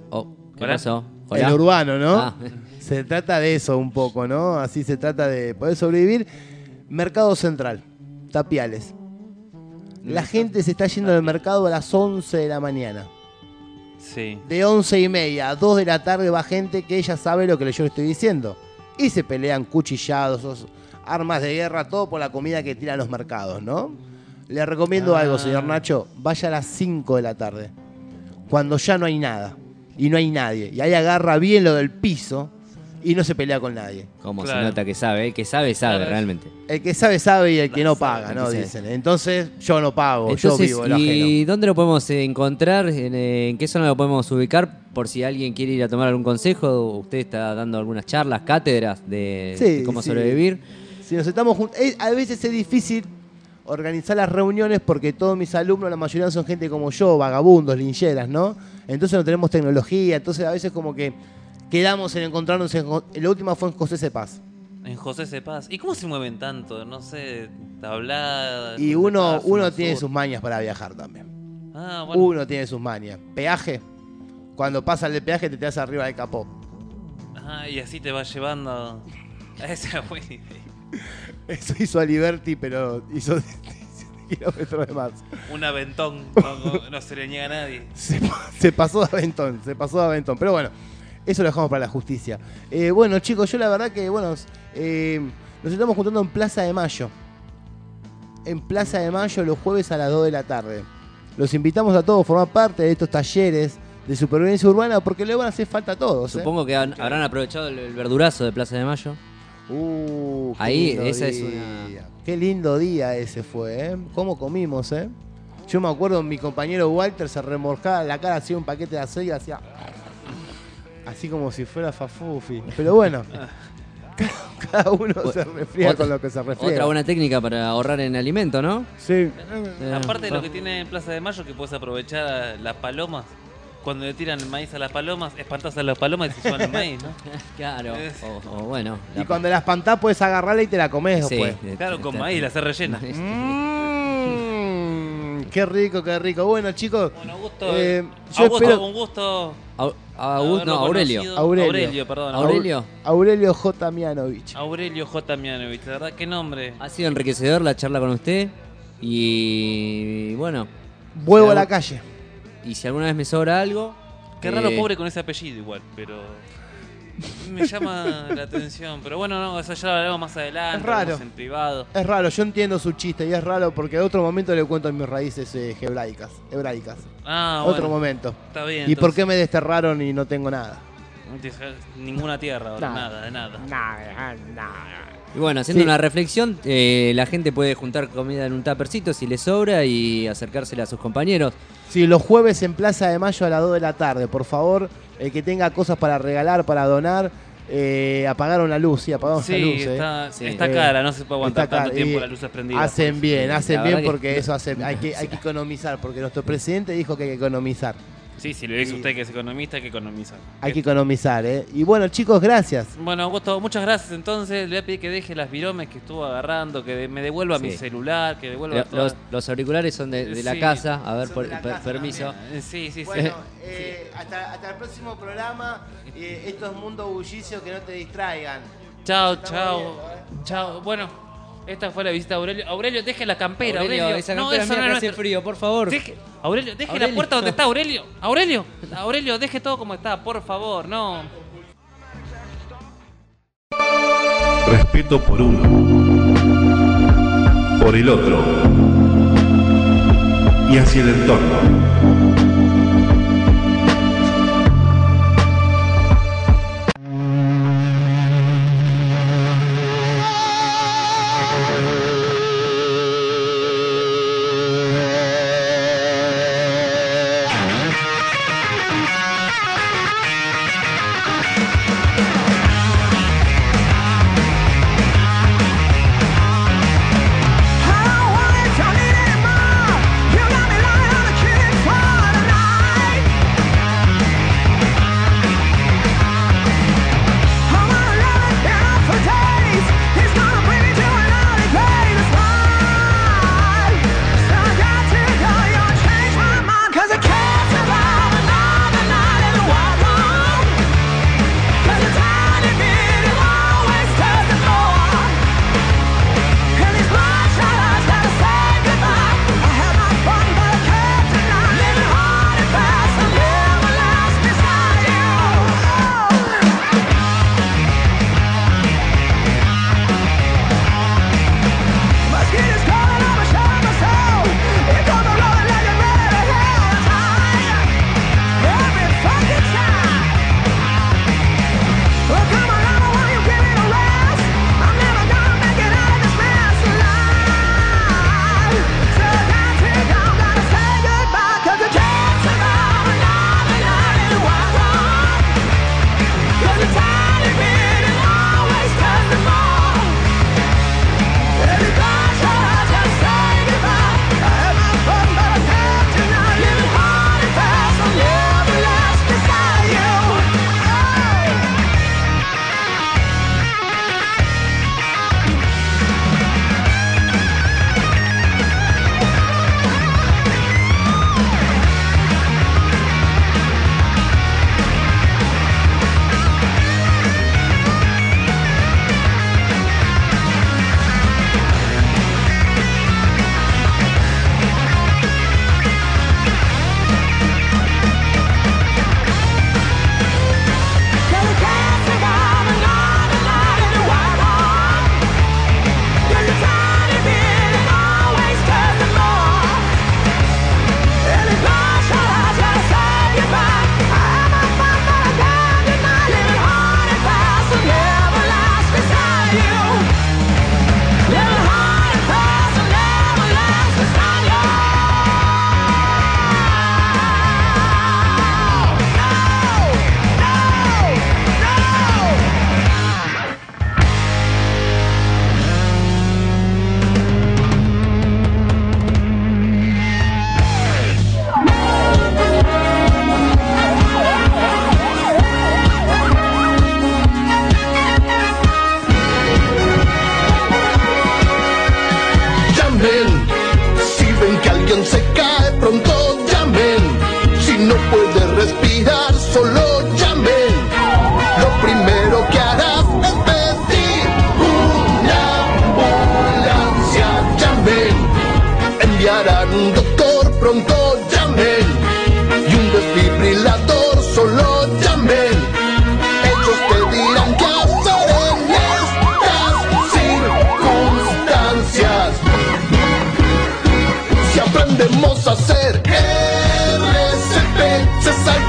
Oh, ¿qué Hola. pasó? El Hola. urbano, ¿no? Ah. Se trata de eso un poco, ¿no? Así se trata de poder sobrevivir. Mercado Central, Tapiales. La gente se está yendo del mercado a las once de la mañana. Sí. De once y media a dos de la tarde va gente que ella sabe lo que yo le estoy diciendo. Y se pelean cuchillados, os- armas de guerra, todo por la comida que tiran los mercados, ¿no? Le recomiendo Ah. algo, señor Nacho. Vaya a las cinco de la tarde. Cuando ya no hay nada. Y no hay nadie. Y ahí agarra bien lo del piso y no se pelea con nadie. Como Claro. se nota que sabe, el que sabe, sabe Claro. realmente. El que sabe, sabe y el que no sabe, paga, el ¿no? que sabe. Dicen. Entonces, yo no pago, yo Entonces, vivo en lo ¿y ajeno. dónde lo podemos eh, encontrar? ¿En, eh, ¿En qué zona lo podemos ubicar? Por si alguien quiere ir a tomar algún consejo, usted está dando algunas charlas, cátedras de, Sí, de cómo sí. sobrevivir. Si nos estamos juntos, a veces es difícil organizar las reuniones porque todos mis alumnos, la mayoría son gente como yo, vagabundos, lincheras, ¿no? Entonces no tenemos tecnología, entonces a veces como que quedamos en encontrarnos en... La última fue en José Cepaz. En José Cepaz. ¿Y cómo se mueven tanto? No sé, tablada. Y José uno, Cepaz, uno zona tiene sur. sus mañas para viajar también. Ah, bueno. Uno tiene sus mañas. Peaje. Cuando pasa el de peaje te te das arriba del capó. Ah, y así te va llevando. Esa es buena idea. Eso hizo a Liberty, pero hizo diecisiete kilómetros de más. Un aventón, no, no- no se le niega a nadie. Se, se pasó de aventón, se pasó de aventón. Pero bueno, eso lo dejamos para la justicia. Eh, bueno, chicos, yo la verdad que, bueno, eh, nos estamos juntando en Plaza de Mayo. En Plaza de Mayo los jueves a las dos de la tarde. Los invitamos a todos a formar parte de estos talleres de supervivencia urbana porque le van a hacer falta a todos. ¿eh? Supongo que han- habrán aprovechado el, el verdurazo de Plaza de Mayo. Uh, qué Ahí, lindo esa es día. una... Qué lindo día ese fue, ¿eh? ¿Cómo comimos, eh? Yo me acuerdo, mi compañero Walter se remorcaba la cara, hacía un paquete de aceite y hacía... Así como si fuera Fafufi. Pero bueno, cada, cada uno se resfría Otra- con lo que se resfría. Otra buena técnica para ahorrar en alimento, ¿no? Sí. Eh, Aparte de va. lo que tiene en Plaza de Mayo, que puedes aprovechar las palomas. Cuando le tiran el maíz a las palomas, espantas a las palomas y se llevan el maíz, ¿no? Claro. Es- O, o bueno. Y cuando la espantás puedes agarrarla y te la comés Sí, después. de- Claro, con de- maíz, la hace rellena. Mm, qué rico, qué rico. Bueno, chicos, Bueno, Augusto, eh, yo Augusto, espero... un gusto. Au- Augusto, haberlo no, Aurelio. conocido. Aurelio. Aurelio, perdón. Aurelio. Aurelio J. Mianovich. Aurelio J. Mianovich, de verdad, qué nombre. Ha sido enriquecedor la charla con usted. Y bueno. Vuelvo si a la algo- calle. Y si alguna vez me sobra algo. Qué raro eh, pobre con ese apellido igual, pero me llama la atención. Pero bueno, no, eso ya lo haremos más adelante, Es raro. hablamos en privado. Es raro, yo entiendo su chiste y es raro porque en otro momento le cuento mis raíces eh, hebraicas. hebraicas. Ah, Otro bueno, momento. Está bien. ¿Y por entonces. qué me desterraron y no tengo nada? No tienes ninguna tierra ahora, Nada. nada, de nada. Nada, nada. Y bueno, haciendo Sí. una reflexión, eh, la gente puede juntar comida en un tuppercito si le sobra y acercársela a sus compañeros. Sí, los jueves en Plaza de Mayo a las dos de la tarde, por favor, el que tenga cosas para regalar, para donar, eh, apagaron la luz, sí, apagamos la Sí, luz. eh. está, Sí. está Eh, cara, no se puede aguantar está tanto cara, tiempo y la luz prendida. Hacen bien, La hacen verdad bien que- porque eso hace, hay que, hay que economizar, porque nuestro presidente dijo que hay que economizar. Sí, si le dice usted que es economista, hay que economizar. Hay que economizar, ¿eh? Y bueno, chicos, gracias. Bueno, Augusto, muchas gracias. Entonces, le voy a pedir que deje las viromes que estuvo agarrando, que de- me devuelva mi Sí. celular, que devuelva Lo- todas- Los, los auriculares son de, de la Sí. casa. A ver, Son por- de la per- casa permiso. Eh, Sí, sí, sí. Bueno, eh, hasta, hasta el próximo programa. Eh, esto es Mundo Bullicio, que no te distraigan. Chao, Estamos chao. viendo, ¿eh? Chao. Bueno, esta fue la visita a Aurelio. Aurelio, deje la campera, Aurelio, Aurelio. esa no, campera eso mía no que es hace nuestro- frío, por favor. Deje, Aurelio, deje Aurelio. la puerta donde está Aurelio. Aurelio, Aurelio, deje todo como está, por favor, no. Respeto por uno, por el otro y hacia el entorno. I wanna turn it in more. You got me lying on the kick.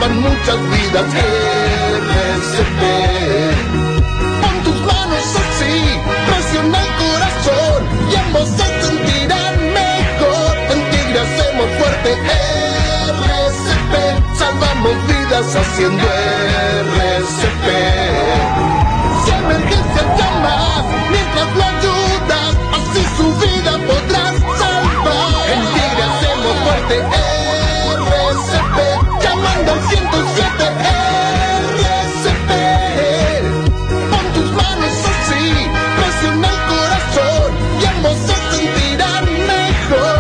salvan muchas vidas. R C P. Pon tus manos así, presiona el corazón y ambos se sentirán mejor. En Tigre hacemos fuerte. R C P. Salvamos vidas haciendo R C P. Si emergencia llamas mientras lo ayudas, así su vida podrás salvar. En Tigre hacemos fuerte. R C P. Llamando al ciento siete. R C P. Pon tus manos así, presiona el corazón y ambos se sentirán mejor.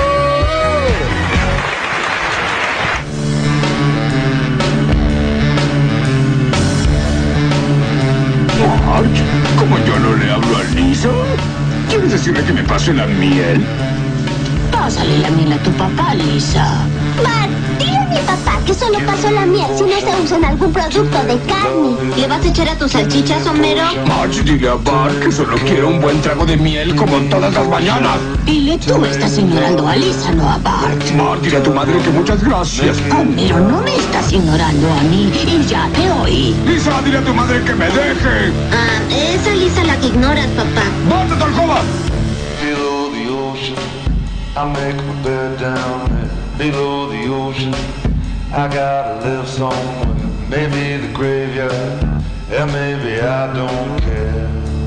Marge, ¿cómo yo no le hablo a Lisa? ¿Quieres decirle que me pase la miel? Pásale la miel a tu papá, Lisa. Bart, dile a mi papá que solo pasó la miel si no se usa en algún producto de carne. ¿Le vas a echar a tus salchichas, Homero? Marge, dile a Bart que solo quiero un buen trago de miel como todas las mañanas. Dile, tú estás ignorando a Lisa, no a Bart. Marge, dile a tu madre que muchas gracias. Homero, no me estás ignorando a mí y ya te oí. Lisa, dile a tu madre que me deje. Ah, esa Lisa la que ignoras, papá. ¡Bart, tal joven! Below the ocean, I make my bed down there. Below the ocean, I gotta live somewhere. Maybe the graveyard, and maybe I don't care.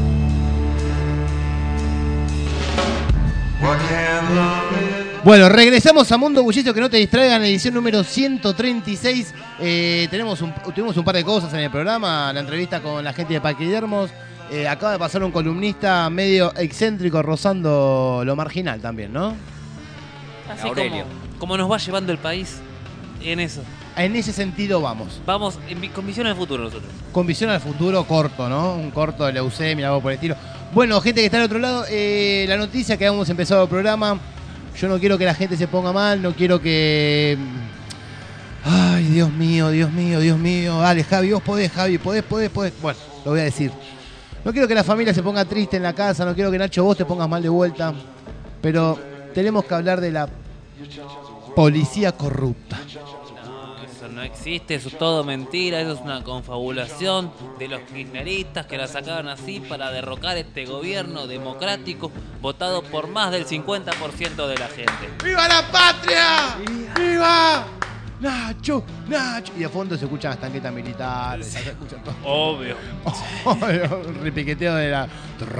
What can love be? Bueno, regresamos a Mundo Bullicio, que no te distraigan, edición número ciento treinta y seis. Eh, tenemos un, tuvimos un par de cosas en el programa, la entrevista con la gente de Paquidermos. Eh, acaba de pasar un columnista medio excéntrico rozando lo marginal también, ¿no? Así como, como nos va llevando el país en eso. En ese sentido vamos. Vamos en, vi- con visión al futuro nosotros. Con visión al futuro corto, ¿no? Un corto de leucemia, algo por el estilo. Bueno, gente que está al otro lado, eh, la noticia que habíamos empezado el programa. Yo no quiero que la gente se ponga mal, no quiero que... Ay, Dios mío, Dios mío, Dios mío. Dale, Javi, vos podés, Javi, podés, podés, podés. Bueno, lo voy a decir. No quiero que la familia se ponga triste en la casa, no quiero que Nacho vos te pongas mal de vuelta. Pero tenemos que hablar de la policía corrupta. Eso no existe, eso es todo mentira, eso es una confabulación de los kirchneristas que la sacaron así para derrocar este gobierno democrático votado por más del cincuenta por ciento de la gente. ¡Viva la patria! ¡Viva! Nacho, Nacho. Y de fondo se escuchan las tanquetas militares. Se escucha todo. Obvio. El repiqueteo de la...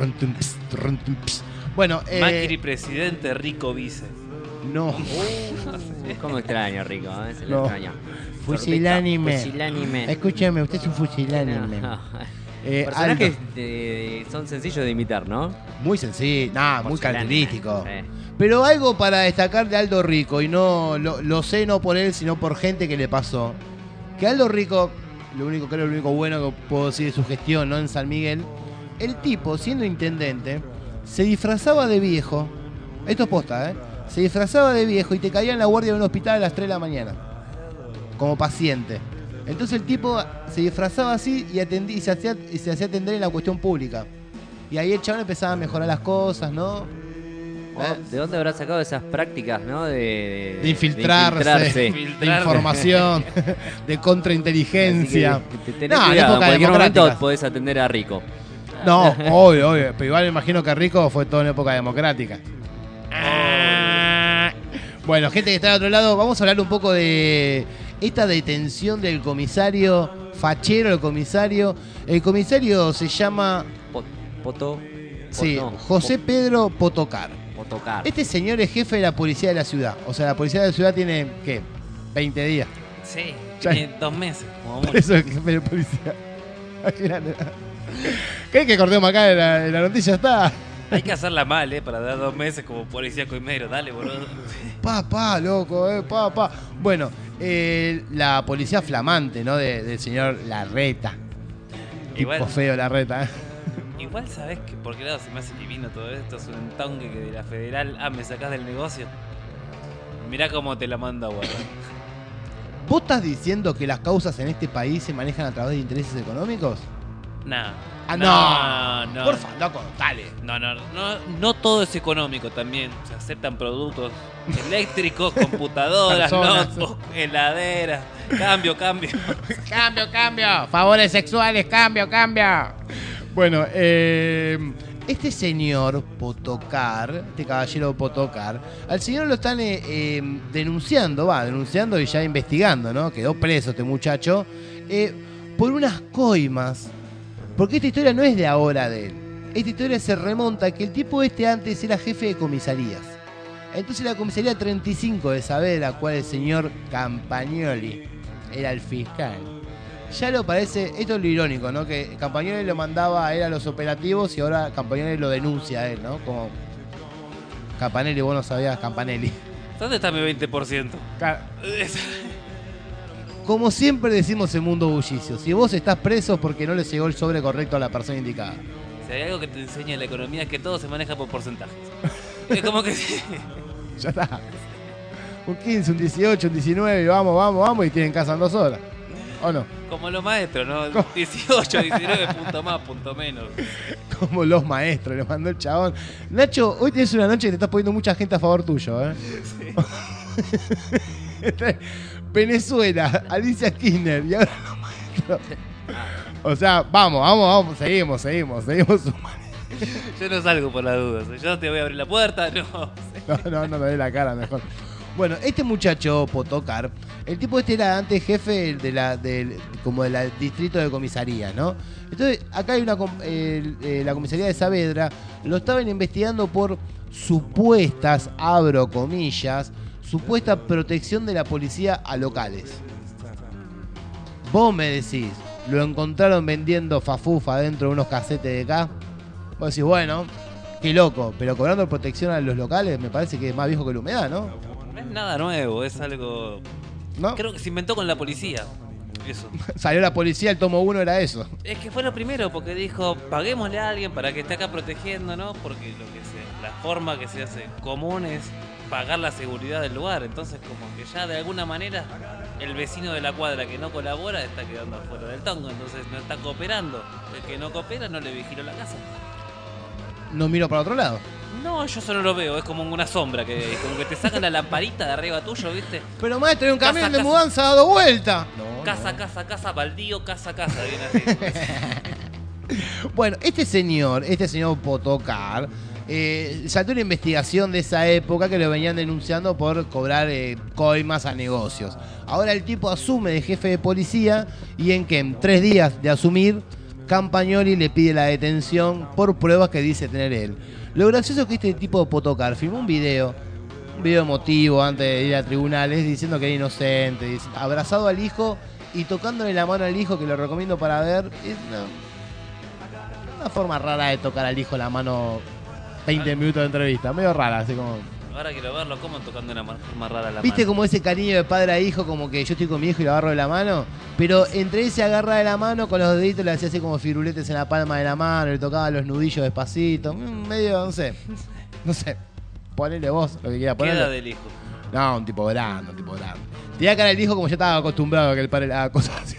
Bueno, eh... Macri presidente, Rico vice. No. ¿Cómo extraño, Rico? ¿eh? Se le No. extraña. Fusilánime. Fusilánime. Escúchame, usted es un fusilánime. No. Eh, Personajes Aldo. de- son sencillos de imitar, ¿no? Muy sencillo, nada, muy Porcelánime. característico. Sí. Pero algo para destacar de Aldo Rico, y no lo, lo sé no por él, sino por gente que le pasó. Que Aldo Rico, lo único creo, lo único bueno que puedo decir de su gestión, ¿no? En San Miguel, el tipo, siendo intendente, se disfrazaba de viejo. Esto es posta, ¿eh? Se disfrazaba de viejo y te caía en la guardia de un hospital a las tres de la mañana. Como paciente. Entonces el tipo se disfrazaba así y, atendí, y, se hacía, y se hacía atender en la cuestión pública. Y ahí el chabón empezaba a mejorar las cosas, ¿no? ¿De dónde habrá sacado esas prácticas, no? De, De infiltrarse, de, de infiltrarse. información, de contrainteligencia. Así que, te- tenés No, en cuidado, en época cualquier momento democrática. podés atender a Rico. No, obvio, obvio. Pero igual me imagino que Rico fue todo en época democrática. Bueno, gente que está al otro lado, vamos a hablar un poco de esta detención del comisario, fachero el comisario. El comisario se llama... Poto. Sí, no, José Pedro Potocar. Potocar. Este señor es jefe de la policía de la ciudad. O sea, la policía de la ciudad tiene, ¿qué? veinte días. Sí, Ya. tiene dos meses. Como mucho. Por eso es jefe de policía. ¿Qué que cortemos acá en la, en la noticia? Está. Hay que hacerla mal, ¿eh? Para dar dos meses como policía coimero. Dale, boludo. Pa, pa, loco, eh, pa, pa. Bueno, eh, la policía flamante, ¿no? De- del señor Larreta. Igual- Tipo feo Larreta, ¿eh? Igual sabés que por qué lado se me hace divino todo esto. Es un entongue que de la federal. Ah, me sacás del negocio. Mirá cómo te la mando a guardar. ¿Vos estás diciendo que las causas en este país se manejan a través de intereses económicos? Nah. Ah, no. no. Por favor, loco, dale. No, no, no, no todo es económico también. Se aceptan productos eléctricos, computadoras, Personas. notebooks, heladeras. Cambio, cambio. Cambio, cambio. Favores sexuales, cambio, cambio. Bueno, eh, este señor Potokar, este caballero Potokar, al señor lo están eh, eh, denunciando, va, denunciando y ya investigando, ¿no? Quedó preso este muchacho eh, por unas coimas. Porque esta historia no es de ahora de él. Esta historia se remonta a que el tipo este antes era jefe de comisarías. Entonces la comisaría treinta y cinco de Saavedra, cual el señor Campagnoli era el fiscal. Ya lo parece, esto es lo irónico, ¿no? Que Campagnoli lo mandaba a él a los operativos y ahora Campagnoli lo denuncia a él, ¿no? Como Campanelli, vos no sabías Campanelli. ¿Dónde está mi veinte por ciento? Claro. Como siempre decimos en Mundo Bullicio, si vos estás preso es porque no le llegó el sobre correcto a la persona indicada. Si hay algo que te enseña la economía es que todo se maneja por porcentajes. Es como que sí. Ya está. Un quince, un dieciocho, un diecinueve, vamos, vamos, vamos, y tienen casa en dos horas. ¿O no? Como los maestros, ¿no? dieciocho, diecinueve, punto más, punto menos. Como los maestros, le mandó el chabón. Nacho, hoy tienes una noche que te estás poniendo mucha gente a favor tuyo, ¿eh? Sí. Venezuela, Alicia Kirchner y ahora los maestros. O sea, vamos, vamos, vamos, seguimos, seguimos, seguimos sumando. Yo no salgo por las dudas. Yo te voy a abrir la puerta, no. No, no, no me dé la cara mejor. Bueno, este muchacho, Potokar, el tipo este era antes jefe de la, del, como del distrito de comisaría, ¿no? Entonces, acá hay una eh, eh, la comisaría de Saavedra, lo estaban investigando por supuestas, abro comillas, supuesta protección de la policía a locales. Vos me decís, lo encontraron vendiendo fafufa dentro de unos casetes de acá. Vos decís, bueno, qué loco, pero cobrando protección a los locales me parece que es más viejo que la humedad, ¿no? No es nada nuevo, es algo... ¿No? Creo que se inventó con la policía. Eso. Salió la policía, el tomo uno era eso. Es que fue lo primero, porque dijo, paguémosle a alguien para que esté acá protegiendo, ¿no? Porque lo que se, la forma que se hace común es pagar la seguridad del lugar. Entonces, como que ya de alguna manera el vecino de la cuadra que no colabora está quedando afuera del tongo. Entonces no está cooperando. El que no coopera no le vigila la casa. No miro para otro lado. No, yo solo lo veo, es como una sombra, que como que te sacan la lamparita de arriba tuyo, ¿viste? Pero maestro, hay un camión Casa, de casa. mudanza dado vuelta. No, Casa, no. casa, casa, baldío, casa, casa, viene así. Bueno, este señor, este señor Potokar, eh, saltó una investigación de esa época que lo venían denunciando por cobrar eh, coimas a negocios. Ahora el tipo asume de jefe de policía y en que en tres días de asumir, Campagnoli le pide la detención por pruebas que dice tener él. Lo gracioso es que este tipo de Potokar filmó un video, un video emotivo antes de ir a tribunales diciendo que era inocente, dic- abrazado al hijo y tocándole la mano al hijo, que lo recomiendo para ver. Es una, una forma rara de tocar al hijo la mano veinte minutos de entrevista, medio rara, así como... Ahora quiero verlo, ¿cómo tocando una ma- forma rara la ¿Viste mano? como ese cariño de padre a hijo, como que yo estoy con mi hijo y lo agarro de la mano? Pero entre ese agarra de la mano, con los deditos le hacía así como firuletes en la palma de la mano, le tocaba los nudillos despacito, mm, medio, no sé, no sé, ponele vos lo que quieras ¿Qué ponerle. edad del hijo? No, un tipo grande, un tipo grande. Tenía cara el hijo como yo estaba acostumbrado a que el padre le haga cosas así.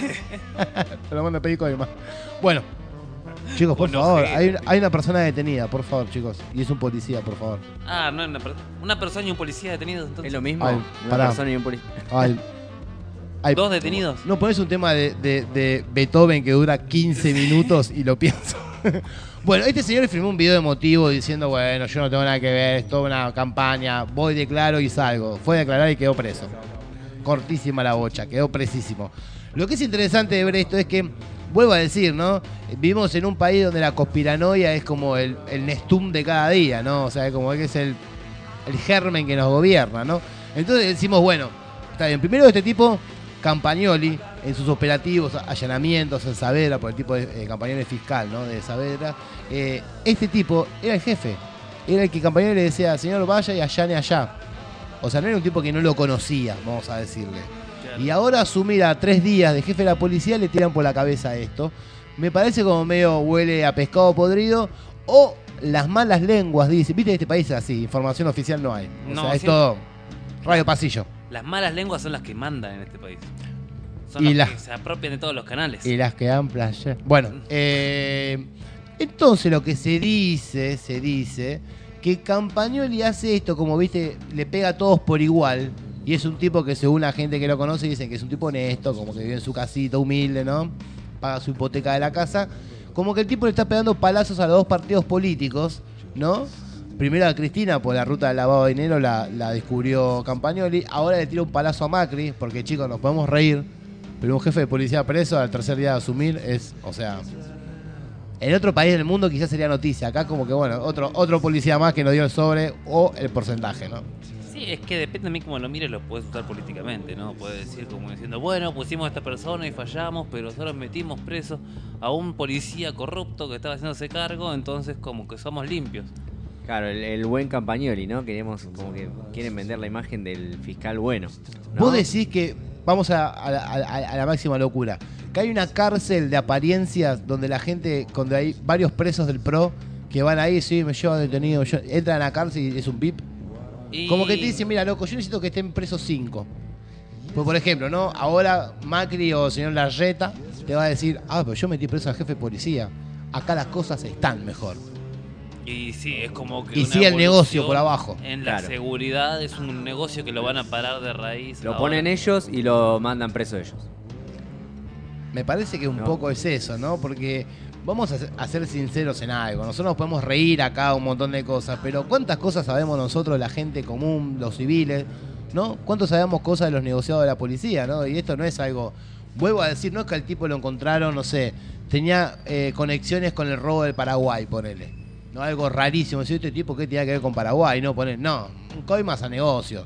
Se lo mando a pedir coima. Bueno, chicos, por Un favor, ojete. hay, hay una persona detenida, por favor, chicos. Y es un policía, por favor. Ah, no, una, per- una persona y un policía detenidos entonces. Es lo mismo. Ay, Una pará. persona y un policía. Ay, ay, ¿Dos detenidos? No pones un tema de, de- de Beethoven que dura quince minutos y lo pienso. Bueno, este señor filmó un video emotivo diciendo, bueno, yo no tengo nada que ver, es toda una campaña, voy, declaro y salgo. Fue a declarar y quedó preso. Cortísima la bocha, quedó presísimo. Lo que es interesante de ver esto es que, vuelvo a decir, ¿no? Vivimos en un país donde la conspiranoia es como el, el Nestum de cada día, ¿no? O sea, como que es el, el germen que nos gobierna, ¿no? Entonces decimos, bueno, está bien, primero este tipo, Campagnoli, en sus operativos, allanamientos en Saavedra, por el tipo de eh, Campagnoli fiscal, ¿no? De Saavedra, eh, este tipo era el jefe, era el que Campagnoli le decía, señor, vaya y allane allá. O sea, no era un tipo que no lo conocía, vamos a decirle. Y ahora asumir a tres días de jefe de la policía le tiran por la cabeza esto. Me parece como medio huele a pescado podrido o las malas lenguas dicen, viste, este país es así, información oficial no hay. O No, sea, es siempre- todo radio pasillo. Las malas lenguas son las que mandan en este país. Son Y las la- que se apropian de todos los canales. Y las que dan playa. Bueno, eh, entonces lo que se dice, se dice que Campagnoli hace esto, como viste, le pega a todos por igual. Y es un tipo que según la gente que lo conoce dicen que es un tipo honesto, como que vive en su casita humilde, ¿no? Paga su hipoteca de la casa. Como que el tipo le está pegando palazos a los dos partidos políticos, ¿no? Primero a Cristina, por la ruta del lavado de dinero la, la descubrió Campagnoli. Ahora le tira un palazo a Macri, porque chicos, nos podemos reír, pero un jefe de policía preso al tercer día de asumir es, o sea... En otro país del mundo quizás sería noticia. Acá como que, bueno, otro, otro policía más que nos dio el sobre o el porcentaje, ¿no? Sí, es que depende de mí cómo lo mires, lo puedes usar políticamente, ¿no? Puedes decir como diciendo, bueno, pusimos a esta persona y fallamos, pero nosotros metimos preso a un policía corrupto que estaba haciéndose cargo, entonces como que somos limpios. Claro, el, el buen Campagnoli, ¿no? Queremos, como que quieren vender la imagen del fiscal bueno, ¿no? Vos decís que, vamos a, a, a, a la máxima locura, que hay una cárcel de apariencias donde la gente, donde hay varios presos del P R O que van ahí, sí, me llevan detenido, yo, entran a la cárcel y es un V I P. Y... Como que te dicen, mira, loco, yo necesito que estén presos cinco. Pues, por ejemplo, ¿no? Ahora Macri o el señor Larreta te va a decir, ah, pero yo metí preso al jefe de policía. Acá las cosas están mejor. Y sí, es como que Y una sigue el negocio evolución por abajo. En la Claro. seguridad es un negocio que lo van a parar de raíz. Lo ahora. ponen ellos y lo mandan preso ellos. Me parece que un No. poco es eso, ¿no? Porque vamos a ser, a ser sinceros en algo. Nosotros nos podemos reír acá un montón de cosas, pero ¿cuántas cosas sabemos nosotros, la gente común, los civiles, ¿no? ¿Cuánto sabemos cosas de los negociados de la policía, ¿no? Y esto no es algo... Vuelvo a decir, no es que al tipo lo encontraron, no sé, tenía eh, conexiones con el robo del Paraguay, ponele. No, algo rarísimo. Si este tipo, ¿qué tiene que ver con Paraguay? No, poner, no, coimas a negocios.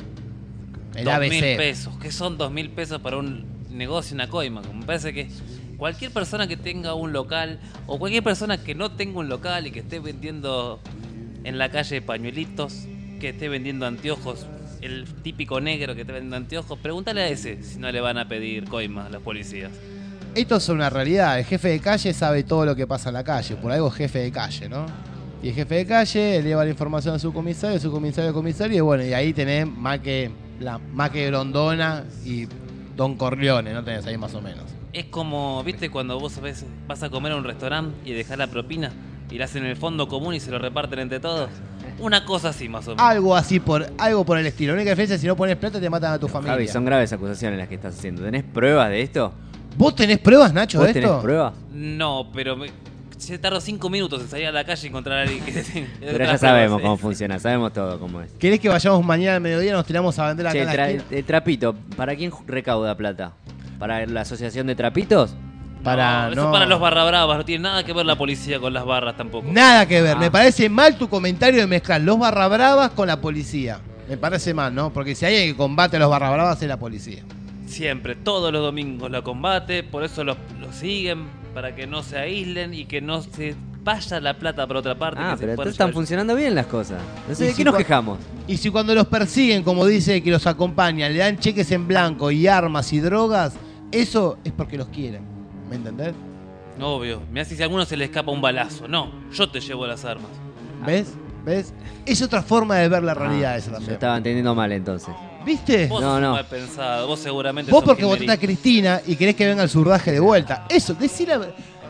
El Dos A B mil C. pesos. ¿Qué son dos mil pesos para un negocio, una coima? Me parece que cualquier persona que tenga un local o cualquier persona que no tenga un local y que esté vendiendo en la calle pañuelitos, que esté vendiendo anteojos, el típico negro que esté vendiendo anteojos, pregúntale a ese si no le van a pedir coimas a los policías. Esto es una realidad. El jefe de calle sabe todo lo que pasa en la calle. Por algo es jefe de calle, ¿no? Y el jefe de calle eleva la información a su comisario, su comisario a comisario, y bueno, y ahí tenés más que, la, más que Grondona y Don Corleone, ¿no? Tenés ahí más o menos. Es como, ¿viste? Cuando vos a veces vas a comer a un restaurante y dejás la propina y la hacen en el fondo común y se lo reparten entre todos. Una cosa así, más o menos. Algo así, por algo por el estilo. La única diferencia es si no pones plata te matan a tu familia. Javi, son graves acusaciones las que estás haciendo. ¿Tenés pruebas de esto? ¿Vos tenés pruebas, Nacho, ¿Vos de esto? tenés pruebas? No, pero me, se tardó cinco minutos en salir a la calle y encontrar a alguien que... Pero ya sabemos cómo funciona, sabemos todo cómo es. ¿Querés que vayamos mañana al mediodía y nos tiramos a vender acá Che, en la tra- esquina? eh, Trapito, ¿para quién recauda plata? ¿Para la asociación de trapitos? Para, No, no. eso para los barra bravas, no tiene nada que ver la policía con las barras tampoco. Nada que ver. Ah. Me parece mal tu comentario de mezclar los barra bravas con la policía. Me parece mal, ¿no? Porque si hay alguien que combate a los barra bravas es la policía. Siempre, todos los domingos lo combate, por eso lo, lo siguen, para que no se aíslen y que no se vaya la plata por otra parte. Ah, que se pero pueda entonces están llevar- funcionando bien las cosas. No sé Y de si qué nos cua- quejamos. Y si cuando los persiguen, como dice que los acompañan, le dan cheques en blanco y armas y drogas, eso es porque los quieren. ¿Me entendés? Obvio, me hace si a alguno se le escapa un balazo. No, yo te llevo las armas. ¿Ves? ¿Ves? Es otra forma de ver la realidad Ah, esa yo también. estaba entendiendo mal entonces. ¿Viste? Vos No, sos no. mal pensado, vos seguramente Vos sos porque kirchnerista. votaste a Cristina y querés que venga el surdaje de vuelta. Eso, decí la...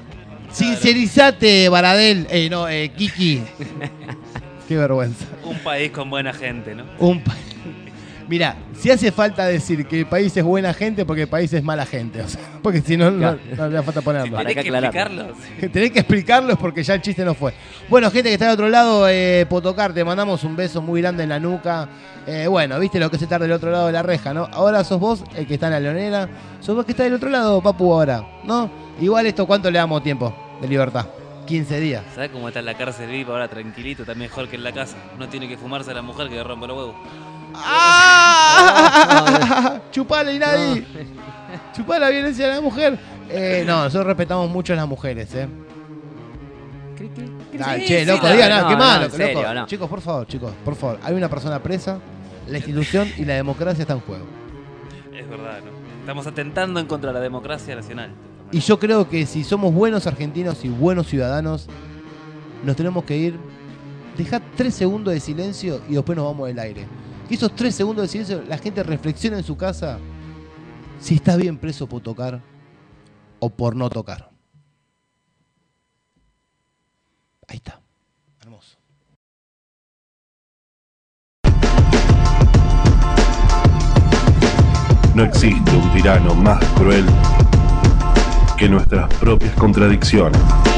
Sincerizate, Baradel. Eh, no, eh, Kiki. Qué vergüenza. Un país con buena gente, ¿no? Un pa- Mirá, si hace falta decir que el país es buena gente porque el país es mala gente. O sea, porque si no, no, no le hace falta ponerlo. Para Tenés que que aclararlo. explicarlo. Tenés que explicarlo es porque ya el chiste no fue. Bueno, gente que está del otro lado, eh, Potocar, te mandamos un beso muy grande en la nuca. Eh, bueno, viste lo que se tarda del otro lado de la reja, ¿no? Ahora sos vos el que está en la leonera. Sos vos que está del otro lado, papu, ahora, ¿no? Igual esto, ¿cuánto le damos tiempo de libertad? quince días. ¿Sabés cómo está en la cárcel V I P ahora tranquilito? Está mejor que en la casa. No tiene que fumarse a la mujer que le rompe los huevos. ¡Ah! Chupale y nadie. Chupale la violencia de la mujer. Eh, no, nosotros respetamos mucho a las mujeres, ¿eh? Ay, Sí, che, sí, loco, la- diga no, nada, qué no, malo, en loco. serio, no. Chicos, por favor, chicos, por favor. Hay una persona presa, la institución y la democracia están en juego. Es verdad, ¿no? Estamos atentando en contra de la democracia nacional. Y yo creo que si somos buenos argentinos y buenos ciudadanos, nos tenemos que ir. Dejad tres segundos de silencio y después nos vamos del aire. Que esos tres segundos de silencio la gente reflexione en su casa si está bien preso por tocar o por no tocar. Ahí está. Hermoso. No existe un tirano más cruel que nuestras propias contradicciones.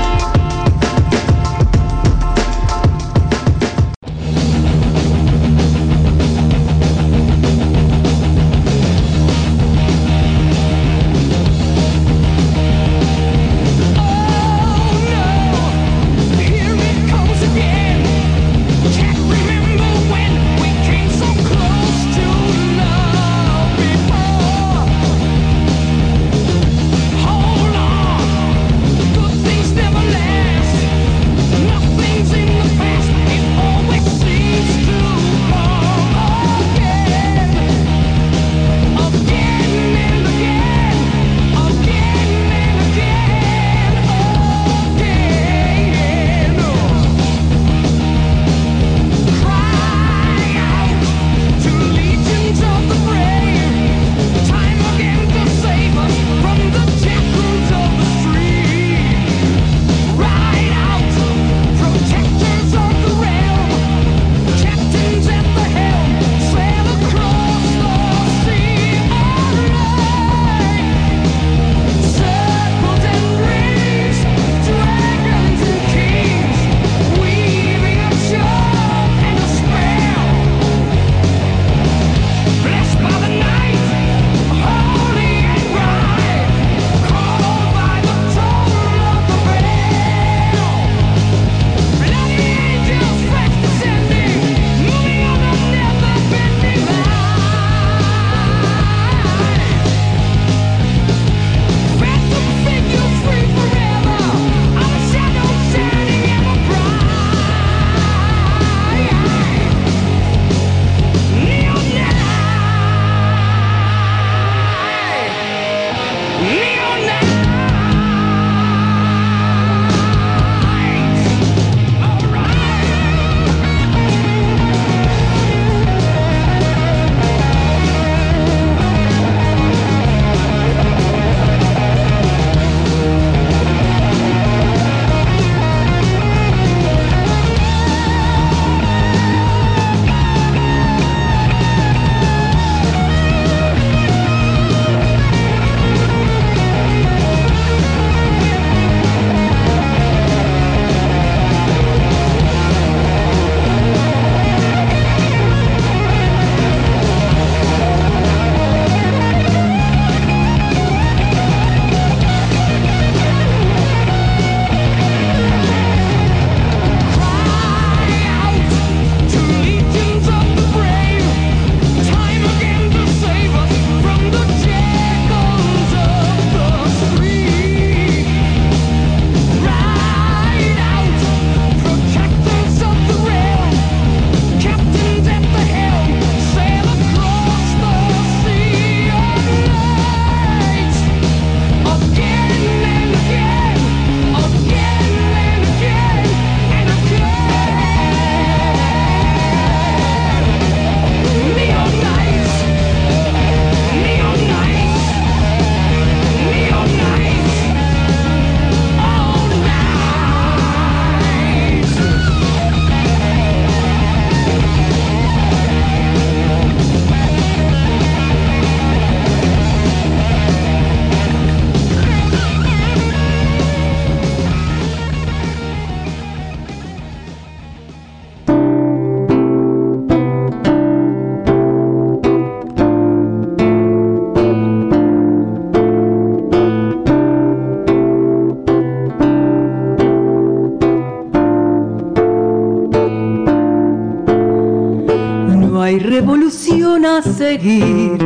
hay revolución a seguir,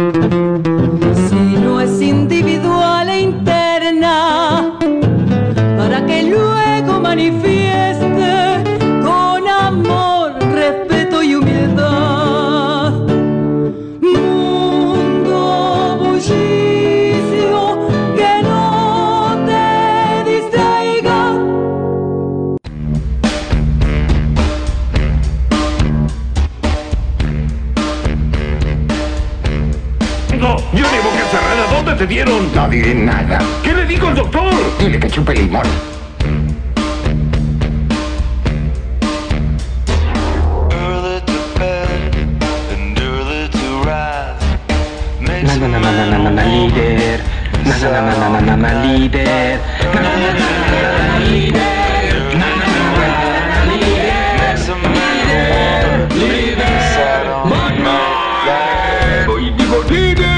si no es individual e interna, para que luego manifieste con amor, respeto y humildad. Mundo bullicio, que no te distraiga. No, yo ni boca cerrada. ¿Dónde te dieron? No diré nada. ¿Qué le digo al doctor? Dile que chupe limón. Nada na na na na na na líder, na na na na na líder, na na na na na líder, líder, líder, hoy digo líder.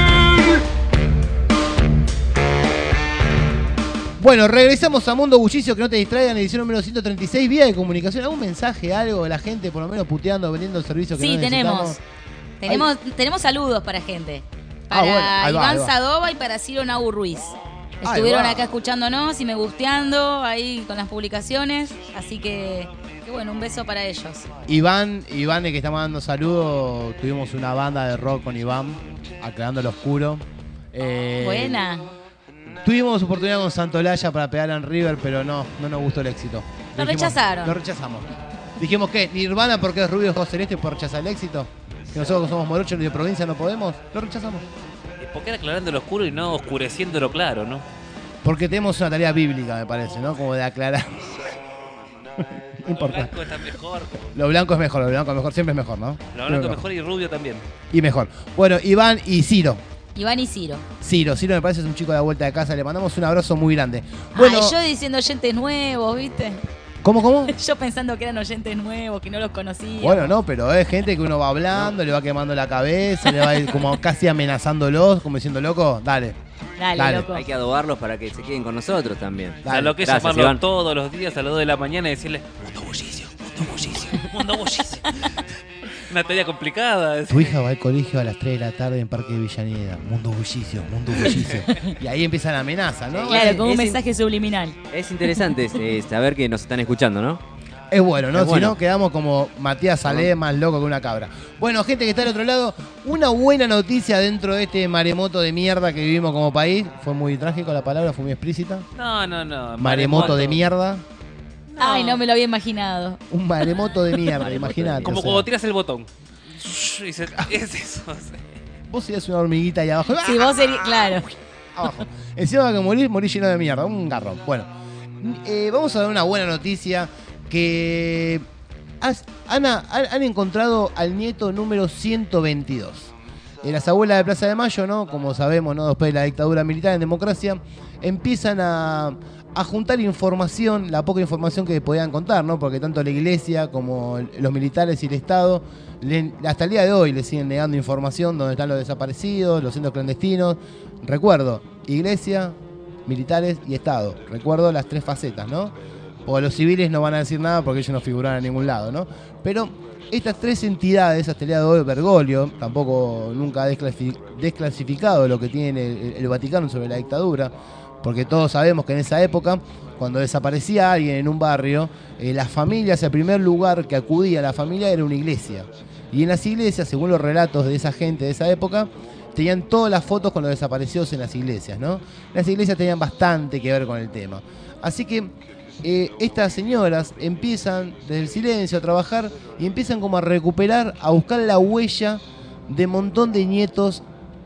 Bueno, regresamos a Mundo Bullicio, que no te distraigan, edición número ciento treinta y seis, vía de comunicación. ¿Algún mensaje, algo de la gente, por lo menos puteando, vendiendo el servicio que Sí, no tenemos. necesitamos? Tenemos, tenemos saludos para gente. Ah, Para bueno, ahí va, Iván ahí va. Sadova y para Ciro Nau Ruiz. Ahí Estuvieron va. acá escuchándonos y me gusteando ahí con las publicaciones. Así que, que bueno, un beso para ellos. Iván, Iván, el que está mandando saludos, tuvimos una banda de rock con Iván, aclarando lo oscuro. Eh, Buena. Tuvimos oportunidad con Santolaya para pegar en River, pero no, no nos gustó el éxito. Lo rechazaron. Lo rechazamos. Dijimos que Nirvana porque es rubio, ojos celeste, por rechazar el éxito. Que nosotros que somos morochos de provincia no podemos, lo rechazamos. ¿Por qué era aclarando lo oscuro y no oscureciéndolo claro, no? Porque tenemos una tarea bíblica, me parece, ¿no? Como de aclarar. No importa. Lo blanco está mejor. Lo blanco es mejor, lo blanco es mejor, siempre es mejor, ¿no? Lo blanco es mejor y rubio también. Y mejor. Bueno, Iván y Ciro. Iván y Ciro. Ciro, Ciro me parece es un chico de la vuelta de casa, le mandamos un abrazo muy grande. Bueno, Ay, yo diciendo oyentes nuevos, ¿viste? ¿cómo, cómo? Yo pensando que eran oyentes nuevos, que no los conocía. Bueno, no, pero es gente que uno va hablando, le va quemando la cabeza, le va a ir como casi amenazándolos, como diciendo, loco, dale. Dale, Dale. loco. Hay que adobarlos para que se queden con nosotros también. O sea, lo que es Gracias, llamarlo Iván. todos los días a las dos de la mañana y decirle Mundo Bullicio, Mundo Bullicio, Mundo Bullicio. Una tarea complicada. Tu hija va al colegio a las tres de la tarde en Parque de Villaneda. Mundo bullicio, mundo bullicio. Y ahí empieza la amenaza, ¿no? Claro, con un Es in- mensaje subliminal. Es interesante eh, saber que nos están escuchando, ¿no? Es bueno, ¿no? Es Si bueno. no, quedamos como Matías Salé, más loco que una cabra. Bueno, gente que está al otro lado, una buena noticia dentro de este maremoto de mierda que vivimos como país. Fue muy trágico la palabra, fue muy explícita. No, no, no. Maremoto de mierda. Ay, no me lo había imaginado. Un maremoto de mierda, imagínate. Como o sea. cuando tiras el botón. Y se- es eso. Vos serías una hormiguita ahí abajo. Si vos serías, claro. Abajo. Encima que morir, morir lleno de mierda. Un garrón. Bueno, eh, vamos a dar una buena noticia que has- Ana, han, han encontrado al nieto número ciento veintidós. Eh, las abuelas de Plaza de Mayo, ¿no? Como sabemos, ¿no? Después de la dictadura militar en democracia, empiezan a, a juntar información, la poca información que podían contar, ¿no? Porque tanto la iglesia como el- los militares y el Estado, le- hasta el día de hoy le siguen negando información donde están los desaparecidos, los centros clandestinos. Recuerdo, iglesia, militares y Estado. Recuerdo las tres facetas, ¿no? O los civiles no van a decir nada porque ellos no figuran en ningún lado, ¿no? Pero estas tres entidades, hasta el día de hoy, Bergoglio, tampoco nunca ha desclasi- desclasificado lo que tiene el, el Vaticano sobre la dictadura, porque todos sabemos que en esa época, cuando desaparecía alguien en un barrio, eh, las familias, el primer lugar que acudía a la familia era una iglesia. Y en las iglesias, según los relatos de esa gente de esa época, tenían todas las fotos con los desaparecidos en las iglesias, ¿no? Las iglesias tenían bastante que ver con el tema. Así que eh, estas señoras empiezan desde el silencio a trabajar y empiezan como a recuperar, a buscar la huella de un montón de nietos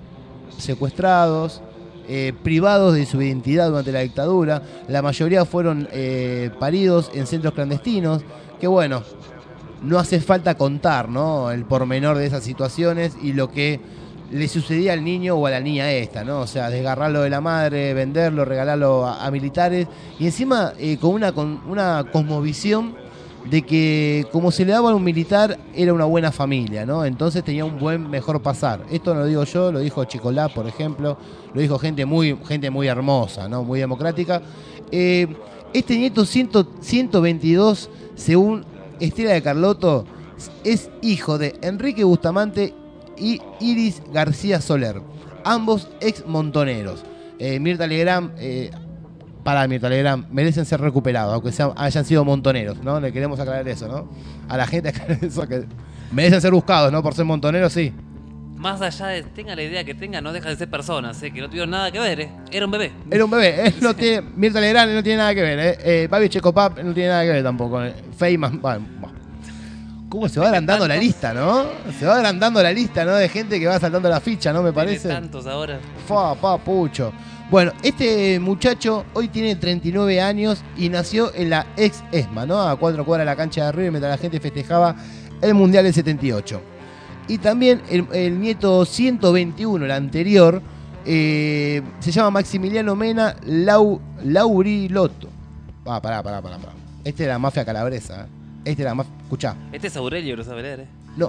secuestrados, eh, privados de su identidad durante la dictadura. La mayoría fueron eh, paridos en centros clandestinos, que bueno, no hace falta contar, ¿no? El pormenor de esas situaciones y lo que le sucedía al niño o a la niña esta, ¿no? O sea, desgarrarlo de la madre, venderlo, regalarlo a, a militares y encima eh, con una con una cosmovisión de que como se le daba a un militar era una buena familia, ¿no? Entonces tenía un buen, mejor pasar. Esto no lo digo yo, lo dijo Chicolá, por ejemplo, lo dijo gente muy, gente muy hermosa, ¿no? Muy democrática. Eh, este nieto ciento veintidós, según Estela de Carlotto, es hijo de Enrique Bustamante y Iris García Soler, ambos ex montoneros. Eh, Mirta Legrand, eh, para Mirta Legrand, merecen ser recuperados, aunque sean, hayan sido montoneros, ¿no? Le queremos aclarar eso, ¿no? A la gente aclarar eso, que merecen ser buscados, ¿no? Por ser montoneros, sí. Más allá de tenga la idea que tenga, no deja de ser personas, ¿eh? Que no tuvieron nada que ver, ¿eh? Era un bebé. Era un bebé, él no tiene, Mirta Legrand no tiene nada que ver, ¿eh? eh Babi Checopap no tiene nada que ver tampoco. Eh. Feynman, bueno, bueno. ¿Cómo se va agrandando la lista, no? Se va agrandando la lista, ¿no? De gente que va saltando la ficha, ¿no? Me parece. Tiene tantos ahora. Fa, pa, pucho. Bueno, este muchacho hoy tiene treinta y nueve años y nació en la ex ESMA, ¿no? A cuatro cuadras de la cancha de River mientras la gente festejaba el Mundial del setenta y ocho. Y también el, el nieto ciento veintiuno, el anterior, Eh, se llama Maximiliano Mena Lau, Laurilotto. Ah, pará, pará, pará, pará. Este es la mafia calabresa. ¿eh? Este es la mafia. Escuchá. Este es Aurelio, lo sabe leer, ¿eh? No.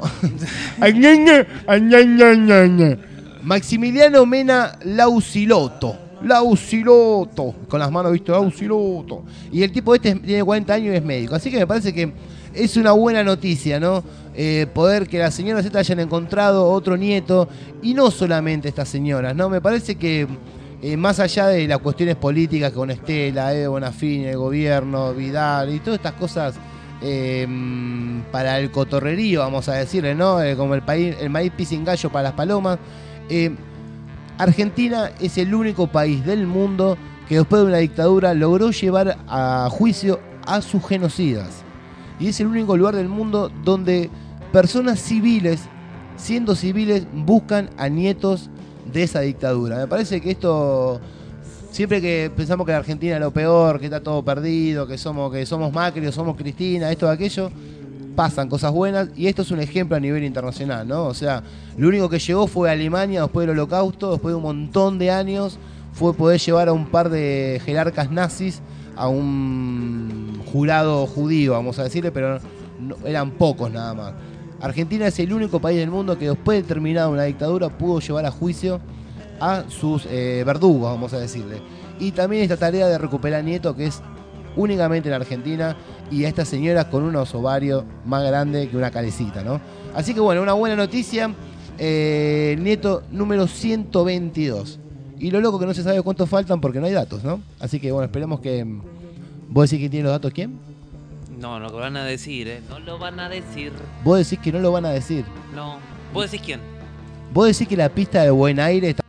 Maximiliano Mena Lausilotto. Lausilotto. Con las manos, ¿viste? Lausilotto. Y el tipo este tiene cuarenta años y es médico. Así que me parece que es una buena noticia, ¿no? Eh, poder que las señoras estas hayan encontrado otro nieto. Y no solamente estas señoras, ¿no? Me parece que eh, más allá de las cuestiones políticas con Estela, Evo Bonafini, el gobierno, Vidal y todas estas cosas eh, para el cotorrerío, vamos a decirle, ¿no? Eh, como el, país, el maíz pis sin gallo para las palomas. Eh, Argentina es el único país del mundo que después de una dictadura logró llevar a juicio a sus genocidas. Y es el único lugar del mundo donde personas civiles, siendo civiles, buscan a nietos de esa dictadura. Me parece que esto, siempre que pensamos que la Argentina es lo peor, que está todo perdido, que somos, que somos Macri o somos Cristina, esto o aquello, pasan cosas buenas y esto es un ejemplo a nivel internacional, ¿no? O sea, lo único que llegó fue a Alemania después del Holocausto, después de un montón de años, fue poder llevar a un par de jerarcas nazis a un jurado judío, vamos a decirle, pero no, eran pocos nada más. Argentina es el único país del mundo que después de terminada una dictadura pudo llevar a juicio a sus eh, verdugos, vamos a decirle. Y también esta tarea de recuperar nietos que es únicamente en Argentina y a esta señora con unos ovarios más grandes que una calecita, ¿no? Así que bueno, una buena noticia, eh, nieto número ciento veintidós. Y lo loco que no se sabe cuántos faltan porque no hay datos, ¿no? Así que bueno, esperemos que... ¿Vos decís que tiene los datos quién? No, no lo van a decir, ¿eh? No lo van a decir. Vos decís que no lo van a decir. No. ¿Vos decís quién? Vos decís que la pista de Buen Aire está...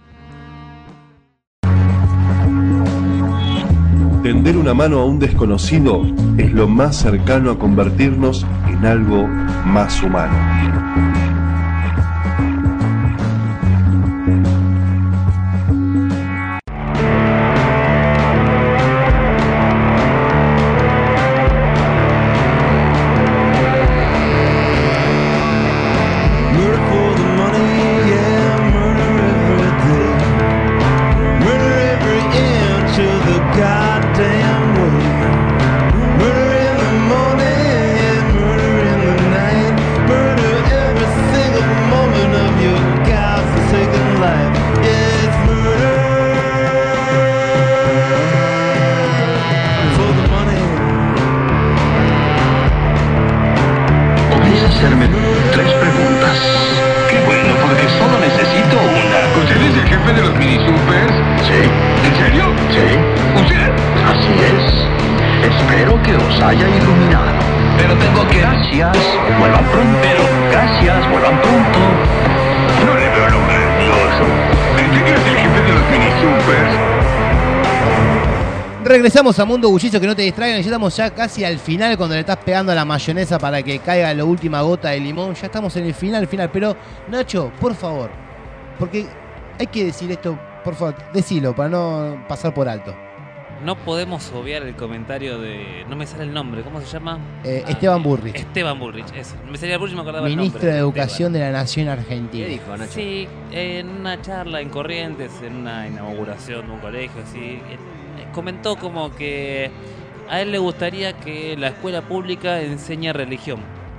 Tender una mano a un desconocido es lo más cercano a convertirnos en algo más humano. Regresamos a Mundo Bullicio, que no te distraigan. Ya estamos ya casi al final, cuando le estás pegando a la mayonesa para que caiga la última gota de limón. Ya estamos en el final, final. Pero, Nacho, por favor, porque hay que decir esto, por favor, decilo para no pasar por alto. No podemos obviar el comentario de... No me sale el nombre, ¿cómo se llama? Eh, Esteban Burrich. Esteban Burrich, eso. Me salía Burrich y me acordaba Ministro el nombre. de Educación Esteban. de la Nación Argentina. ¿Qué dijo, Nacho? Sí, en una charla en Corrientes, en una inauguración de un colegio, así, él comentó como que a él le gustaría que la escuela pública enseñe religión.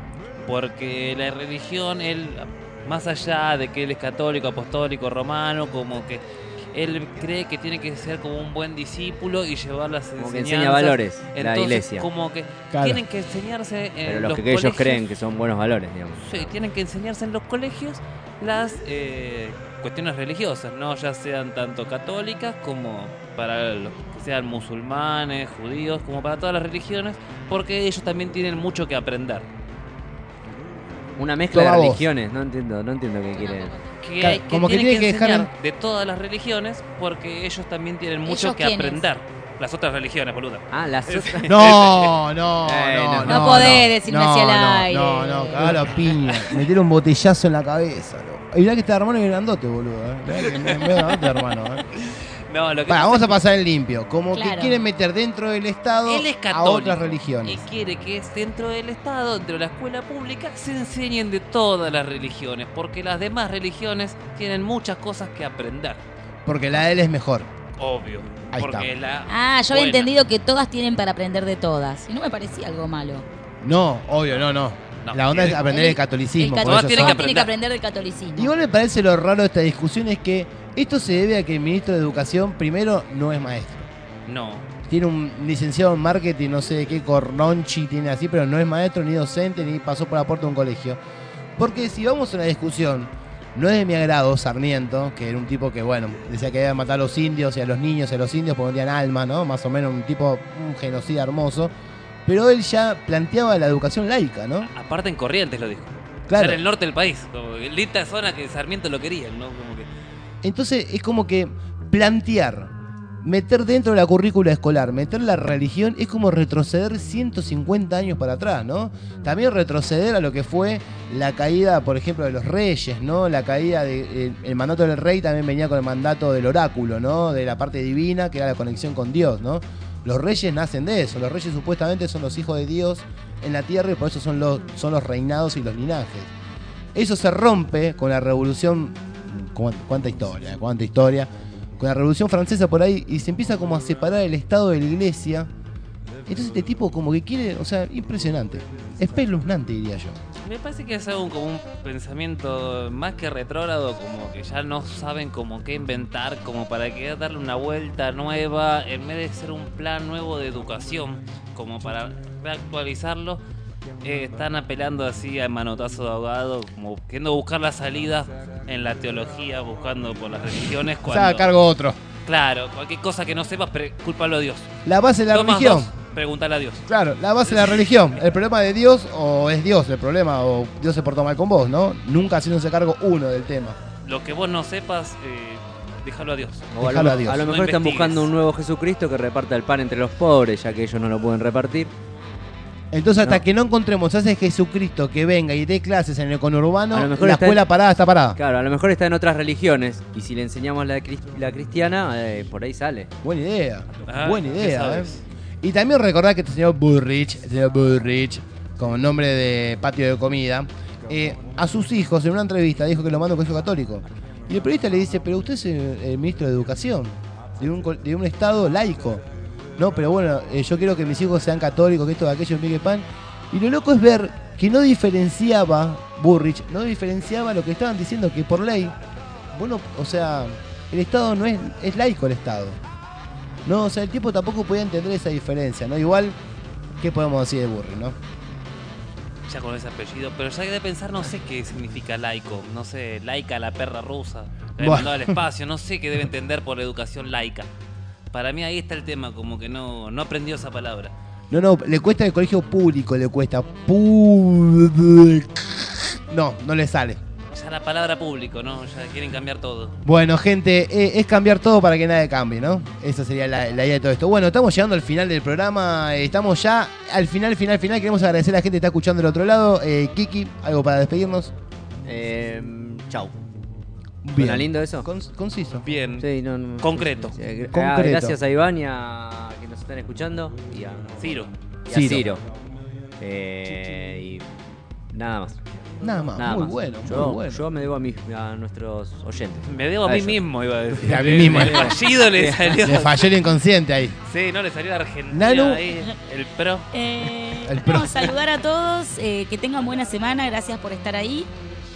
Porque la religión, él, más allá de que él es católico, apostólico, romano, como que él cree que tiene que ser como un buen discípulo y llevar las como que enseñanzas. enseña valores, Entonces, la iglesia. Como que Claro. tienen que enseñarse en Pero los los que ellos colegios. creen que son buenos valores, digamos. Sí, tienen que enseñarse en los colegios las eh, cuestiones religiosas, ¿no? Ya sean tanto católicas como para los que sean musulmanes, judíos, como para todas las religiones, porque ellos también tienen mucho que aprender. Una mezcla Toma de vos. religiones, no entiendo, no entiendo qué quiere. Que, Claro, hay, que como que tienen que, tiene que dejar enseñar de todas las religiones, porque ellos también tienen mucho ¿Ellos que quiénes? aprender. Las otras religiones, boludo. Ah, las otras. No, no, Eh, no, no. No podés decirme no, hacia el no, aire. No, no, cagalo a piña. Meter un botellazo en la cabeza. ¿no? Y mirá que este hermano es grandote, boludo. ¿eh? Mirá que es medio grandote, hermano. ¿eh? No, lo que Pará, pasa vamos es a pasar el limpio. Como Claro. que quieren meter dentro del Estado Él es a católico otras y religiones. quiere que es dentro del Estado, dentro de la escuela pública, se enseñen de todas las religiones, porque las demás religiones tienen muchas cosas que aprender. Porque la de él es mejor. Obvio. Ahí porque está. la Ah, yo había buena. entendido que todas tienen para aprender de todas. Y no me parecía algo malo. No, obvio, no, no. No, la onda es tiene- aprender el catolicismo. El por catolicismo eso tienen son- que tiene que aprender del catolicismo. Igual me parece lo raro de esta discusión es que esto se debe a que el ministro de Educación, primero, no es maestro. No. Tiene un licenciado en marketing, no sé qué cornonchi tiene así, pero no es maestro, ni docente, ni pasó por la puerta de un colegio. Porque si vamos a una discusión, no es de mi agrado Sarmiento, que era un tipo que, bueno, decía que debía matar a los indios y a los niños y a los indios porque no tenían alma, ¿no? Más o menos un tipo, un genocida hermoso. Pero él ya planteaba la educación laica, ¿no? Aparte en Corrientes lo dijo. Claro. Era en el norte del país. Como que linda zona que Sarmiento lo quería, ¿no? Como que... Entonces es como que plantear, meter dentro de la currícula escolar, meter la religión, es como retroceder ciento cincuenta años para atrás, ¿no? También retroceder a lo que fue la caída, por ejemplo, de los reyes, ¿no? La caída del el mandato del rey también venía con el mandato del oráculo, ¿no? De la parte divina, que era la conexión con Dios, ¿no? Los reyes nacen de eso, los reyes supuestamente son los hijos de Dios en la tierra y por eso son los, son los reinados y los linajes. Eso se rompe con la revolución, ¿cuánta, cuánta historia? ¿Cuánta historia? Con la Revolución Francesa por ahí y se empieza como a separar el Estado de la Iglesia. Entonces este tipo como que quiere, o sea, impresionante, espeluznante diría yo. Me parece que es algo como un pensamiento más que retrógrado, como que ya no saben como qué inventar, como para que darle una vuelta nueva, en vez de ser un plan nuevo de educación, como para reactualizarlo, eh, están apelando así a manotazo de ahogado, como queriendo buscar la salida en la teología, buscando por las religiones. O Cuando, sea, a cargo otro. Claro, cualquier cosa que no sepas, pre- cúlpalo a Dios. La base de la Dos más religión. dos, pregúntale a Dios. Claro, la base de la religión. El problema de Dios o es Dios el problema o Dios se portó mal con vos, ¿no? Nunca haciéndose cargo uno del tema. Lo que vos no sepas, eh, déjalo a Dios. O a, Déjalo lo, a Dios. a lo No mejor están investigues. buscando un nuevo Jesucristo que reparta el pan entre los pobres, ya que ellos no lo pueden repartir. Entonces hasta No. que no encontremos a ese Jesucristo que venga y dé clases en el conurbano, A lo mejor la está escuela en- parada está parada. Claro, a lo mejor está en otras religiones. Y si le enseñamos la, cris- la cristiana, eh, por ahí sale. Buena idea, Ah, buena ¿qué idea. ¿eh? sabes? Y también recordar que este señor Bullrich, el señor Bullrich, como nombre de patio de comida, eh, a sus hijos en una entrevista dijo que lo manda a un colegio católico. Y el periodista le dice, pero usted es el, el ministro de Educación, de un, co- de un estado laico. No, pero bueno, eh, yo quiero que mis hijos sean católicos, que esto, que aquello, pique pan. Y lo loco es ver que no diferenciaba, Bullrich, no diferenciaba lo que estaban diciendo, que por ley, bueno, o sea, el Estado no es, es laico el Estado. No, o sea, el tipo tampoco podía entender esa diferencia, ¿no? Igual, ¿qué podemos decir de Bullrich, no? Ya con ese apellido, pero ya de pensar no sé qué significa laico, no sé, laica la perra rusa, la Buah. mandó al espacio, no sé qué debe entender por educación laica. Para mí ahí está el tema, como que no, no aprendió esa palabra. No, no, le cuesta el colegio público, le cuesta. Pu- No, no le sale. Ya la palabra público, ¿no? Ya quieren cambiar todo. Bueno, gente, eh, es cambiar todo para que nada cambie, ¿no? Esa sería la, la idea de todo esto. Bueno, estamos llegando al final del programa. eh, Estamos ya al final, final, final. Queremos agradecer a la gente que está escuchando del otro lado. Eh, Kiki, ¿algo para despedirnos? Eh, chau. Bien. ¿Suena lindo eso? Con- conciso. Bien. Sí, no, no, Concreto. sí, sí, sí. Concreto. Ah, gracias a Iván y a que nos están escuchando. Y a Ciro. Y a Ciro. Ciro. Eh, y nada más. Nada más, Nada muy más. bueno, Yo, muy bueno. yo me debo a, mis, a nuestros oyentes. Me debo a, mí ellos. mismo, iba a decir. A mí mismo. El fallido le salió. Le falló el inconsciente ahí. Sí, no, le salió a Argentina Nanu. ahí, el pro. Eh, El pro. no, saludar a todos, eh, que tengan buena semana, gracias por estar ahí.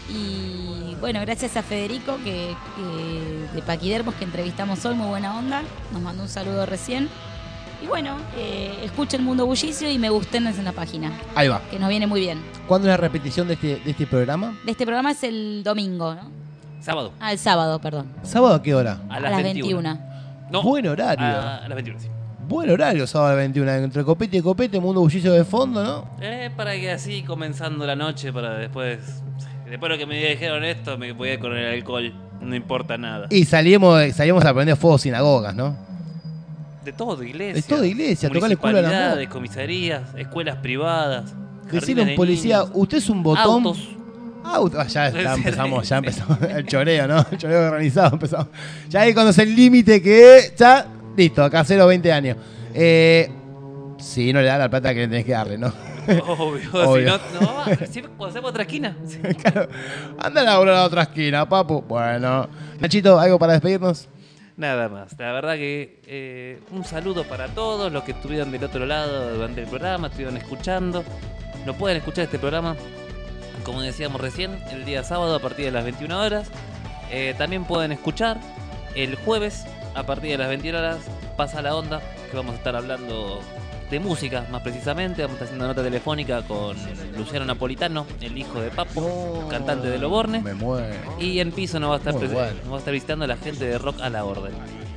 Y bueno, gracias a Federico que, que- de Paquidermos que entrevistamos hoy, muy buena onda, nos mandó un saludo recién. Y bueno, eh, escuchen Mundo Bullicio y me gusten en la página, Ahí va. que nos viene muy bien. ¿Cuándo es la repetición de este, de este programa? Este programa es el domingo, ¿no? Sábado. Ah, el sábado, perdón. ¿Sábado a qué hora? A A las, las veintiuna. veintiuna. No, Buen horario. A, a las veintiuna, sí. Buen horario, sábado a las veintiuna. Entre copete y copete, Mundo Bullicio de fondo, ¿no? Eh, para que así comenzando la noche, para después. Después de lo que me dijeron esto, me voy a ir con el alcohol. No importa nada. Y salimos, salimos a prender fuego sinagogas, ¿no? De todo, iglesia. De todo, iglesia, tocarle el culo a las municipalidades, moscas. comisarías, escuelas privadas. Decirle a jardines un de policía, niños, usted es un botón. Autos. Auto. Ah, ya, ya empezamos, ya empezamos. El choreo, ¿no? El choreo organizado empezamos. Ya ahí cuando es el límite que ya, listo, acá cero veinte años. Eh, sí, no le da la plata que le tenés que darle, ¿no? Obvio, Obvio. si no, no, siempre cuando hacemos otra esquina. Sí. Anda a laburar a la otra esquina, papu. Bueno. Nachito, ¿algo para despedirnos? Nada más. La verdad que eh, un saludo para todos los que estuvieron del otro lado durante el programa, estuvieron escuchando. No pueden escuchar este programa, como decíamos recién, el día sábado a partir de las veintiuna horas. Eh, también pueden escuchar el jueves a partir de las veintiuna horas Pasa la Onda, que vamos a estar hablando de música más precisamente. Vamos a estar haciendo nota telefónica con Luciano Napolitano, el hijo de Papo, oh, cantante de Loborne. Me muero. Y en piso nos va a estar, Muy bueno. nos va a estar visitando la gente de Rock a la Orden.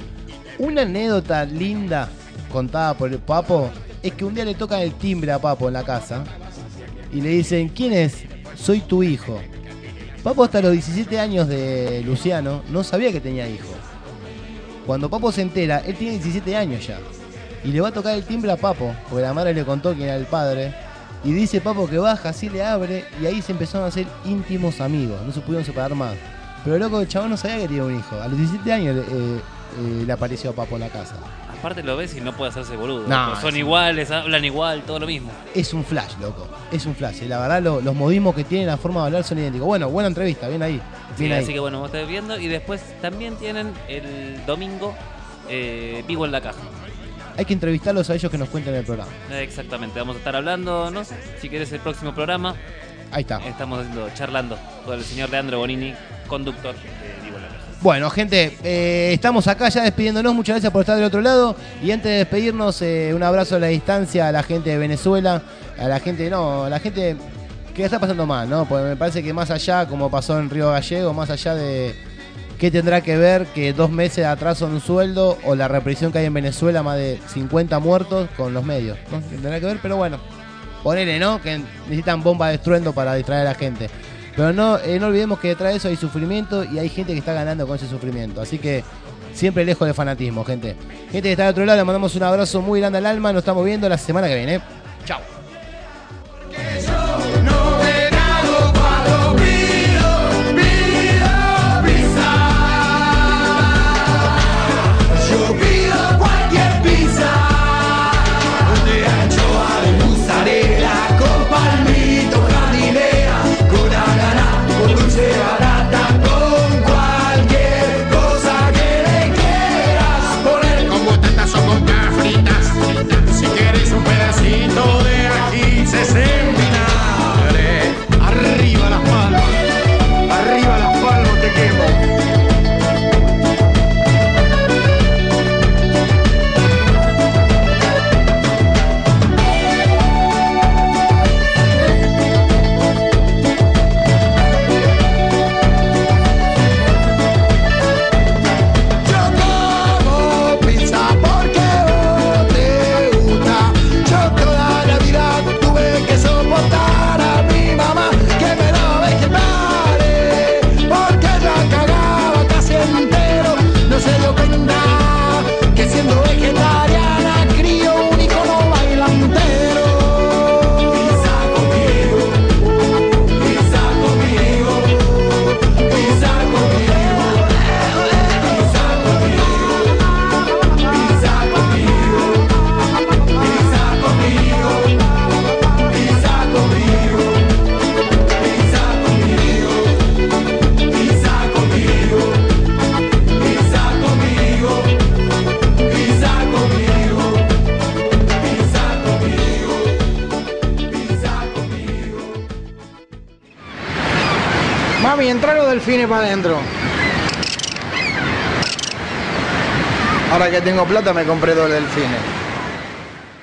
Una anécdota linda contada por el Papo es que un día le tocan el timbre a Papo en la casa y le dicen: ¿quién es? Soy tu hijo. Papo hasta los diecisiete años de Luciano no sabía que tenía hijo. Cuando Papo se entera, él tiene diecisiete años ya. Y le va a tocar el timbre a Papo, porque la madre le contó quién era el padre. Y dice Papo que baja, así le abre, y ahí se empezaron a hacer íntimos amigos. No se pudieron separar más. Pero loco, el chabón no sabía que tenía un hijo. A los diecisiete años eh, eh, le apareció a Papo en la casa. Aparte lo ves y no puede hacerse boludo. No, son es iguales, hablan igual, todo lo mismo. Es un flash, loco. Es un flash. La verdad, lo, los modismos que tienen, la forma de hablar son idénticos. Bueno, buena entrevista, bien ahí. Sí, Bien ahí. así que bueno, vamos a estar viendo. Y después también tienen el domingo eh, Vivo en la Caja. Hay que entrevistarlos a ellos que nos cuenten el programa. Exactamente, vamos a estar hablando, no sé, si querés el próximo programa. Ahí está. Estamos haciendo, charlando con el señor Leandro Bonini, conductor de Vivo en la Caja. Bueno, gente, eh, estamos acá ya despidiéndonos. Muchas gracias por estar del otro lado. Y antes de despedirnos, eh, un abrazo a la distancia a la gente de Venezuela, a la gente, no, a la gente que está pasando mal, ¿no? Porque me parece que más allá, como pasó en Río Gallego, más allá de qué tendrá que ver que dos meses de atraso en un sueldo o la represión que hay en Venezuela, más de cincuenta muertos con los medios, ¿no? ¿Qué tendrá que ver? Pero bueno, ponele, ¿no? Que necesitan bombas de estruendo para distraer a la gente. Pero no, eh, no olvidemos que detrás de eso hay sufrimiento y hay gente que está ganando con ese sufrimiento. Así que siempre lejos del fanatismo, gente. Gente que está del otro lado, le mandamos un abrazo muy grande al alma. Nos estamos viendo la semana que viene. Chao. Yo pido cualquier pizza de anchoa, de mozzarella, con palmito, jardinera, con ananá, con dulce barata, con cualquier cosa que le quieras poner. Con batatas o con papas fritas, si quieres un pedacito de ají, se vinagre. Arriba las palmas, arriba las palmas, te quemo. Mami, entra los delfines para adentro. Ahora que tengo plata me compré dos delfines.